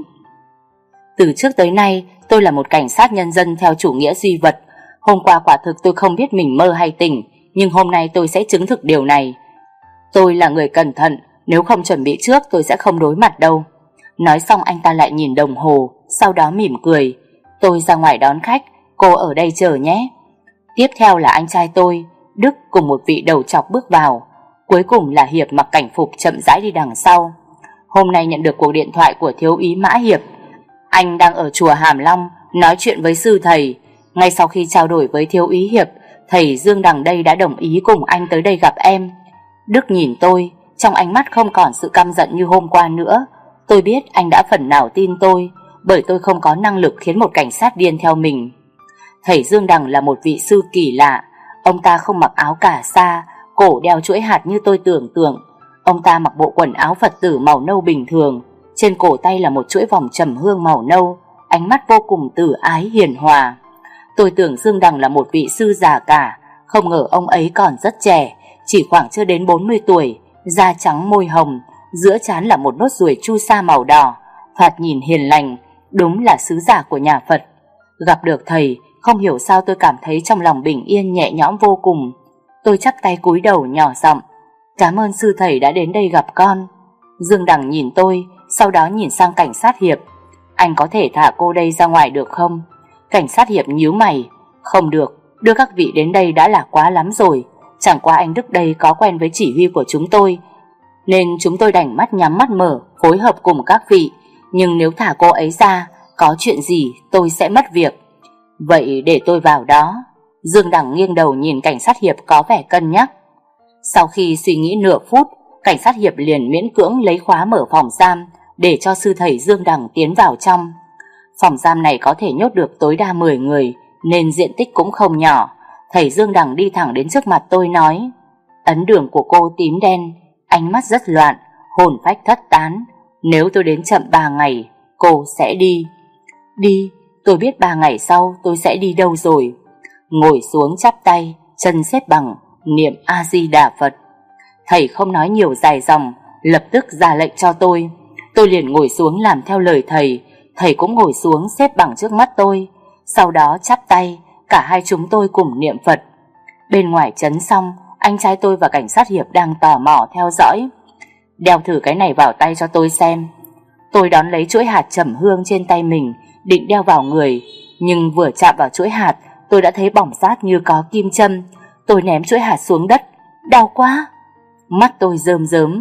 Từ trước tới nay, tôi là một cảnh sát nhân dân theo chủ nghĩa duy vật. Hôm qua quả thực tôi không biết mình mơ hay tỉnh, nhưng hôm nay tôi sẽ chứng thực điều này. Tôi là người cẩn thận, nếu không chuẩn bị trước tôi sẽ không đối mặt đâu. Nói xong anh ta lại nhìn đồng hồ, sau đó mỉm cười. Tôi ra ngoài đón khách, cô ở đây chờ nhé. Tiếp theo là anh trai tôi, Đức, cùng một vị đầu trọc bước vào. Cuối cùng là Hiệp mặc cảnh phục chậm rãi đi đằng sau. Hôm nay nhận được cuộc điện thoại của thiếu úy Mã Hiệp. Anh đang ở chùa Hàm Long nói chuyện với sư thầy. Ngay sau khi trao đổi với thiếu úy Hiệp, thầy Dương Đằng đây đã đồng ý cùng anh tới đây gặp em. Đức nhìn tôi, trong ánh mắt không còn sự căm giận như hôm qua nữa. Tôi biết anh đã phần nào tin tôi, bởi tôi không có năng lực khiến một cảnh sát điên theo mình. Thầy Dương Đằng là một vị sư kỳ lạ. Ông ta không mặc áo cà sa, cổ đeo chuỗi hạt như tôi tưởng tượng. Ông ta mặc bộ quần áo Phật tử màu nâu bình thường, trên cổ tay là một chuỗi vòng trầm hương màu nâu, ánh mắt vô cùng từ ái hiền hòa. Tôi tưởng Dương Đằng là một vị sư già cả, không ngờ ông ấy còn rất trẻ, chỉ khoảng chưa đến 40 tuổi, da trắng môi hồng, giữa trán là một nốt ruồi chu sa màu đỏ, thoạt nhìn hiền lành, đúng là sứ giả của nhà Phật. Gặp được thầy, không hiểu sao tôi cảm thấy trong lòng bình yên nhẹ nhõm vô cùng. Tôi chắp tay cúi đầu nhỏ giọng: "Cảm ơn sư thầy đã đến đây gặp con." Dương Đằng nhìn tôi, sau đó nhìn sang cảnh sát Hiệp. "Anh có thể thả cô đây ra ngoài được không?" Cảnh sát Hiệp nhíu mày: "Không được, đưa các vị đến đây đã là quá lắm rồi. Chẳng qua anh Đức đây có quen với chỉ huy của chúng tôi, nên chúng tôi đành mắt nhắm mắt mở phối hợp cùng các vị. Nhưng nếu thả cô ấy ra, có chuyện gì tôi sẽ mất việc. Vậy để tôi vào đó." Dương Đằng nghiêng đầu nhìn cảnh sát Hiệp có vẻ cân nhắc. Sau khi suy nghĩ nửa phút, cảnh sát Hiệp liền miễn cưỡng lấy khóa mở phòng giam để cho sư thầy Dương Đằng tiến vào trong. Phòng giam này có thể nhốt được tối đa 10 người, nên diện tích cũng không nhỏ. Thầy Dương Đằng đi thẳng đến trước mặt tôi nói: "Ấn đường của cô tím đen, ánh mắt rất loạn, hồn phách thất tán. Nếu tôi đến chậm 3 ngày, cô sẽ đi." "Đi? Tôi biết 3 ngày sau tôi sẽ đi đâu rồi." Ngồi xuống chắp tay, chân xếp bằng, niệm A-di-đà Phật. Thầy không nói nhiều dài dòng, lập tức ra lệnh cho tôi. Tôi liền ngồi xuống làm theo lời thầy. Thầy cũng ngồi xuống xếp bằng trước mắt tôi. Sau đó chắp tay, cả hai chúng tôi cùng niệm Phật. Bên ngoài trấn xong, anh trai tôi và cảnh sát Hiệp đang tò mò theo dõi. "Đeo thử cái này vào tay cho tôi xem." Tôi đón lấy chuỗi hạt trầm hương trên tay mình, định đeo vào người. Nhưng vừa chạm vào chuỗi hạt, tôi đã thấy bỏng rát như có kim châm. Tôi ném chuỗi hạt xuống đất. Đau quá! Mắt tôi rơm rớm.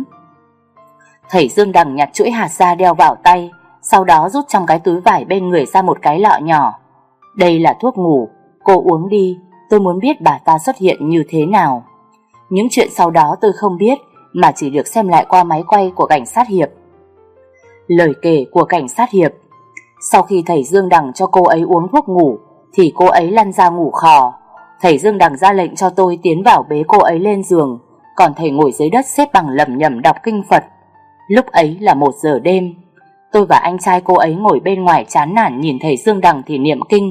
Thầy Dương Đằng nhặt chuỗi hạt ra đeo vào tay, sau đó rút trong cái túi vải bên người ra một cái lọ nhỏ. "Đây là thuốc ngủ, cô uống đi, tôi muốn biết bà ta xuất hiện như thế nào." Những chuyện sau đó tôi không biết, mà chỉ được xem lại qua máy quay của cảnh sát Hiệp. Lời kể của cảnh sát Hiệp: sau khi thầy Dương Đằng cho cô ấy uống thuốc ngủ, thì cô ấy lăn ra ngủ khò. Thầy Dương Đằng ra lệnh cho tôi tiến vào bế cô ấy lên giường, còn thầy ngồi dưới đất xếp bằng lẩm nhẩm đọc kinh Phật. Lúc ấy là 1 giờ đêm. Tôi và anh trai cô ấy ngồi bên ngoài chán nản nhìn thầy Dương Đằng thì niệm kinh,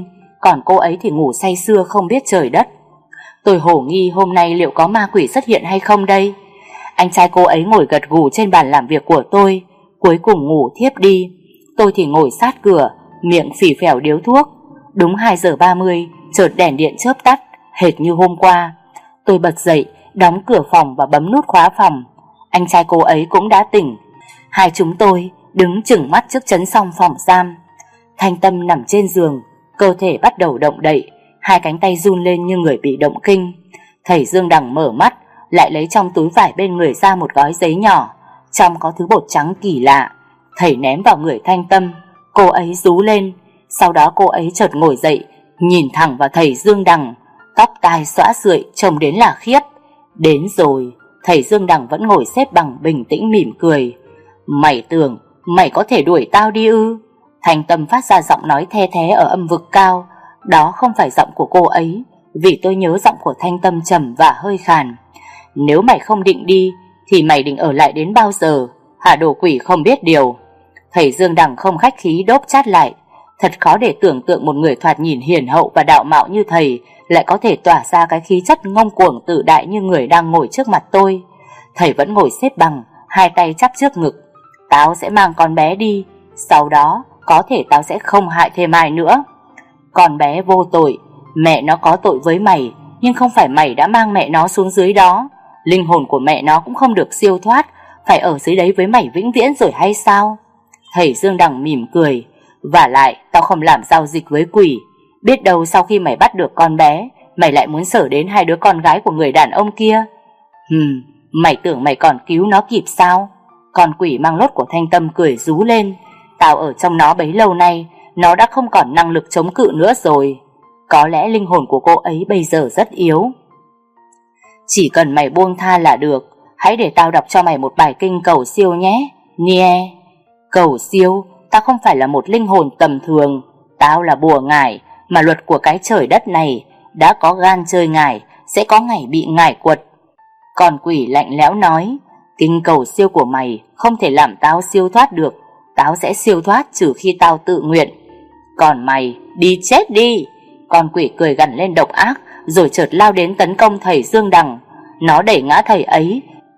còn cô ấy thì ngủ say sưa không biết trời đất. Tôi hồ nghi hôm nay liệu có ma quỷ xuất hiện hay không đây. Anh trai cô ấy ngồi gật gù trên bàn làm việc của tôi, cuối cùng ngủ thiếp đi. Tôi thì ngồi sát cửa, miệng phì phèo điếu thuốc. Đúng 2 giờ 30, chợt đèn điện chớp tắt, hệt như hôm qua. Tôi bật dậy, đóng cửa phòng và bấm nút khóa phòng. Anh trai cô ấy cũng đã tỉnh. Hai chúng tôi đứng chừng mắt trước chấn song phòng giam. Thanh Tâm nằm trên giường, cơ thể bắt đầu động đậy, hai cánh tay run lên như người bị động kinh. Thầy Dương Đằng mở mắt, lại lấy trong túi vải bên người ra một gói giấy nhỏ, trong có thứ bột trắng kỳ lạ. Thầy ném vào người Thanh Tâm, cô ấy rú lên. Sau đó cô ấy chợt ngồi dậy, nhìn thẳng vào thầy Dương Đằng, tóc tai xõa xượi trông đến là khiếp. Đến rồi. Thầy Dương Đằng vẫn ngồi xếp bằng bình tĩnh mỉm cười. Mày tưởng mày có thể đuổi tao đi ư? Thanh Tâm phát ra giọng nói the thé ở âm vực cao. Đó không phải giọng của cô ấy, vì tôi nhớ giọng của Thanh Tâm trầm và hơi khàn. Nếu mày không định đi thì mày định ở lại đến bao giờ hả đồ quỷ không biết điều? Thầy Dương Đằng không khách khí đốp chát lại. Thật khó để tưởng tượng một người thoạt nhìn hiền hậu và đạo mạo như thầy lại có thể tỏa ra cái khí chất ngông cuồng tự đại như người đang ngồi trước mặt tôi. Thầy vẫn ngồi xếp bằng, hai tay chắp trước ngực. Tao sẽ mang con bé đi, sau đó có thể tao sẽ không hại thêm ai nữa. Con bé vô tội, mẹ nó có tội với mày, nhưng không phải mày đã mang mẹ nó xuống dưới đó. Linh hồn của mẹ nó cũng không được siêu thoát, phải ở dưới đấy với mày vĩnh viễn rồi hay sao? Thầy Dương Đằng mỉm cười. Vả lại tao không làm giao dịch với quỷ. Biết đâu sau khi mày bắt được con bé, mày lại muốn xở đến hai đứa con gái của người đàn ông kia. Mày tưởng mày còn cứu nó kịp sao? Con quỷ mang lốt của Thanh Tâm cười rú lên. Tao ở trong nó bấy lâu nay, nó đã không còn năng lực chống cự nữa rồi. Có lẽ linh hồn của cô ấy bây giờ rất yếu. Chỉ cần mày buông tha là được. Hãy để tao đọc cho mày một bài kinh cầu siêu nhé, Nie. Cầu siêu, tao không phải là một linh hồn tầm thường. Tao là bùa ngải, mà luật của cái trời đất này, đã có gan chơi ngải sẽ có ngày bị ngải quật. Con quỷ lạnh lẽo nói, kinh cầu siêu của mày không thể làm tao siêu thoát được. Tao sẽ siêu thoát trừ khi tao tự nguyện. Còn mày đi chết đi. Con quỷ cười gằn lên độc ác, rồi chợt lao đến tấn công thầy Dương Đằng. Nó đẩy ngã thầy ấy,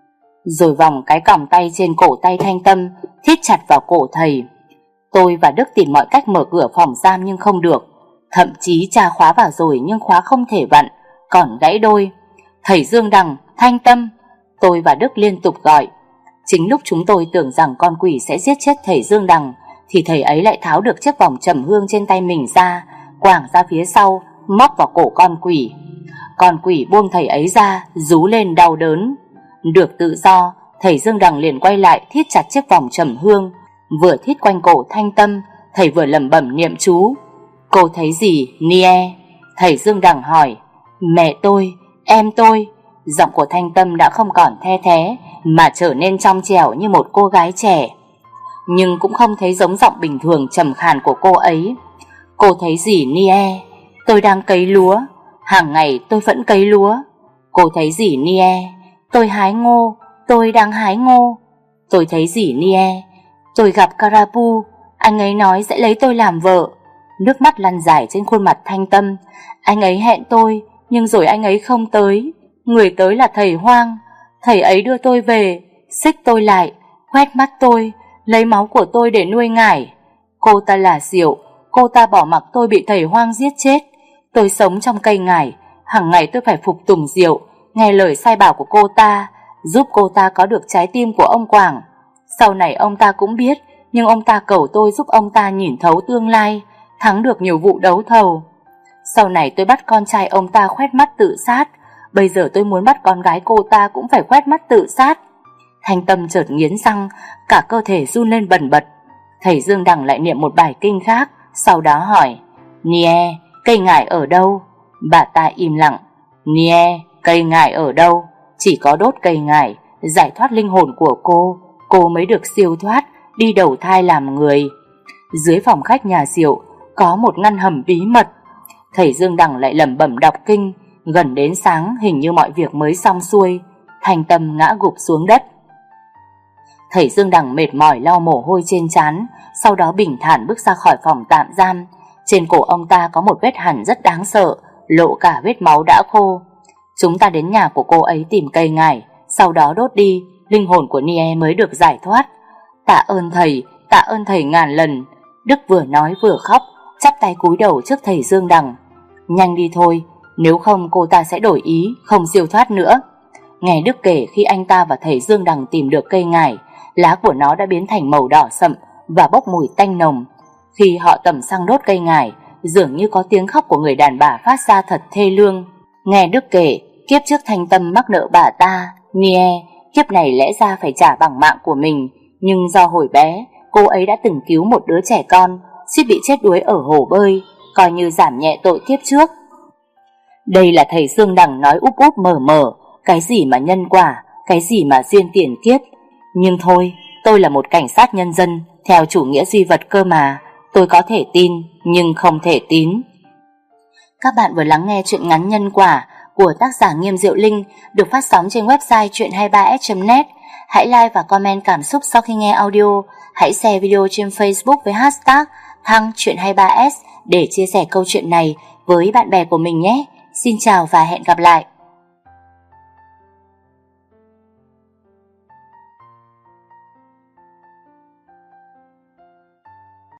rồi vòng cái còng tay trên cổ tay Thanh Tâm, thít chặt vào cổ thầy. Tôi và Đức tìm mọi cách mở cửa phòng giam nhưng không được. Thậm chí tra khóa vào rồi nhưng khóa không thể vặn, còn gãy đôi. Thầy Dương Đằng, Thanh Tâm, tôi và Đức liên tục gọi. Chính lúc chúng tôi tưởng rằng con quỷ sẽ giết chết thầy Dương Đằng, thì thầy ấy lại tháo được chiếc vòng trầm hương trên tay mình ra, quàng ra phía sau, móc vào cổ con quỷ. Con quỷ buông thầy ấy ra, rú lên đau đớn. Được tự do, thầy Dương Đằng liền quay lại thít chặt chiếc vòng trầm hương. Vừa thít quanh cổ Thanh Tâm, thầy vừa lẩm bẩm niệm chú. Cô thấy gì, Nie? Thầy Dương Đằng hỏi. Mẹ tôi, em tôi. Giọng của Thanh Tâm đã không còn the thé, mà trở nên trong trẻo như một cô gái trẻ. Nhưng cũng không thấy giống giọng bình thường trầm khàn của cô ấy. Cô thấy gì, Nie? Tôi đang cấy lúa. Hàng ngày tôi vẫn cấy lúa. Cô thấy gì, Nie? Tôi hái ngô. Tôi đang hái ngô. Tôi thấy gì, Nie? Tôi gặp Karapu. Anh ấy nói sẽ lấy tôi làm vợ. Nước mắt lăn dài trên khuôn mặt Thanh Tâm. Anh ấy hẹn tôi, nhưng rồi anh ấy không tới. Người tới là thầy Hoang. Thầy ấy đưa tôi về, xích tôi lại, quét mắt tôi, lấy máu của tôi để nuôi ngải. Cô ta là Diệu. Cô ta bỏ mặc tôi bị thầy Hoang giết chết. Tôi sống trong cây ngải. Hàng ngày tôi phải phục tùng Diệu, nghe lời sai bảo của cô ta, giúp cô ta có được trái tim của ông Quảng. Sau này ông ta cũng biết, nhưng ông ta cầu tôi giúp ông ta nhìn thấu tương lai, thắng được nhiều vụ đấu thầu. Sau này tôi bắt con trai ông ta khoét mắt tự sát. Bây giờ tôi muốn bắt con gái cô ta cũng phải khoét mắt tự sát. Thanh Tâm chợt nghiến răng, cả cơ thể run lên bần bật. Thầy Dương Đằng lại niệm một bài kinh khác, sau đó hỏi, Nie, cây ngải ở đâu? Bà ta im lặng. Nie, cây ngải ở đâu? Chỉ có đốt cây ngải, giải thoát linh hồn của cô mới được siêu thoát, đi đầu thai làm người. Dưới phòng khách nhà Diệu có một ngăn hầm bí mật. Thầy Dương Đằng lại lẩm bẩm đọc kinh. Gần đến sáng hình như mọi việc mới xong xuôi. Thanh Tâm ngã gục xuống đất. Thầy Dương Đằng mệt mỏi lau mồ hôi trên trán, sau đó bình thản bước ra khỏi phòng tạm giam. Trên cổ ông ta có một vết hằn rất đáng sợ, lộ cả vết máu đã khô. Chúng ta đến nhà của cô ấy tìm cây ngải, sau đó đốt đi, linh hồn của Nie mới được giải thoát. Tạ ơn thầy ngàn lần. Đức vừa nói vừa khóc, chắp tay cúi đầu trước thầy Dương Đằng. Nhanh đi thôi, nếu không cô ta sẽ đổi ý, không siêu thoát nữa. Nghe Đức kể khi anh ta và thầy Dương Đằng tìm được cây ngải, lá của nó đã biến thành màu đỏ sậm và bốc mùi tanh nồng. Khi họ tẩm xăng đốt cây ngải, dường như có tiếng khóc của người đàn bà phát ra thật thê lương. Nghe Đức kể, kiếp trước Thanh Tâm mắc nợ bà ta, Nie, kiếp này lẽ ra phải trả bằng mạng của mình, nhưng do hồi bé, cô ấy đã từng cứu một đứa trẻ con, suýt bị chết đuối ở hồ bơi, coi như giảm nhẹ tội kiếp trước. Đây là thầy Dương Đằng nói úp úp mở mở, cái gì mà nhân quả, cái gì mà duyên tiền kiếp. Nhưng thôi, tôi là một cảnh sát nhân dân, theo chủ nghĩa duy vật cơ mà, tôi có thể tin, nhưng không thể tín. Các bạn vừa lắng nghe truyện ngắn Nhân Quả của tác giả Nghiêm Diệu Linh, được phát sóng trên website truyện23s.net. Hãy like và comment cảm xúc sau khi nghe audio. Hãy share video trên Facebook với hashtag Thăng Truyện23s để chia sẻ câu chuyện này với bạn bè của mình nhé. Xin chào và hẹn gặp lại.